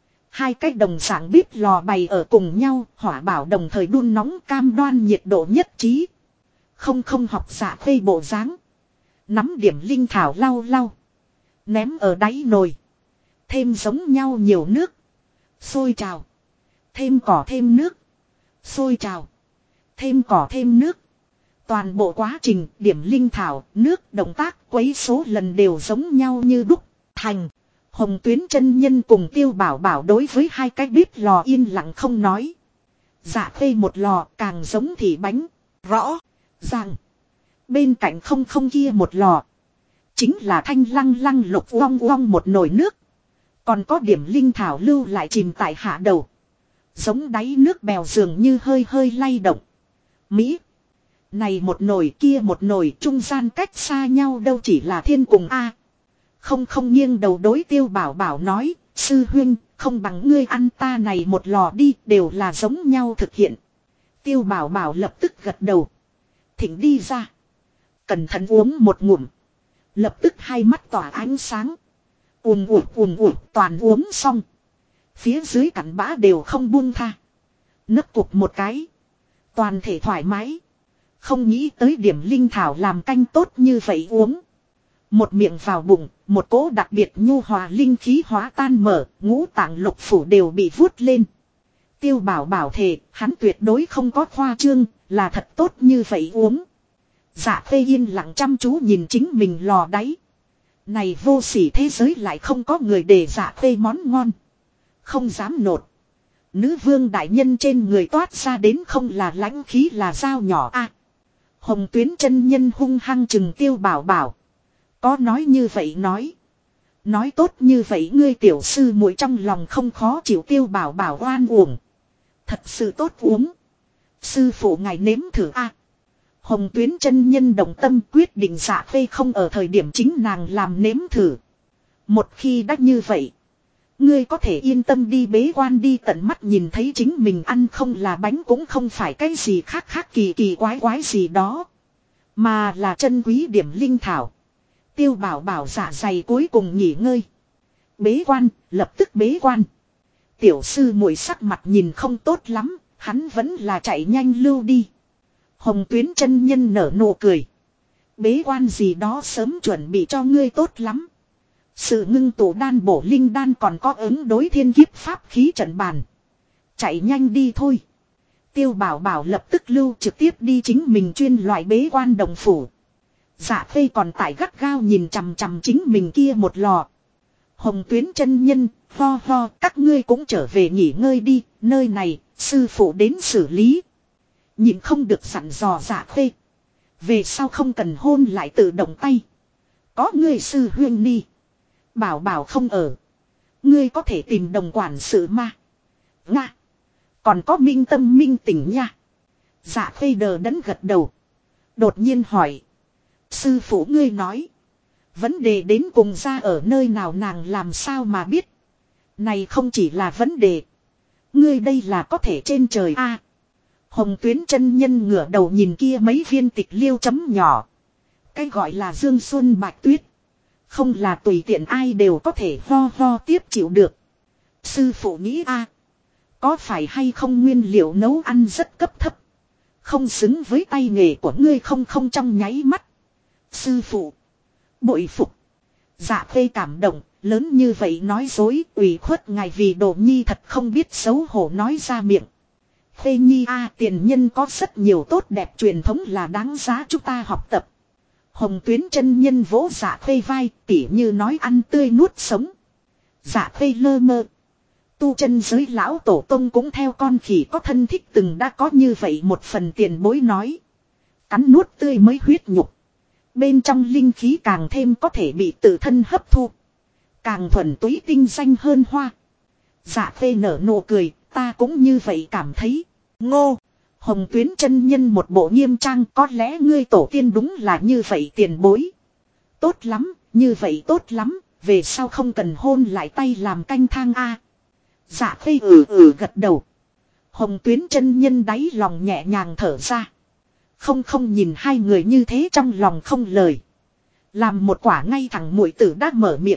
2 cái đồng dạng bếp lò bày ở cùng nhau, hỏa bảo đồng thời đun nóng cam đoan nhiệt độ nhất trí. Không học Dạ Khê bộ dáng. Nắm điểm linh thảo lau. Ném ở đáy nồi. Thêm giống nhau nhiều nước. Sôi trào. Thêm cỏ thêm nước. Sôi trào. Thêm cỏ thêm nước. Toàn bộ quá trình điểm linh thảo, nước, động tác quấy số lần đều giống nhau như đúc. Thành. Hồng Tuyến chân nhân cùng Tiêu Bảo Bảo đối với 2 cái bếp lò yên lặng không nói. Dạ Khê một lò càng giống thì bánh. Rõ. Ràng. Bên cạnh không kia một lò. Chính là thanh lăng lục uong một nồi nước. Còn có điểm linh thảo lưu lại chìm tại hạ đầu. Giống đáy nước bèo dường như hơi lay động. Mỹ. Này một nồi kia một nồi trung gian cách xa nhau đâu chỉ là thiên cùng A. Không nghiêng đầu đối Tiêu Bảo Bảo nói. Sư huynh không bằng ngươi ăn ta này một lò đi đều là giống nhau thực hiện. Tiêu Bảo Bảo lập tức gật đầu. Thỉnh đi ra. Cẩn thận uống một ngụm. Lập tức 2 mắt tỏa ánh sáng. Ùn ụt toàn uống xong. Phía dưới cặn bã đều không buông tha. Nấc cục một cái. Toàn thể thoải mái. Không nghĩ tới điểm linh thảo làm canh tốt như vậy uống. Một miệng vào bụng, một cỗ đặc biệt nhu hòa linh khí hóa tan mở, ngũ tạng lục phủ đều bị vuốt lên. Tiêu Bảo Bảo thề, hắn tuyệt đối không có khoa trương, là thật tốt như vậy uống. Dạ Khê yên lặng chăm chú nhìn chính mình lò đáy. Này vô sỉ thế giới lại không có người để Dạ Khê món ngon. Không dám nột. Nữ vương đại nhân trên người toát ra đến không là lãnh khí là dao nhỏ a. Hồng Tuyến chân nhân hung hăng chừng Tiêu Bảo Bảo. Có nói như vậy nói. Nói tốt như vậy ngươi tiểu sư muội trong lòng không khó chịu. Tiêu Bảo Bảo oan uổng. Thật sự tốt uống. Sư phụ ngài nếm thử a. Hồng Tuyến chân nhân đồng tâm quyết định Dạ Khê không ở thời điểm chính nàng làm nếm thử. Một khi đã như vậy. Ngươi có thể yên tâm đi bế quan đi tận mắt nhìn thấy chính mình ăn không là bánh cũng không phải cái gì khác kỳ quái gì đó. Mà là chân quý điểm linh thảo. Tiêu Bảo Bảo dạ dày cuối cùng nghỉ ngơi. Bế quan, lập tức bế quan. Tiểu sư muội sắc mặt nhìn không tốt lắm, hắn vẫn là chạy nhanh lưu đi. Hồng Tuyến chân nhân nở nụ cười. Bế quan gì đó sớm chuẩn bị cho ngươi tốt lắm. Sự ngưng tụ đan bổ linh đan còn có ứng đối thiên kiếp pháp khí trận bàn. Chạy nhanh đi thôi. Tiêu Bảo Bảo lập tức lưu trực tiếp đi chính mình chuyên loại bế quan đồng phủ. Dạ Khê còn tại gắt gao nhìn chằm chằm chính mình kia một lò. Hồng Tuyến chân nhân, ho các ngươi cũng trở về nghỉ ngơi đi, nơi này, sư phụ đến xử lý. Nhìn không được sẵn dò Dạ Khê. Về sau không cần hôn lại tự động tay. Có ngươi sư huyên ni. Bảo Bảo không ở. Ngươi có thể tìm đồng quản sự ma. Nga. Còn có minh tâm minh tỉnh nha. Dạ Khê đờ đẫn gật đầu. Đột nhiên hỏi. Sư phụ ngươi nói. Vấn đề đến cùng ra ở nơi nào nàng làm sao mà biết. Này không chỉ là vấn đề. Ngươi đây là có thể trên trời a. Hồng Tuyến chân nhân ngửa đầu nhìn kia mấy viên tịch liêu chấm nhỏ. Cái gọi là dương xuân bạch tuyết. Không là tùy tiện ai đều có thể ho ho tiếp chịu được. Sư phụ nghĩ a, có phải hay không nguyên liệu nấu ăn rất cấp thấp. Không xứng với tay nghề của ngươi không trong nháy mắt. Sư phụ. Bội phục. Dạ Khê cảm động, lớn như vậy nói dối, ủy khuất ngài vì đồ nhi thật không biết xấu hổ nói ra miệng. Khê nhi a, tiền nhân có rất nhiều tốt đẹp truyền thống là đáng giá chúng ta học tập. Hồng Tuyến chân nhân vỗ Dạ Khê vai, tỉ như nói ăn tươi nuốt sống. Dạ Khê lơ mơ. Tu chân giới lão tổ tông cũng theo con khỉ có thân thích từng đã có như vậy một phần tiền bối nói. Cắn nuốt tươi mới huyết nhục. Bên trong linh khí càng thêm có thể bị tự thân hấp thu. Càng thuần túy tinh danh hơn hoa. Dạ Khê nở nụ cười, ta cũng như vậy cảm thấy. Ngô, Hồng Tuyến chân nhân một bộ nghiêm trang, có lẽ ngươi tổ tiên đúng là như vậy tiền bối. Tốt lắm, như vậy tốt lắm, về sau không cần hôn lại tay làm canh thang a. Dạ Khê gật đầu. Hồng Tuyến chân nhân đáy lòng nhẹ nhàng thở ra. Không nhìn hai người như thế trong lòng không lời. Làm một quả ngay thẳng muội tử đã mở miệng.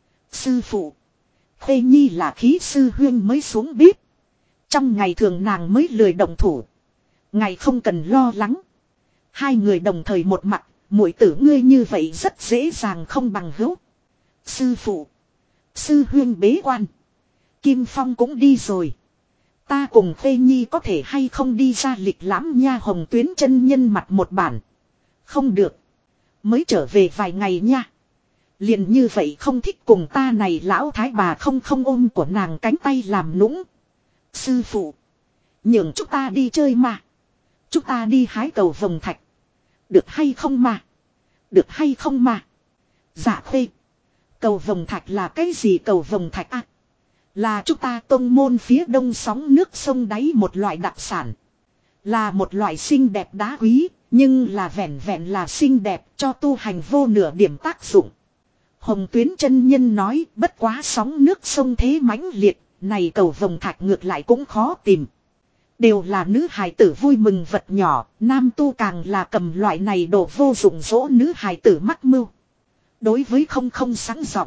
Sư phụ. Khê nhi là khí sư huyên mới xuống bếp. Trong ngày thường nàng mới lười động thủ. Ngài không cần lo lắng. Hai người đồng thời một mặt. Muội tử ngươi như vậy rất dễ dàng không bằng hữu. Sư phụ. Sư huyên bế quan. Kim Phong cũng đi rồi. Ta cùng Khê nhi có thể hay không đi ra lịch lãm nha. Hồng Tuyến chân nhân mặt một bản. Không được. Mới trở về vài ngày nha. Liền như vậy không thích cùng ta này lão thái bà không ôm của nàng cánh tay làm nũng. Sư phụ. Nhường chúng ta đi chơi mà. Chúng ta đi hái cầu vồng thạch. Được hay không mà. Được hay không mà. Dạ Khê. Cầu vồng thạch là cái gì cầu vồng thạch à? Là chúng ta tông môn phía đông sóng nước sông đáy một loại đặc sản. Là một loại xinh đẹp đá quý. Nhưng là vẹn vẹn là xinh đẹp cho tu hành vô nửa điểm tác dụng. Hồng Tuyến chân nhân nói bất quá sóng nước sông thế mãnh liệt. Này cầu vồng thạch ngược lại cũng khó tìm. Đều là nữ hài tử vui mừng vật nhỏ. Nam tu càng là cầm loại này đồ vô dụng dỗ nữ hài tử mắc mưu. Đối với không sáng giọng.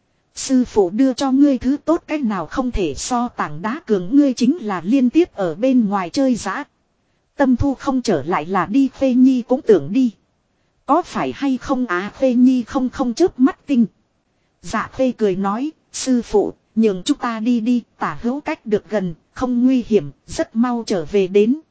Sư phụ đưa cho ngươi thứ tốt cách nào không thể so tảng đá cường ngươi chính là liên tiếp ở bên ngoài chơi giã. Tâm thu không trở lại là đi Khê nhi cũng tưởng đi. Có phải hay không á Khê nhi không chớp mắt tinh. Dạ Khê cười nói, sư phụ, nhường chúng ta đi, tả hữu cách được gần, không nguy hiểm, rất mau trở về đến.